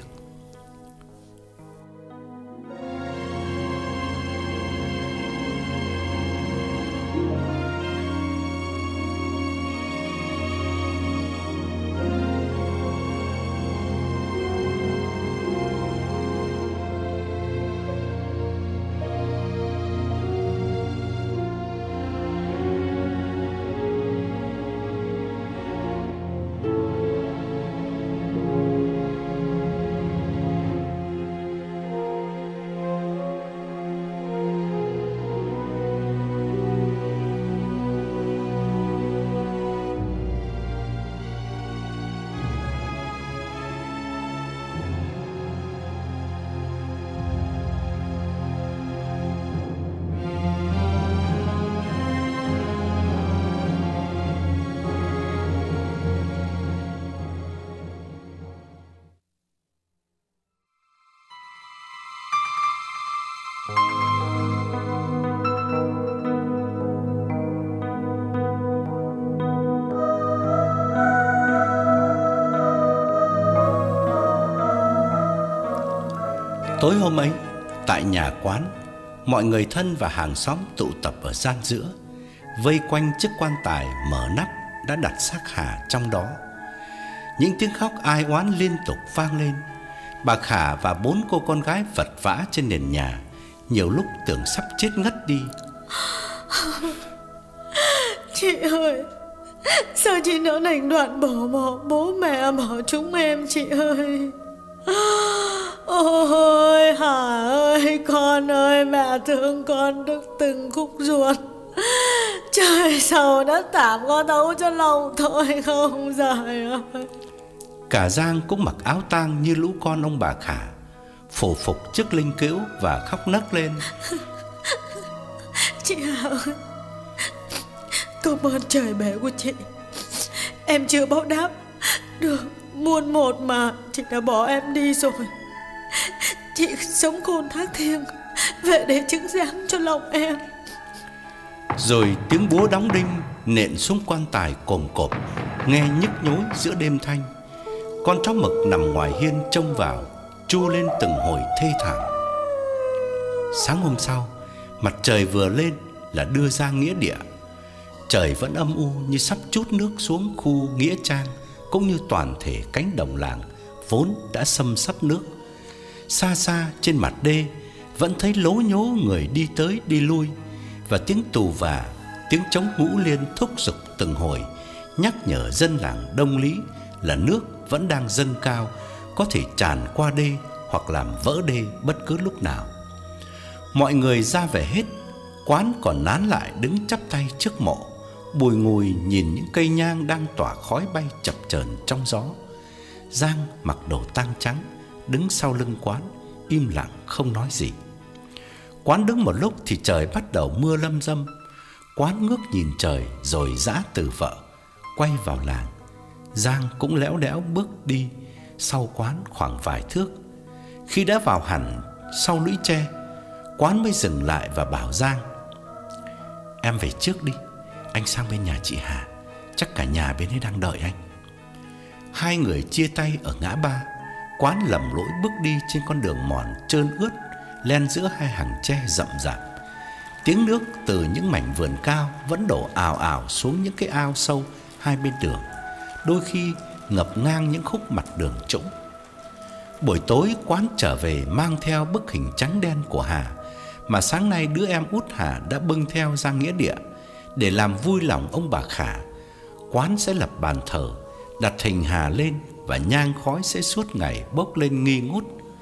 Tối hôm ấy, Tại nhà quán, mọi người thân và hàng xóm tụ tập ở gian giữa, vây quanh chiếc quan tài mở nắp đã đặt xác Hà trong đó. Những tiếng khóc ai oán liên tục vang lên. Bà Khả và bốn cô con gái vật vã trên nền nhà, nhiều lúc tưởng sắp chết ngất đi. Chị ơi, sao chị nỡ đành đoạn bỏ bỏ bố mẹ bỏ chúng em chị ơi. Ôi Hà ơi, con ơi, mẹ thương con đứt từng khúc ruột. Trời sầu đất tảm có thấu cho lòng thôi không trời ơi. Cả Giang cũng mặc áo tang như lũ con ông bà Khả, phổ phục trước linh cữu và khóc nấc lên. Chị Hà ơi, cảm ơn trời bể của chị. Em chưa báo đáp được muôn một mà chị đã bỏ em đi rồi. Chị sống khôn thác thiêng về để chứng giám cho lòng em. Rồi tiếng búa đóng đinh nện xuống quan tài cồm cộp, nghe nhức nhối giữa đêm thanh. Con chó mực nằm ngoài hiên trông vào, tru lên từng hồi thê thảm. Sáng hôm sau, mặt trời vừa lên là đưa ra nghĩa địa. Trời vẫn âm u như sắp trút nước xuống khu nghĩa trang, cũng như toàn thể cánh đồng làng vốn đã xâm xấp nước. Xa xa trên mặt đê vẫn thấy lố nhố người đi tới đi lui, và tiếng tù vả, tiếng trống ngũ liên thúc giục từng hồi, nhắc nhở dân làng Đông Lý là nước vẫn đang dâng cao, có thể tràn qua đê hoặc làm vỡ đê bất cứ lúc nào. Mọi người ra về hết, quán còn nán lại đứng chắp tay trước mộ, bùi ngùi nhìn những cây nhang đang tỏa khói bay chập chờn trong gió. Giang mặc đồ tang trắng, đứng sau lưng quán, im lặng không nói gì. Quán đứng một lúc thì trời bắt đầu mưa lâm râm. Quán ngước nhìn trời rồi giã từ vợ, quay vào làng. Giang cũng léo đẽo bước đi sau quán khoảng vài thước. Khi đã vào hẳn sau lũy tre, quán mới dừng lại và bảo Giang: "Em về trước đi, anh sang bên nhà chị Hà, chắc cả nhà bên ấy đang đợi anh." Hai người chia tay ở ngã ba. Quán lầm lỗi bước đi trên con đường mòn trơn ướt len giữa hai hàng tre rậm rạp. Tiếng nước từ những mảnh vườn cao vẫn đổ ào ào xuống những cái ao sâu hai bên đường, đôi khi ngập ngang những khúc mặt đường trũng. Buổi tối quán trở về mang theo bức hình trắng đen của Hà mà sáng nay đứa em út Hà đã bưng theo ra nghĩa địa. Để làm vui lòng ông bà Khả, quán sẽ lập bàn thờ, đặt hình Hà lên và nhang khói sẽ suốt ngày bốc lên nghi ngút.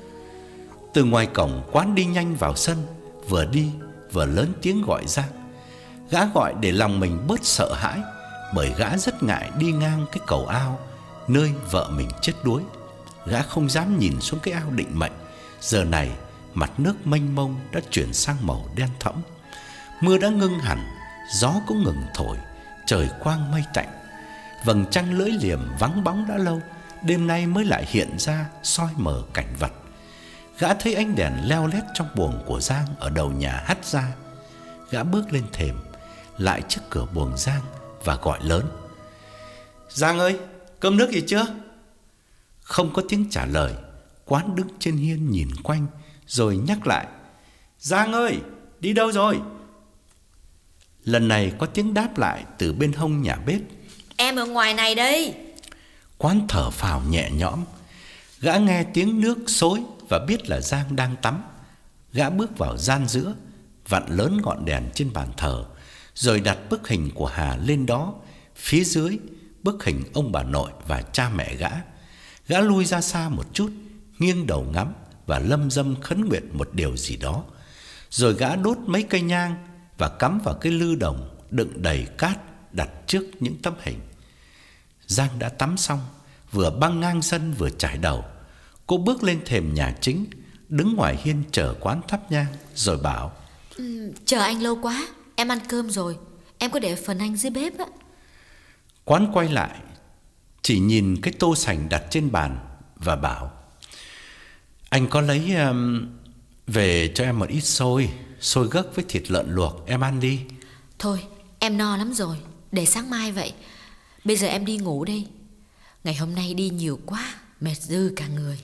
Từ ngoài cổng, quán đi nhanh vào sân, vừa đi vừa lớn tiếng gọi Giang. Gã gọi để lòng mình bớt sợ hãi, bởi gã rất ngại đi ngang cái cầu ao nơi vợ mình chết đuối. Gã không dám nhìn xuống cái ao định mệnh. Giờ này mặt nước mênh mông đã chuyển sang màu đen thẫm. Mưa đã ngưng hẳn, gió cũng ngừng thổi, trời quang mây tạnh. Vầng trăng lưỡi liềm vắng bóng đã lâu, đêm nay mới lại hiện ra soi mờ cảnh vật. Gã thấy ánh đèn leo lét trong buồng của Giang ở đầu nhà hắt ra. Gã bước lên thềm, lại trước cửa buồng Giang và gọi lớn: "Giang ơi, cơm nước gì chưa?" Không có tiếng trả lời. Quán đứng trên hiên nhìn quanh rồi nhắc lại: "Giang ơi, đi đâu rồi?" Lần này có tiếng đáp lại từ bên hông nhà bếp: "Em ở ngoài này đây." Quán thở phào nhẹ nhõm. Gã nghe tiếng nước xối và biết là Giang đang tắm. Gã bước vào gian giữa, vặn lớn ngọn đèn trên bàn thờ, rồi đặt bức hình của Hà lên đó. Phía dưới bức hình ông bà nội và cha mẹ gã. Gã lui ra xa một chút, nghiêng đầu ngắm và lâm dâm khấn nguyện một điều gì đó. Rồi gã đốt mấy cây nhang và cắm vào cái lư đồng đựng đầy cát đặt trước những tấm hình. Giang đã tắm xong, vừa băng ngang sân vừa chải đầu. Cô bước lên thềm nhà chính, đứng ngoài hiên chờ quán thắp nhang, rồi bảo: ừ, "Chờ anh lâu quá, em ăn cơm rồi, em có để phần anh dưới bếp á." Quán quay lại, chỉ nhìn cái tô sành đặt trên bàn và bảo: "Anh có lấy um, về cho em một ít xôi, xôi gấc với thịt lợn luộc, em ăn đi." "Thôi, em no lắm rồi, để sáng mai vậy. Bây giờ em đi ngủ đây. Ngày hôm nay đi nhiều quá, mệt dư cả người."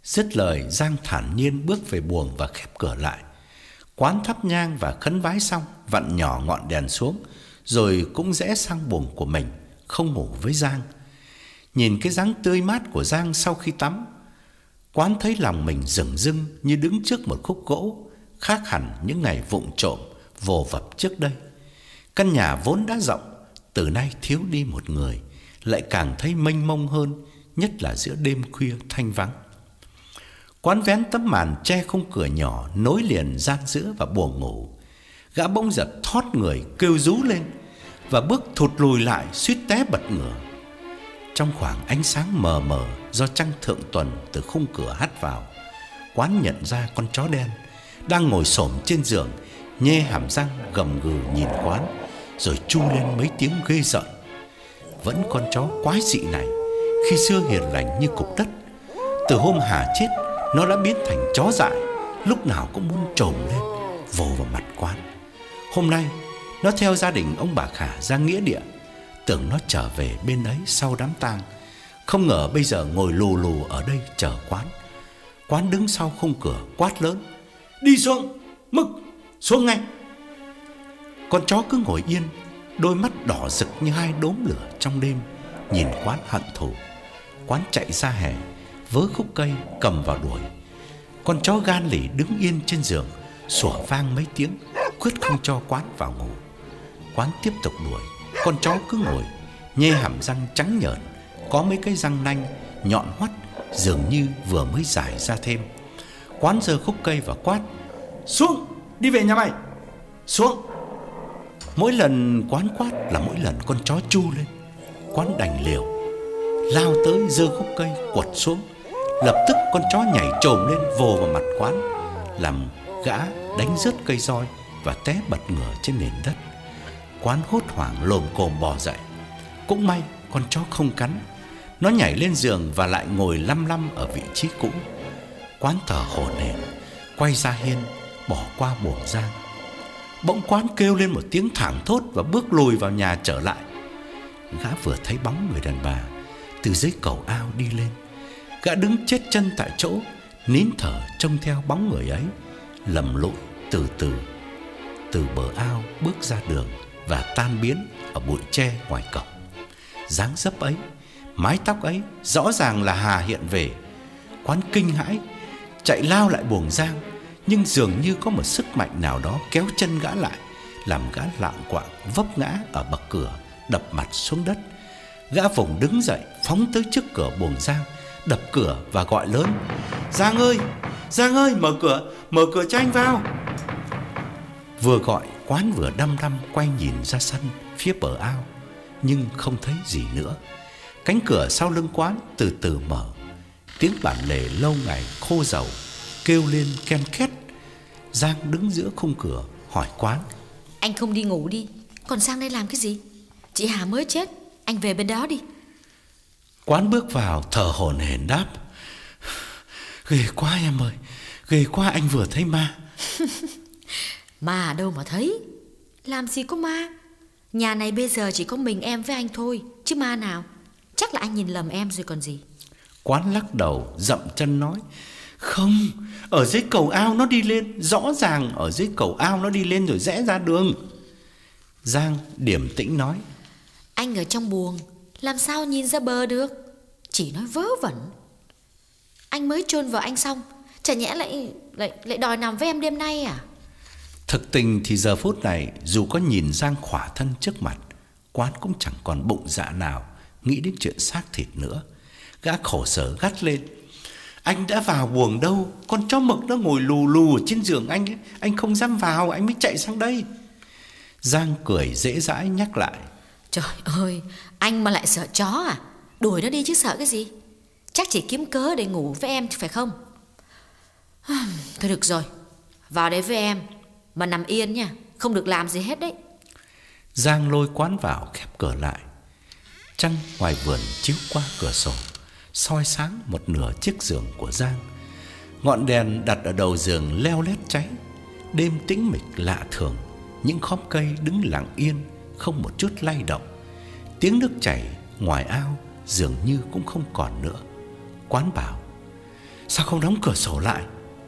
Dứt lời, Giang thản nhiên bước về buồng và khép cửa lại. Quán thắp nhang và khấn vái xong, vặn nhỏ ngọn đèn xuống, rồi cũng rẽ sang buồng của mình, không ngủ với Giang. Nhìn cái dáng tươi mát của Giang sau khi tắm, Quán thấy lòng mình dửng dưng như đứng trước một khúc gỗ, khác hẳn những ngày vụng trộm vồ vập trước đây. Căn nhà vốn đã rộng, từ nay thiếu đi một người, lại càng thấy mênh mông hơn, nhất là giữa đêm khuya thanh vắng. Quán vén tấm màn che khung cửa nhỏ nối liền gian giữa và buồng ngủ. Gã bỗng giật thót người, kêu rú lên và bước thụt lùi lại, suýt té bật ngửa. Trong khoảng ánh sáng mờ mờ do trăng thượng tuần từ khung cửa hắt vào, Quán nhận ra con chó đen đang ngồi xổm trên giường, nhe hàm răng gầm gừ nhìn Quán, rồi chu lên mấy tiếng ghê rợn. Vẫn con chó quái dị này, khi xưa hiền lành như cục đất, từ hôm Hà chết, nó đã biến thành chó dại, lúc nào cũng muốn trồm lên vồ vào mặt Quán. Hôm nay nó theo gia đình ông bà Khả ra nghĩa địa, tưởng nó trở về bên ấy sau đám tang, không ngờ bây giờ ngồi lù lù ở đây chờ Quán. Quán đứng sau khung cửa quát lớn: "Đi xuống, Mực, xuống ngay!" Con chó cứ ngồi yên, đôi mắt đỏ rực như hai đốm lửa trong đêm, nhìn Quán hận thù. Quán chạy ra hè, vớ khúc cây cầm vào đuổi. Con chó gan lì đứng yên trên giường, sủa vang mấy tiếng, quyết không cho Quán vào ngủ. Quán tiếp tục đuổi, con chó cứ ngồi, nhe hàm răng trắng nhợn, có mấy cái răng nanh nhọn hoắt, dường như vừa mới dài ra thêm. Quán giơ khúc cây và quát: "Xuống, đi về nhà mày, xuống!" Mỗi lần Quán quát là mỗi lần con chó chu lên. Quán đành liều, lao tới giơ khúc cây quật xuống. Lập tức con chó nhảy trồm lên vồ vào mặt Quán, làm gã đánh rớt cây roi và té bật ngửa trên nền đất. Quán hốt hoảng lồm cồm bò dậy. Cũng may con chó không cắn, nó nhảy lên giường và lại ngồi lăm lăm ở vị trí cũ. Quán thở hổn hển, quay ra hiên, bỏ qua buồng Giang. Bỗng Quán kêu lên một tiếng thảng thốt và bước lùi vào nhà trở lại. Gã vừa thấy bóng người đàn bà từ dưới cầu ao đi lên. Gã đứng chết chân tại chỗ, nín thở trông theo bóng người ấy lầm lũi từ từ từ bờ ao bước ra đường và tan biến ở bụi tre ngoài cổng. Dáng dấp ấy, mái tóc ấy rõ ràng là Hà hiện về. Quán kinh hãi, chạy lao lại buồng Giang, nhưng dường như có một sức mạnh nào đó kéo chân gã lại, làm gã lạng quạng vấp ngã ở bậc cửa, đập mặt xuống đất. Gã vùng đứng dậy, phóng tới trước cửa buồng Giang, đập cửa và gọi lớn: "Giang ơi, Giang ơi, mở cửa, mở cửa cho anh vào." Vừa gọi, Quán vừa đăm đăm quay nhìn ra sân phía bờ ao, nhưng không thấy gì nữa. Cánh cửa sau lưng Quán từ từ mở. Tiếng bản lề lâu ngày khô dầu kêu lên ken két. Giang đứng giữa khung cửa hỏi Quán: "Anh không đi ngủ đi, còn sang đây làm cái gì? Chị Hà mới chết, anh về bên đó đi." Quán bước vào thở hổn hển đáp: "Ghê quá em ơi, ghê quá, anh vừa thấy ma." "Ma đâu mà thấy, làm gì có ma. Nhà này bây giờ chỉ có mình em với anh thôi, chứ ma nào. Chắc là anh nhìn lầm em rồi còn gì." Quán lắc đầu dậm chân nói: "Không, ở dưới cầu ao nó đi lên, rõ ràng ở dưới cầu ao nó đi lên rồi rẽ ra đường." Giang điềm tĩnh nói: "Anh ở trong buồng, làm sao nhìn ra bờ được? Chỉ nói vớ vẩn. Anh mới chôn vợ anh xong, chả nhẽ lại lại lại đòi nằm với em đêm nay à?" Thực tình thì giờ phút này, dù có nhìn Giang khỏa thân trước mặt, Quán cũng chẳng còn bụng dạ nào nghĩ đến chuyện xác thịt nữa. Gã khổ sở gắt lên: "Anh đã vào buồng đâu, con chó Mực nó ngồi lù lù ở trên giường anh ấy, anh không dám vào, anh mới chạy sang đây." Giang cười dễ dãi nhắc lại: "Trời ơi, anh mà lại sợ chó à? Đuổi nó đi chứ sợ cái gì? Chắc chỉ kiếm cớ để ngủ với em phải không? Thôi được rồi, vào đây với em, mà nằm yên nha, không được làm gì hết đấy." Giang lôi Quán vào khép cửa lại. Trăng ngoài vườn chiếu qua cửa sổ, soi sáng một nửa chiếc giường của Giang. Ngọn đèn đặt ở đầu giường leo lét cháy. Đêm tĩnh mịch lạ thường, những khóm cây đứng lặng yên, không một chút lay động. Tiếng nước chảy ngoài ao dường như cũng không còn nữa. Quán bảo: sao không đóng cửa sổ lại?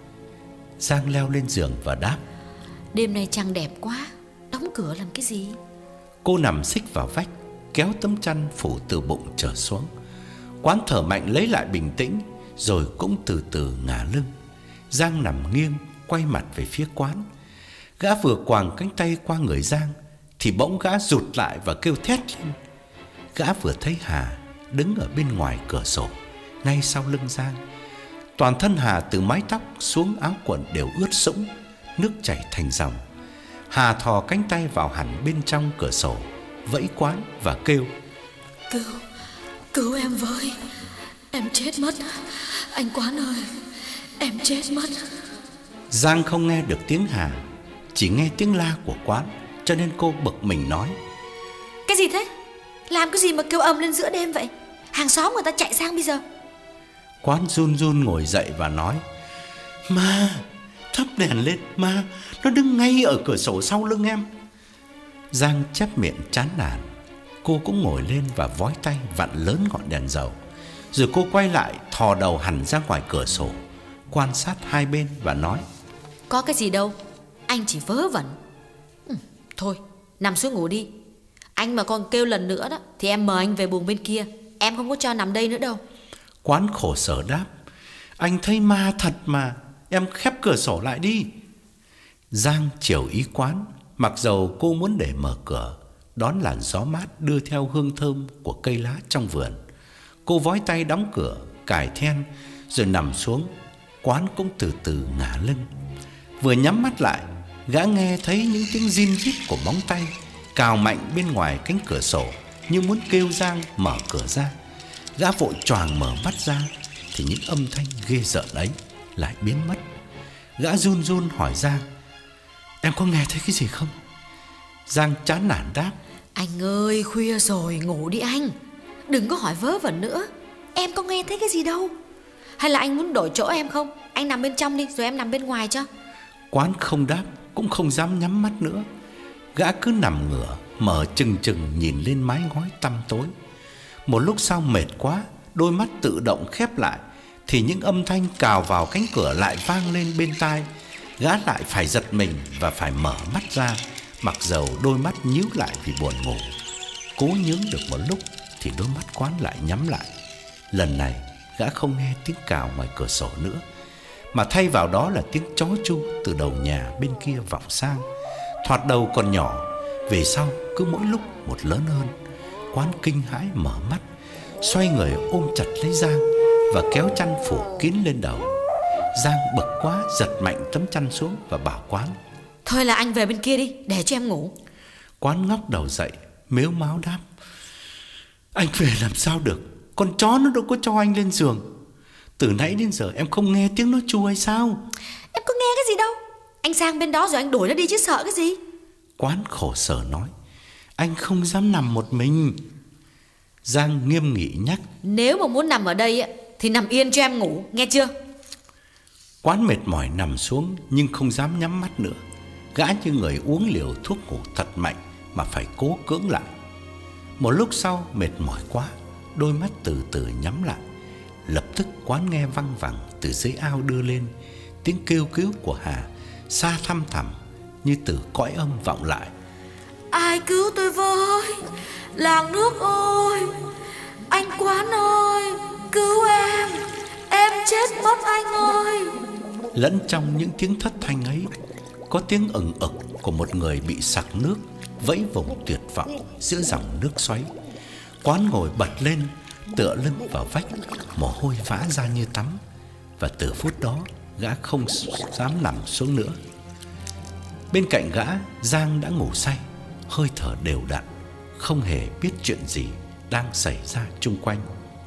Giang leo lên giường và đáp: Đêm nay trăng đẹp quá, đóng cửa làm cái gì? Cô nằm xích vào vách, kéo tấm chăn phủ từ bụng trở xuống. Quán thở mạnh lấy lại bình tĩnh, rồi cũng từ từ ngả lưng. Giang nằm nghiêng, quay mặt về phía Quán. Gã vừa quàng cánh tay qua người Giang thì bỗng gã rụt lại và kêu thét lên. Gã vừa thấy Hà đứng ở bên ngoài cửa sổ, ngay sau lưng Giang. Toàn thân Hà từ mái tóc xuống áo quần đều ướt sũng, nước chảy thành dòng. Hà thò cánh tay vào hẳn bên trong cửa sổ, vẫy Quán và kêu: Cứu, cứu em với, em chết mất. Anh Quán ơi, em chết mất. Giang không nghe được tiếng Hà, chỉ nghe tiếng la của Quán, cho nên cô bực mình nói: Cái gì thế? Làm cái gì mà kêu ầm lên giữa đêm vậy? Hàng xóm người ta chạy sang bây giờ. Quán run run ngồi dậy và nói: Ma, thắp đèn lên, ma, nó đứng ngay ở cửa sổ sau lưng em. Giang chép miệng chán nản. Cô cũng ngồi lên và vói tay vặn lớn ngọn đèn dầu. Rồi cô quay lại, thò đầu hẳn ra ngoài cửa sổ, quan sát hai bên và nói: Có cái gì đâu, anh chỉ vớ vẩn. ừ, Thôi, nằm xuống ngủ đi. Anh mà còn kêu lần nữa đó thì em mời anh về buồng bên kia. Em không có cho nằm đây nữa đâu. Quán khổ sở đáp: Anh thấy ma thật mà, em khép cửa sổ lại đi. Giang chiều ý Quán, mặc dầu cô muốn để mở cửa, đón làn gió mát đưa theo hương thơm của cây lá trong vườn. Cô vói tay đóng cửa, cài then, rồi nằm xuống. Quán cũng từ từ ngả lưng. Vừa nhắm mắt lại, gã nghe thấy những tiếng rin rít của móng tay cào mạnh bên ngoài cánh cửa sổ, như muốn kêu Giang mở cửa ra. Gã vội choàng mở mắt ra thì những âm thanh ghê rợn ấy lại biến mất. Gã run run hỏi Giang: Em có nghe thấy cái gì không? Giang chán nản đáp: Anh ơi, khuya rồi, ngủ đi anh. Đừng có hỏi vớ vẩn nữa. Em có nghe thấy cái gì đâu. Hay là anh muốn đổi chỗ em không? Anh nằm bên trong đi, rồi em nằm bên ngoài cho. Quán không đáp, cũng không dám nhắm mắt nữa. Gã cứ nằm ngửa, mở trừng trừng nhìn lên mái ngói tăm tối. Một lúc sau mệt quá, đôi mắt tự động khép lại, thì những âm thanh cào vào cánh cửa lại vang lên bên tai. Gã lại phải giật mình và phải mở mắt ra, mặc dầu đôi mắt nhíu lại vì buồn ngủ. Cố nhướng được một lúc thì đôi mắt Quán lại nhắm lại. Lần này gã không nghe tiếng cào ngoài cửa sổ nữa, mà thay vào đó là tiếng chó chu từ đầu nhà bên kia vọng sang. Thoạt đầu còn nhỏ, về sau cứ mỗi lúc một lớn hơn. Quán kinh hãi mở mắt, xoay người ôm chặt lấy Giang và kéo chăn phủ kín lên đầu. Giang bực quá giật mạnh tấm chăn xuống và bảo Quán: Thôi là anh về bên kia đi, để cho em ngủ. Quán ngóc đầu dậy, mếu máo đáp: Anh về làm sao được, con chó nó đâu có cho anh lên giường. Từ nãy đến giờ em không nghe tiếng nó chu hay sao? Em có nghe cái gì đâu. Anh sang bên đó rồi anh đuổi nó đi chứ sợ cái gì. Quán khổ sở nói: Anh không dám nằm một mình. Giang nghiêm nghị nhắc: Nếu mà muốn nằm ở đây thì nằm yên cho em ngủ, nghe chưa? Quán mệt mỏi nằm xuống nhưng không dám nhắm mắt nữa. Gã như người uống liều thuốc ngủ thật mạnh mà phải cố cưỡng lại. Một lúc sau mệt mỏi quá, đôi mắt từ từ nhắm lại. Lập tức Quán nghe văng vẳng từ dưới ao đưa lên tiếng kêu cứu của Hà, xa thăm thẳm như từ cõi âm vọng lại: Ai cứu tôi với, làng nước ơi, anh Quán ơi, cứu em, em chết mất anh ơi. Lẫn trong những tiếng thất thanh ấy, có tiếng ừng ực của một người bị sặc nước, vẫy vùng tuyệt vọng giữa dòng nước xoáy. Quán ngồi bật lên, tựa lưng vào vách, mồ hôi vã ra như tắm. Và từ phút đó gã không dám nằm xuống nữa. Bên cạnh gã, Giang đã ngủ say, hơi thở đều đặn, không hề biết chuyện gì đang xảy ra chung quanh.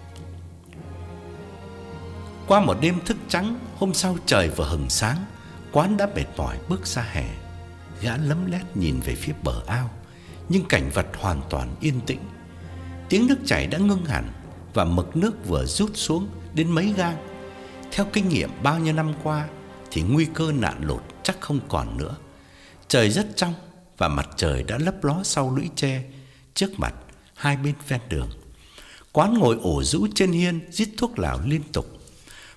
Qua một đêm thức trắng, hôm sau trời vừa hừng sáng, Quán đã mệt mỏi bước ra hè. Gã lấm lét nhìn về phía bờ ao, nhưng cảnh vật hoàn toàn yên tĩnh. Tiếng nước chảy đã ngưng hẳn và mực nước vừa rút xuống đến mấy gang. Theo kinh nghiệm bao nhiêu năm qua thì nguy cơ nạn lụt chắc không còn nữa. Trời rất trong và mặt trời đã lấp ló sau lũy tre trước mặt hai bên ven đường. Quán ngồi ổ rũ trên hiên rít thuốc lào liên tục.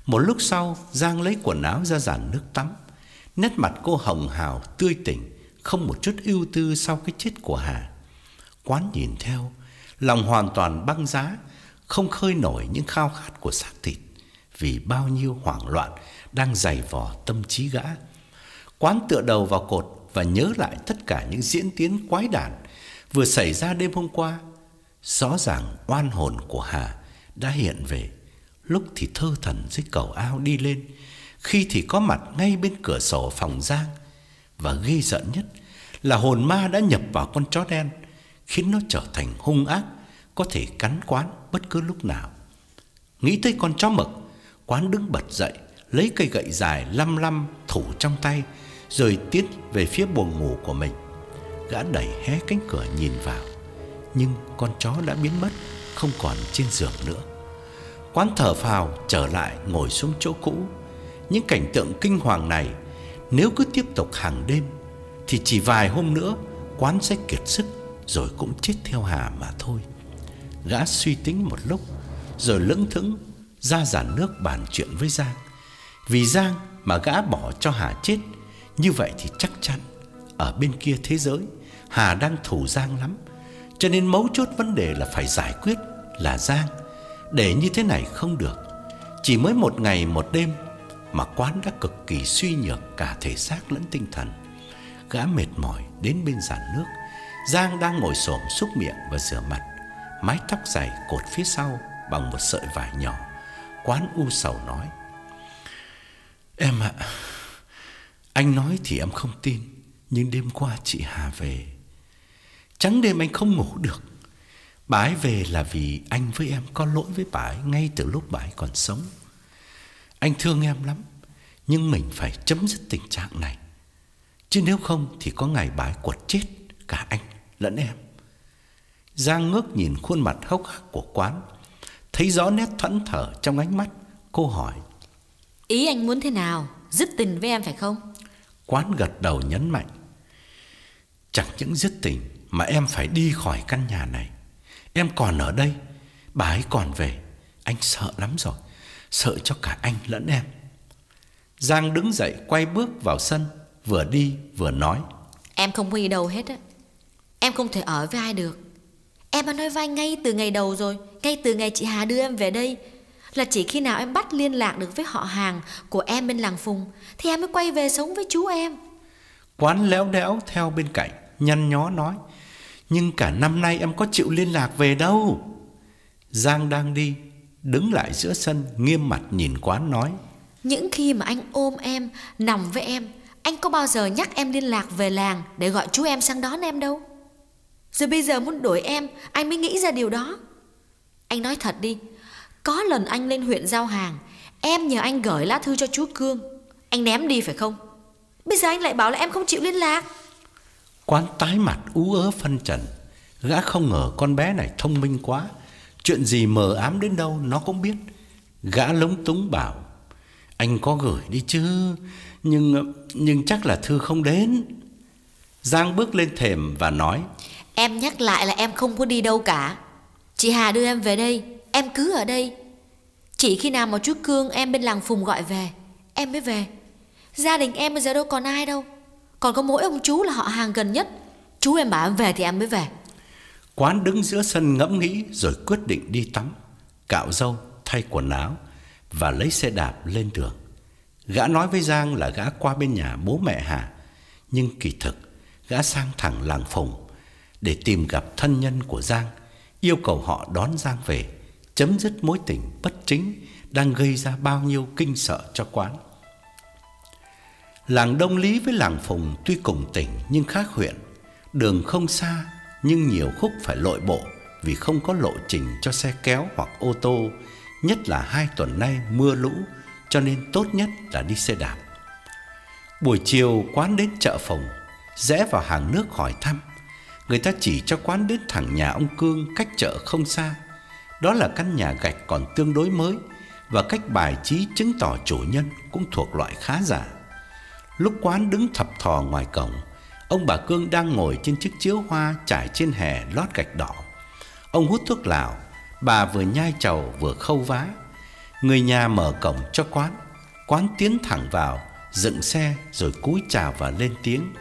Một lúc sau, Giang lấy quần áo ra giàn nước tắm. Nét mặt cô hồng hào, tươi tỉnh, không một chút ưu tư sau cái chết của Hà. Quán nhìn theo, lòng hoàn toàn băng giá, không khơi nổi những khao khát của xác thịt, vì bao nhiêu hoảng loạn đang giày vò tâm trí gã. Quán tựa đầu vào cột và nhớ lại tất cả những diễn tiến quái đản vừa xảy ra đêm hôm qua. Rõ ràng oan hồn của Hà đã hiện về, lúc thì thơ thẩn dưới cầu ao đi lên, khi thì có mặt ngay bên cửa sổ phòng Giang. Và ghê giận nhất là hồn ma đã nhập vào con chó đen, khiến nó trở thành hung ác, có thể cắn Quán bất cứ lúc nào. Nghĩ tới con chó mực, Quán đứng bật dậy, lấy cây gậy dài lăm lăm thủ trong tay, rồi tiến về phía buồng ngủ của mình. Gã đẩy hé cánh cửa nhìn vào, nhưng con chó đã biến mất, không còn trên giường nữa. Quán thở phào trở lại ngồi xuống chỗ cũ. Những cảnh tượng kinh hoàng này nếu cứ tiếp tục hàng đêm thì chỉ vài hôm nữa Quán sẽ kiệt sức rồi cũng chết theo Hà mà thôi. Gã suy tính một lúc rồi lững thững ra giàn nước bàn chuyện với Giang. Vì Giang mà gã bỏ cho Hà chết, như vậy thì chắc chắn ở bên kia thế giới Hà đang thù Giang lắm. Cho nên mấu chốt vấn đề là phải giải quyết là Giang. Để như thế này không được. Chỉ mới một ngày một đêm mà Quán đã cực kỳ suy nhược cả thể xác lẫn tinh thần. Gã mệt mỏi đến bên giàn nước. Giang đang ngồi xổm súc miệng và rửa mặt, mái tóc dài cột phía sau bằng một sợi vải nhỏ. Quán u sầu nói: "Em ạ, anh nói thì em không tin, nhưng đêm qua chị Hà về, trắng đêm anh không ngủ được. Bà ấy về là vì anh với em có lỗi với bà ấy ngay từ lúc bà ấy còn sống. Anh thương em lắm, nhưng mình phải chấm dứt tình trạng này, chứ nếu không thì có ngày bà ấy quật chết cả anh lẫn em." Giang ngước nhìn khuôn mặt hốc hác của Quán, thấy rõ nét thẫn thờ trong ánh mắt. Cô hỏi: "Ý anh muốn thế nào? Dứt tình với em phải không?" Quán gật đầu nhấn mạnh: "Chẳng những dứt tình mà em phải đi khỏi căn nhà này. Em còn ở đây, bà ấy còn về, anh sợ lắm rồi, sợ cho cả anh lẫn em." Giang đứng dậy quay bước vào sân, vừa đi vừa nói: "Em không có đi đâu hết á. Em không thể ở với ai được. Em đã nói với anh ngay từ ngày đầu rồi, ngay từ ngày chị Hà đưa em về đây, là chỉ khi nào em bắt liên lạc được với họ hàng của em bên làng Phùng thì em mới quay về sống với chú em." Quán léo đẽo theo bên cạnh, nhăn nhó nói: "Nhưng cả năm nay em có chịu liên lạc về đâu." Giang đang đi, đứng lại giữa sân, nghiêm mặt nhìn Quán nói: "Những khi mà anh ôm em, nằm với em, anh có bao giờ nhắc em liên lạc về làng để gọi chú em sang đón em đâu. Rồi bây giờ muốn đuổi em, anh mới nghĩ ra điều đó. Anh nói thật đi, có lần anh lên huyện giao hàng, em nhờ anh gửi lá thư cho chú Cương, anh ném đi phải không? Bây giờ anh lại bảo là em không chịu liên lạc." Quán tái mặt ú ớ phân trần. Gã không ngờ con bé này thông minh quá, chuyện gì mờ ám đến đâu nó cũng biết. Gã lúng túng bảo: "Anh có gửi đi chứ, Nhưng nhưng chắc là thư không đến." Giang bước lên thềm và nói: "Em nhắc lại là em không có đi đâu cả. Chị Hà đưa em về đây, em cứ ở đây. Chỉ khi nào mà chú Cương em bên làng Phùng gọi về, em mới về. Gia đình em bây giờ đâu còn ai đâu, còn có mỗi ông chú là họ hàng gần nhất. Chú em bảo em về thì em mới về." Quán đứng giữa sân ngẫm nghĩ rồi quyết định đi tắm, cạo râu, thay quần áo và lấy xe đạp lên đường. Gã nói với Giang là gã qua bên nhà bố mẹ Hà, nhưng kỳ thực gã sang thẳng làng Phùng để tìm gặp thân nhân của Giang, yêu cầu họ đón Giang về, chấm dứt mối tình bất chính đang gây ra bao nhiêu kinh sợ cho Quán. Làng Đông Lý với làng Phùng tuy cùng tỉnh nhưng khác huyện, đường không xa nhưng nhiều khúc phải lội bộ vì không có lộ trình cho xe kéo hoặc ô tô, nhất là hai tuần nay mưa lũ, cho nên tốt nhất là đi xe đạp. Buổi chiều Quán đến chợ Phùng, rẽ vào hàng nước hỏi thăm. Người ta chỉ cho Quán đến thẳng nhà ông Cương cách chợ không xa. Đó là căn nhà gạch còn tương đối mới, và cách bài trí chứng tỏ chủ nhân cũng thuộc loại khá giả. Lúc Quán đứng thập thò ngoài cổng, ông bà Cương đang ngồi trên chiếc chiếu hoa trải trên hè lót gạch đỏ. Ông hút thuốc lào, bà vừa nhai trầu vừa khâu vá. Người nhà mở cổng cho Quán. Quán tiến thẳng vào, dựng xe rồi cúi chào và lên tiếng: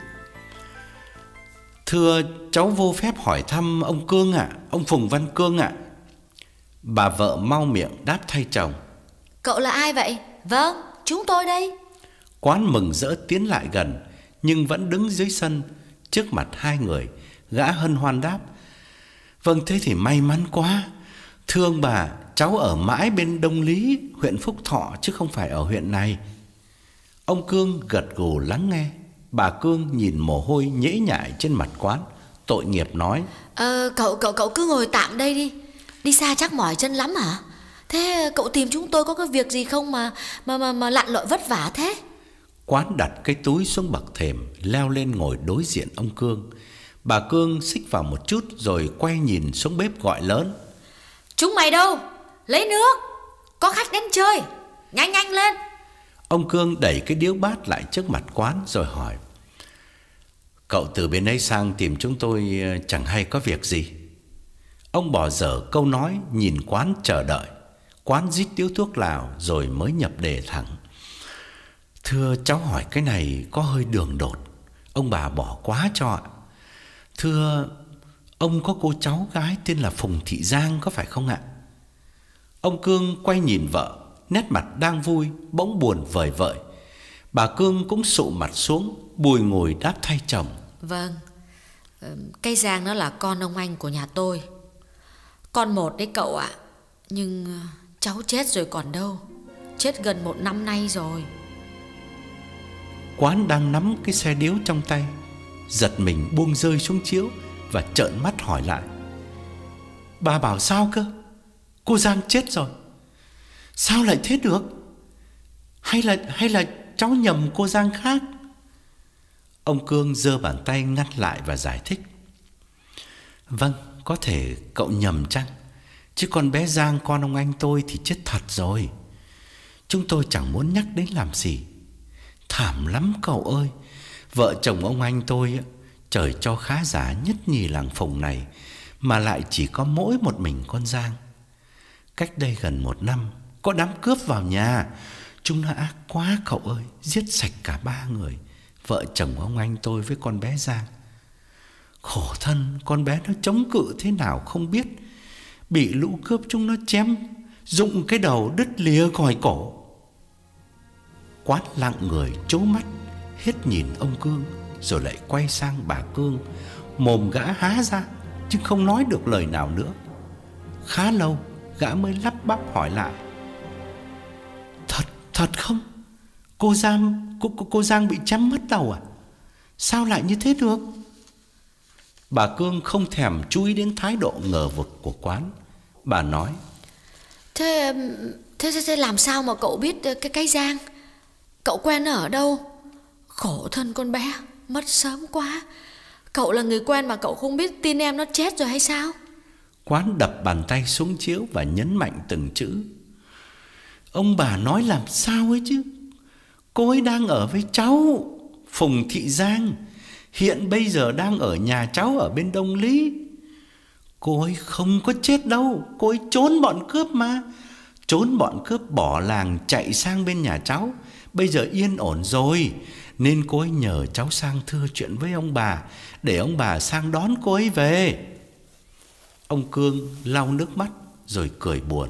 "Thưa, cháu vô phép hỏi thăm ông Cương ạ, à, ông Phùng Văn Cương ạ." À. Bà vợ mau miệng đáp thay chồng: "Cậu là ai vậy?" "Vâng, chúng tôi đây." Quán mừng rỡ tiến lại gần, nhưng vẫn đứng dưới sân trước mặt hai người. Gã hân hoan đáp: "Vâng, thế thì may mắn quá. Thưa ông bà, cháu ở mãi bên Đông Lý, huyện Phúc Thọ, chứ không phải ở huyện này." Ông Cương gật gù lắng nghe. Bà Cương nhìn mồ hôi nhễ nhại trên mặt Quán, tội nghiệp nói: Ờ, cậu, cậu, cậu cứ ngồi tạm đây đi. Đi xa chắc mỏi chân lắm hả? Thế cậu tìm chúng tôi có cái việc gì không mà mà mà, mà lặn lội vất vả thế? Quán đặt cái túi xuống bậc thềm, leo lên ngồi đối diện ông Cương. Bà Cương xích vào một chút rồi quay nhìn xuống bếp gọi lớn: "Chúng mày đâu? Lấy nước, có khách đến chơi, nhanh nhanh lên." Ông Cương đẩy cái điếu bát lại trước mặt Quán rồi hỏi: "Cậu từ bên ấy sang tìm chúng tôi chẳng hay có việc gì?" Ông bỏ dở câu nói, nhìn Quán chờ đợi. Quán rít điếu thuốc lào rồi mới nhập đề thẳng: "Thưa, cháu hỏi cái này có hơi đường đột, ông bà bỏ quá cho ạ. Thưa, ông có cô cháu gái tên là Phùng Thị Giang có phải không ạ?" Ông Cương quay nhìn vợ, nét mặt đang vui bỗng buồn vời vợi. Bà Cương cũng sụ mặt xuống, bùi ngùi đáp thay chồng: "Vâng, cái Giang nó là con ông anh của nhà tôi. Con một đấy cậu ạ. Nhưng cháu chết rồi còn đâu, chết gần một năm nay rồi." Quán đang nắm cái xe điếu trong tay, giật mình buông rơi xuống chiếu và trợn mắt hỏi lại: "Bà bảo sao cơ? Cô Giang chết rồi? Sao lại thế được? Hay là hay là cháu nhầm cô Giang khác?" Ông Cương giơ bàn tay ngăn lại và giải thích: "Vâng, có thể cậu nhầm chăng, chứ con bé Giang con ông anh tôi thì chết thật rồi. Chúng tôi chẳng muốn nhắc đến làm gì. Thảm lắm cậu ơi. Vợ chồng ông anh tôi trời cho khá giả nhất nhì làng Phùng này, mà lại chỉ có mỗi một mình con Giang. Cách đây gần một năm có đám cướp vào nhà. Chúng nó ác quá cậu ơi, giết sạch cả ba người, vợ chồng ông anh tôi với con bé Giang. Khổ thân, con bé nó chống cự thế nào không biết, bị lũ cướp chúng nó chém rụng cái đầu đứt lìa còi cổ." Quán lặng người trố mắt, hết nhìn ông Cương rồi lại quay sang bà Cương. Mồm gã há ra chứ không nói được lời nào nữa. Khá lâu gã mới lắp bắp hỏi lại: Thật, thật không? Cô Giang, cô, cô, cô Giang bị chém mất đầu à? Sao lại như thế được?" Bà Cương không thèm chú ý đến thái độ ngờ vực của Quán. Bà nói: Thế, thế, thế làm sao mà cậu biết cái cái Giang? Cậu quen ở đâu? Khổ thân con bé, mất sớm quá. Cậu là người quen mà cậu không biết tin em nó chết rồi hay sao? Quán đập bàn tay xuống chiếu và nhấn mạnh từng chữ: "Ông bà nói làm sao ấy chứ? Cô ấy đang ở với cháu, Phùng Thị Giang. Hiện bây giờ đang ở nhà cháu ở bên Đông Lý. Cô ấy không có chết đâu, cô ấy trốn bọn cướp mà. Trốn bọn cướp bỏ làng chạy sang bên nhà cháu. Bây giờ yên ổn rồi, nên cô ấy nhờ cháu sang thưa chuyện với ông bà, để ông bà sang đón cô ấy về." Ông Cương lau nước mắt rồi cười buồn: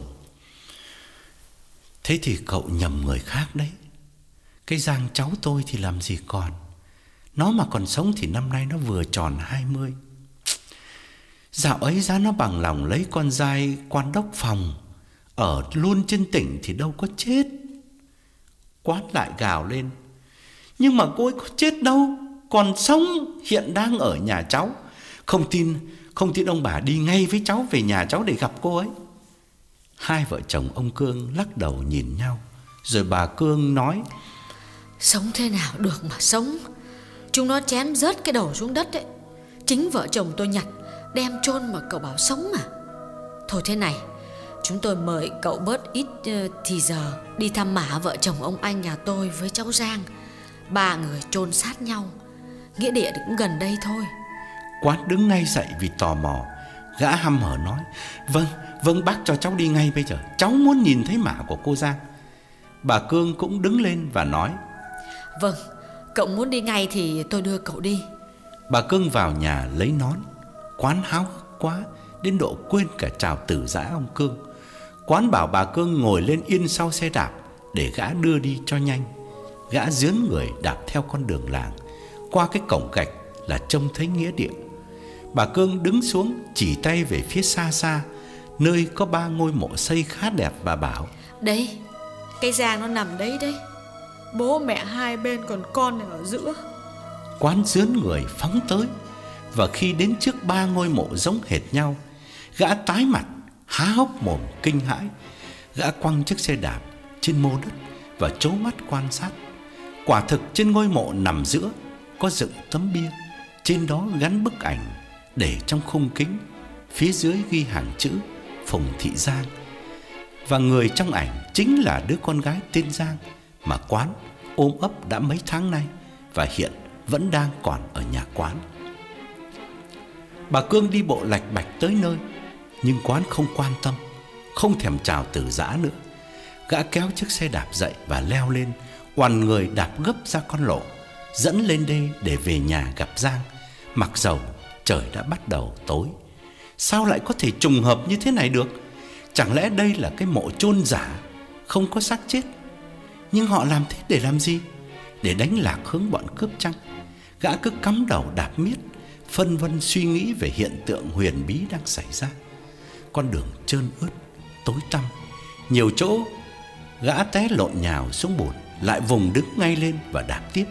"Thế thì cậu nhầm người khác đấy. Cái Giang cháu tôi thì làm gì còn. Nó mà còn sống thì năm nay nó vừa tròn hai mươi. Dạo ấy giá nó bằng lòng lấy con giai quan đốc phòng, ở luôn trên tỉnh thì đâu có chết." Quán lại gào lên: "Nhưng mà cô ấy có chết đâu, còn sống, hiện đang ở nhà cháu. Không tin, không tin ông bà đi ngay với cháu về nhà cháu để gặp cô ấy." Hai vợ chồng ông Cương lắc đầu nhìn nhau, rồi bà Cương nói: "Sống thế nào được mà sống. Chúng nó chém rớt cái đầu xuống đất ấy. Chính vợ chồng tôi nhặt đem chôn mà cậu bảo sống à? Thôi thế này, chúng tôi mời cậu bớt ít uh, thì giờ đi thăm mả vợ chồng ông anh nhà tôi với cháu Giang. Ba người chôn sát nhau, nghĩa địa cũng gần đây thôi." Quán đứng ngay dậy vì tò mò. Gã hăm hở nói: Vâng, vâng bác cho cháu đi ngay bây giờ, cháu muốn nhìn thấy mả của cô Giang. Bà Cương cũng đứng lên và nói: Vâng, cậu muốn đi ngay thì tôi đưa cậu đi. Bà Cương vào nhà lấy nón. Quán háo hức quá đến độ quên cả chào từ giã ông Cương. Quán bảo bà Cương ngồi lên yên sau xe đạp để gã đưa đi cho nhanh. Gã dướn người đạp theo con đường làng. Qua cái cổng gạch là trông thấy nghĩa địa. Bà Cương đứng xuống chỉ tay về phía xa xa, nơi có ba ngôi mộ xây khá đẹp, và bảo: Đấy, cái Giang nó nằm đấy đấy. Bố mẹ hai bên, còn con này ở giữa. Quán dướn người phóng tới, và khi đến trước ba ngôi mộ giống hệt nhau, gã tái mặt, há hốc mồm kinh hãi. Gã quăng chiếc xe đạp trên mô đất và trố mắt quan sát. Quả thực trên ngôi mộ nằm giữa có dựng tấm bia, trên đó gắn bức ảnh để trong khung kính, phía dưới ghi hàng chữ Phùng Thị Giang. Và người trong ảnh chính là đứa con gái tên Giang mà Quán ôm ấp đã mấy tháng nay, và hiện vẫn đang còn ở nhà Quán. Bà Cương đi bộ lạch bạch tới nơi, nhưng Quán không quan tâm, không thèm chào từ giã nữa. Gã kéo chiếc xe đạp dậy và leo lên, oằn người đạp gấp ra con lộ, dẫn lên đê để về nhà gặp Giang, mặc dầu trời đã bắt đầu tối. Sao lại có thể trùng hợp như thế này được? Chẳng lẽ đây là cái mộ chôn giả, không có xác chết? Nhưng họ làm thế để làm gì? Để đánh lạc hướng bọn cướp chăng? Gã cứ cắm đầu đạp miết, phân vân suy nghĩ về hiện tượng huyền bí đang xảy ra. Con đường trơn ướt, tối tăm, nhiều chỗ gã té lộn nhào xuống bùn, lại vùng đứng ngay lên và đạp tiếp.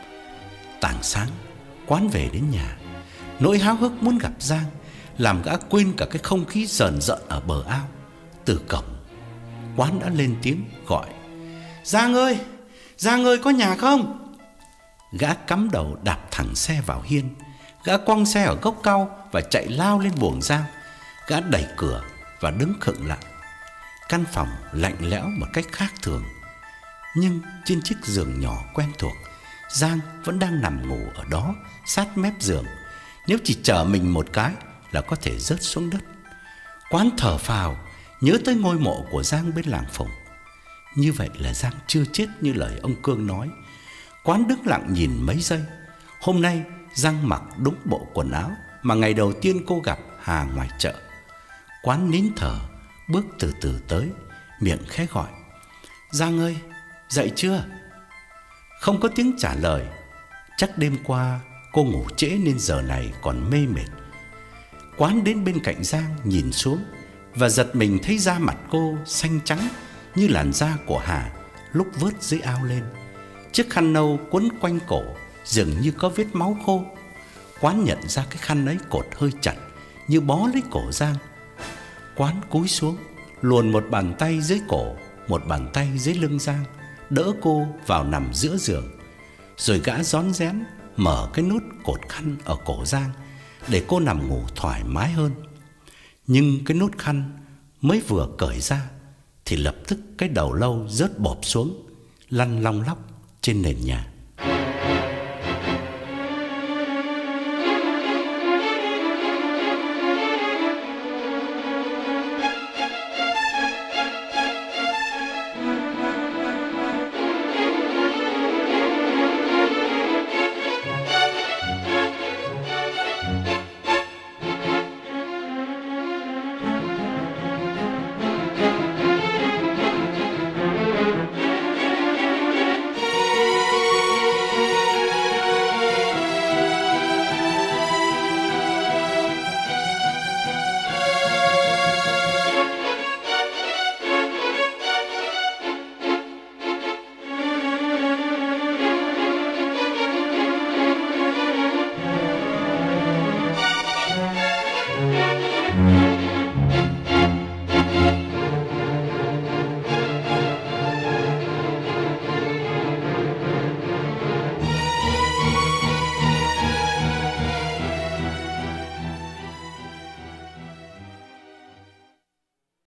Tảng sáng, Quán về đến nhà. Nỗi háo hức muốn gặp Giang làm gã quên cả cái không khí rờn rợn ở bờ ao. Từ cổng, Quán đã lên tiếng gọi: Giang ơi, Giang ơi, có nhà không? Gã cắm đầu đạp thẳng xe vào hiên. Gã quăng xe ở gốc cau và chạy lao lên buồng Giang. Gã đẩy cửa và đứng khựng lại. Căn phòng lạnh lẽo một cách khác thường, nhưng trên chiếc giường nhỏ quen thuộc, Giang vẫn đang nằm ngủ ở đó, sát mép giường. Nếu chỉ chở mình một cái là có thể rớt xuống đất. Quán thở phào, nhớ tới ngôi mộ của Giang bên làng Phùng. Như vậy là Giang chưa chết như lời ông Cương nói. Quán đứng lặng nhìn mấy giây. Hôm nay Giang mặc đúng bộ quần áo mà ngày đầu tiên cô gặp Hà ngoài chợ. Quán nín thở, bước từ từ tới, miệng khẽ gọi: Giang ơi, dậy chưa? Không có tiếng trả lời. Chắc đêm qua cô ngủ trễ nên giờ này còn mê mệt. Quán đến bên cạnh Giang nhìn xuống và giật mình thấy da mặt cô xanh trắng như làn da của Hà lúc vớt dưới ao lên. Chiếc khăn nâu quấn quanh cổ dường như có vết máu khô. Quán nhận ra cái khăn ấy cột hơi chặt, như bó lấy cổ Giang. Quán cúi xuống, luồn một bàn tay dưới cổ, một bàn tay dưới lưng Giang, đỡ cô vào nằm giữa giường. Rồi gã rón rén mở cái nút cột khăn ở cổ Giang để cô nằm ngủ thoải mái hơn. Nhưng cái nút khăn mới vừa cởi ra thì lập tức cái đầu lâu rớt bộp xuống, lăn long lóc trên nền nhà.